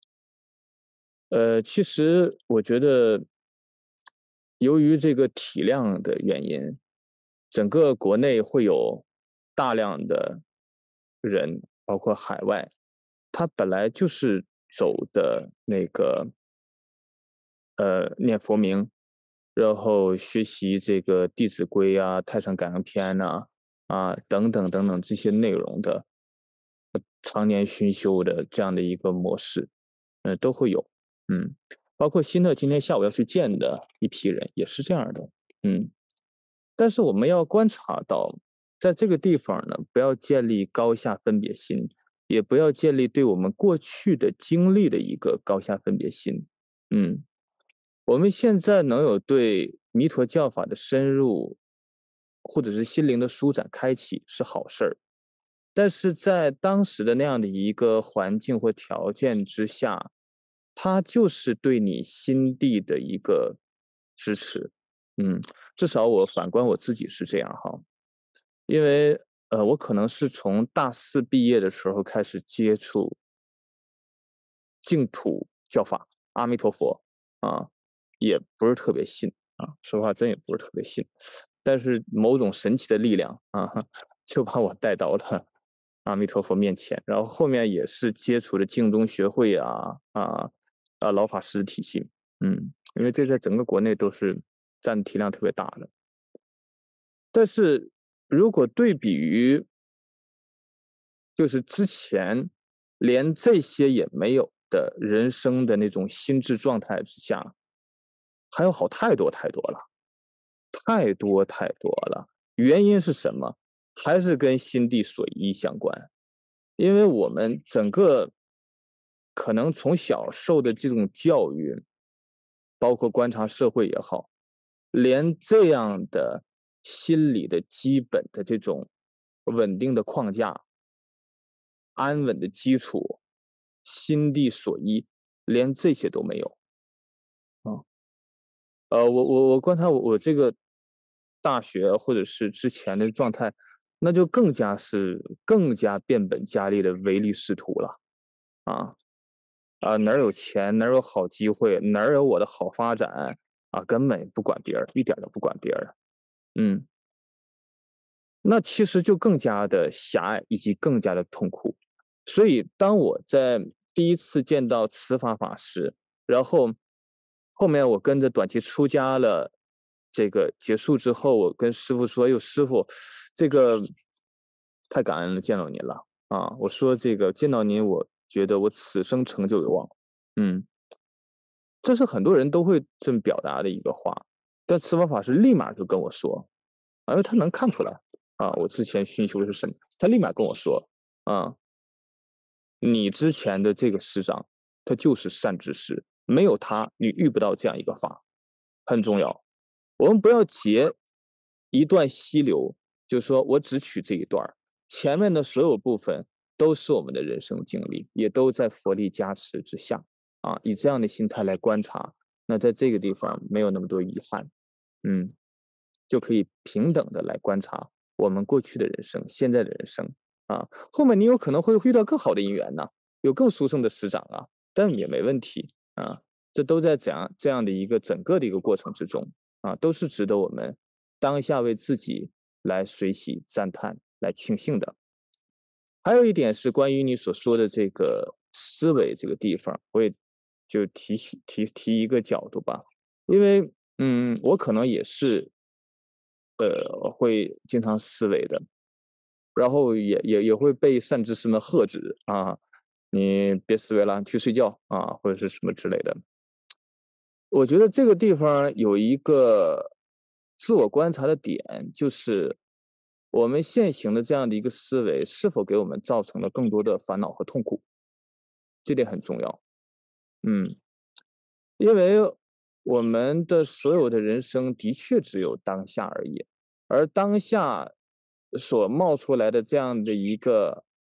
呃，其实我觉得，由于这个体量的原因，整个国内会有大量的人，包括海外，他本来就是走的那个，呃，念佛名，然后学习这个《弟子规》啊、《太上感应篇》呐，啊等等等等这些内容的，常年熏修的这样的一个模式，呃，都会有。嗯，包括新的今天下午要去见的一批人也是这样的。嗯，但是我们要观察到，在这个地方呢，不要建立高下分别心，也不要建立对我们过去的经历的一个高下分别心。嗯，我们现在能有对弥陀教法的深入，或者是心灵的舒展开启是好事儿，但是在当时的那样的一个环境或条件之下，它就是对你心地的一个支持。嗯，至少我反观我自己是这样哈，因为呃，我可能是从大四毕业的时候开始接触净土教法，阿弥陀佛啊，也不是特别信啊，说实话真也不是特别信，但是某种神奇的力量啊，就把我带到了阿弥陀佛面前，然后后面也是接触了净宗学会啊啊啊老法师体系。嗯，因为这在整个国内都是占体量特别大的。但是如果对比于就是之前连这些也没有的人生的那种心智状态之下，还要好太多太多了，太多太多了。原因是什么？还是跟心地所依相关。因为我们整个可能从小受的这种教育，包括观察社会也好，连这样的心理的基本的这种稳定的框架、安稳的基础、心地所依，连这些都没有。啊，呃，我我我观察我我这个大学或者是之前的状态，那就更加是更加变本加厉的唯利是图了。啊啊，哪儿有钱，哪儿有好机会，哪儿有我的好发展啊，根本不管别人，一点都不管别人。嗯，那其实就更加的狭隘，以及更加的痛苦。所以，当我在第一次见到慈法法师，然后后面我跟着短期出家了，这个结束之后，我跟师傅说：“哎呦，师傅，这个太感恩了，见到您了啊！”我说：“这个见到您，我觉得我此生成就有望。”嗯，这是很多人都会这么表达的一个话，但慈法法师立马就跟我说，啊因为他能看出来啊，我之前熏修是什么，他立马跟我说啊，你之前的这个师长，他就是善知识，没有他，你遇不到这样一个法，很重要。我们不要截一段溪流，就是说我只取这一段儿，前面的所有部分都是我们的人生经历，也都在佛力加持之下啊，以这样的心态来观察，那在这个地方没有那么多遗憾，嗯，就可以平等的来观察我们过去的人生、现在的人生啊，后面你有可能会遇到更好的姻缘呢，有更殊胜的师长啊，但也没问题啊，这都在怎样这样的一个整个的一个过程之中啊，都是值得我们当下为自己来随喜赞叹、来庆幸的。还有一点是关于你所说的这个思维这个地方，我也就提提提一个角度吧，因为嗯，我可能也是呃会经常思维的，然后也也也会被善知识们喝止啊，你别思维了，去睡觉啊，或者是什么之类的。我觉得这个地方有一个自我观察的点，就是我们现行的这样的一个思维，是否给我们造成了更多的烦恼和痛苦，这点很重要。嗯，因为我们的所有的人生的确只有当下而已，而当下所冒出来的这样的一个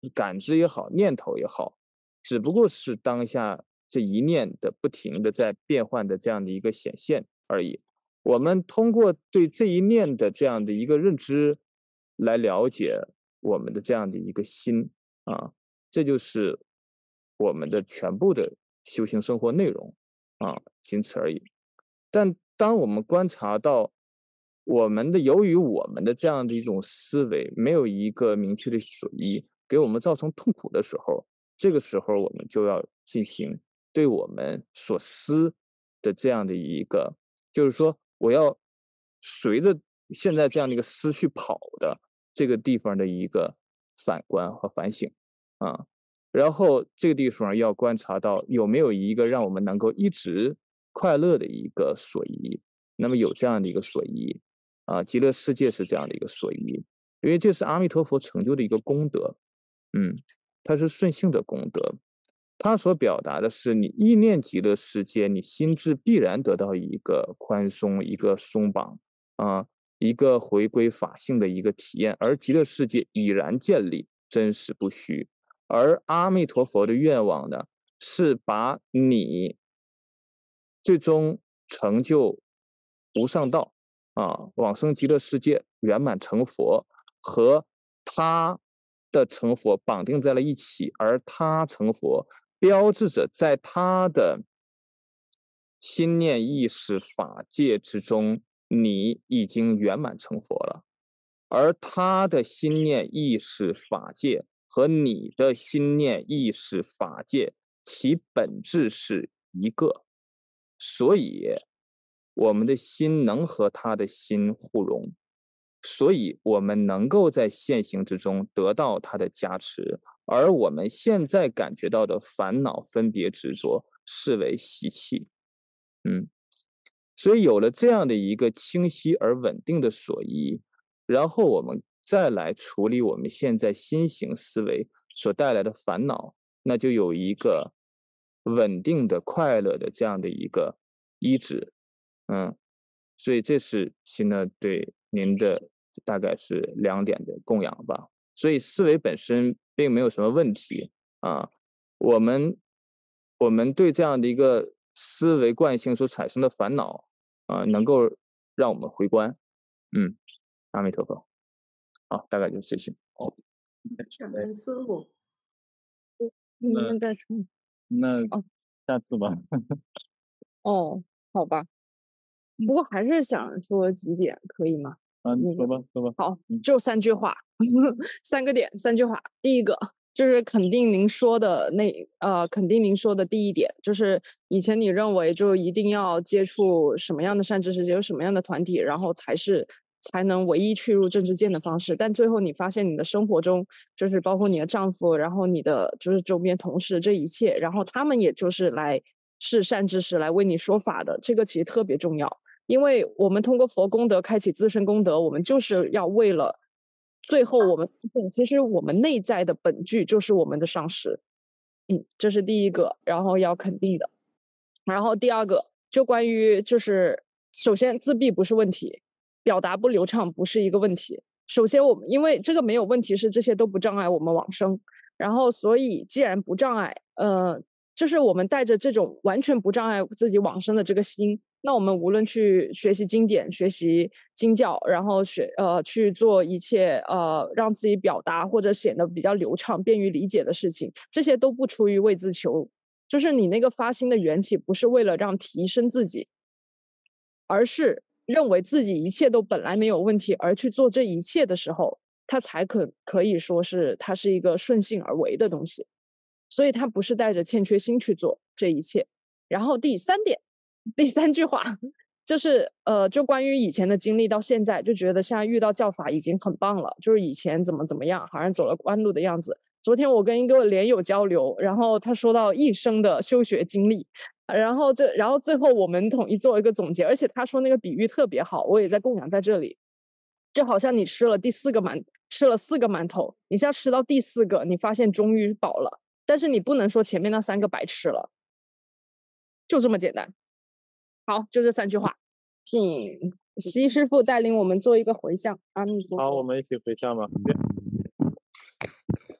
感知也好，念头也好，只不过是当下这一念的不停的在变换的这样的一个显现而已。我们通过对这一念的这样的一个认知来了解我们的这样的一个心啊，这就是我们的全部的修行生活内容啊，仅此而已。但当我们观察到我们的由于我们的这样的一种思维没有一个明确的所依，给我们造成痛苦的时候，这个时候我们就要进行对我们所思的这样的一个，就是说我要随着现在这样的一个思绪跑的这个地方的一个反观和反省啊，然后这个地方要观察到有没有一个让我们能够一直快乐的一个所依。那么有这样的一个所依啊，极乐世界是这样的一个所依，因为这是阿弥陀佛成就的一个功德，嗯，它是顺性的功德，它所表达的是你意念极乐世界，你心智必然得到一个宽松，一个松绑啊，一个回归法性的一个体验，而极乐世界已然建立，真实不虚。而阿弥陀佛的愿望呢，是把你最终成就无上道啊，往生极乐世界，圆满成佛，和他的成佛绑定在了一起，而他成佛标志着在他的心念意识法界之中，你已经圆满成佛了，而他的心念意识法界和你的心念意识法界其本质是一个，所以我们的心能和他的心互融，所以我们能够在现行之中得到他的加持，而我们现在感觉到的烦恼分别执着视为习气。嗯，所以有了这样的一个清晰而稳定的所依，然后我们再来处理我们现在新型思维所带来的烦恼，那就有一个稳定的快乐的这样的一个依止。嗯，所以这是现在对您的大概是两点的供养吧。所以思维本身并没有什么问题啊，我们我们对这样的一个思维惯性所产生的烦恼啊，能够让我们回观。嗯，阿弥陀佛。好，大概就是这些。哦， 感恩师父。 你们再说。 那哦， 下次吧。 哦，好吧。不过还是想说几点，可以吗？ 啊，你那个说吧，说吧。 好， 嗯就三句话，三个点，三句话。第一个就是肯定您说的那呃，肯定您说的第一点，就是以前你认为就一定要接触什么样的善知识，接触什么样的团体，然后才是才能唯一去入正知见的方式。但最后你发现你的生活中，就是包括你的丈夫，然后你的就是周边同事这一切，然后他们也就是来是善知识来为你说法的，这个其实特别重要。因为我们通过佛功德开启自身功德，我们就是要为了最后我们其实我们内在的本具就是我们的上师。嗯，这是第一个，然后要肯定的。然后第二个就关于就是首先自闭不是问题，表达不流畅不是一个问题。首先我们因为这个没有问题，是这些都不障碍我们往生，然后所以既然不障碍，呃，就是我们带着这种完全不障碍自己往生的这个心，那我们无论去学习经典、学习经教，然后学呃去做一切呃让自己表达或者显得比较流畅、便于理解的事情，这些都不出于为自求，就是你那个发心的缘起不是为了让提升自己，而是认为自己一切都本来没有问题，而去做这一切的时候，它才可可以说是它是一个顺性而为的东西。所以他不是带着欠缺心去做这一切。然后第三点，第三句话就是呃，就关于以前的经历到现在，就觉得现在遇到教法已经很棒了，就是以前怎么怎么样，好像走了弯路的样子。昨天我跟一个莲友交流，然后他说到一生的修学经历，然后这然后最后我们统一做一个总结，而且他说那个比喻特别好，我也在供养在这里。就好像你吃了第四个馒吃了四个馒头，你现在吃到第四个，你发现终于饱了。但是你不能说前面那三个白吃了，就这么简单。好，就这三句话，请西师父带领我们做一个回向。阿弥陀佛。 好，我们一起回向吧。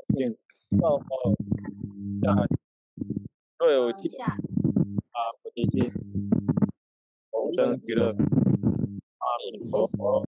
敬道报下若有记下啊菩提心，同生极乐。阿弥陀佛。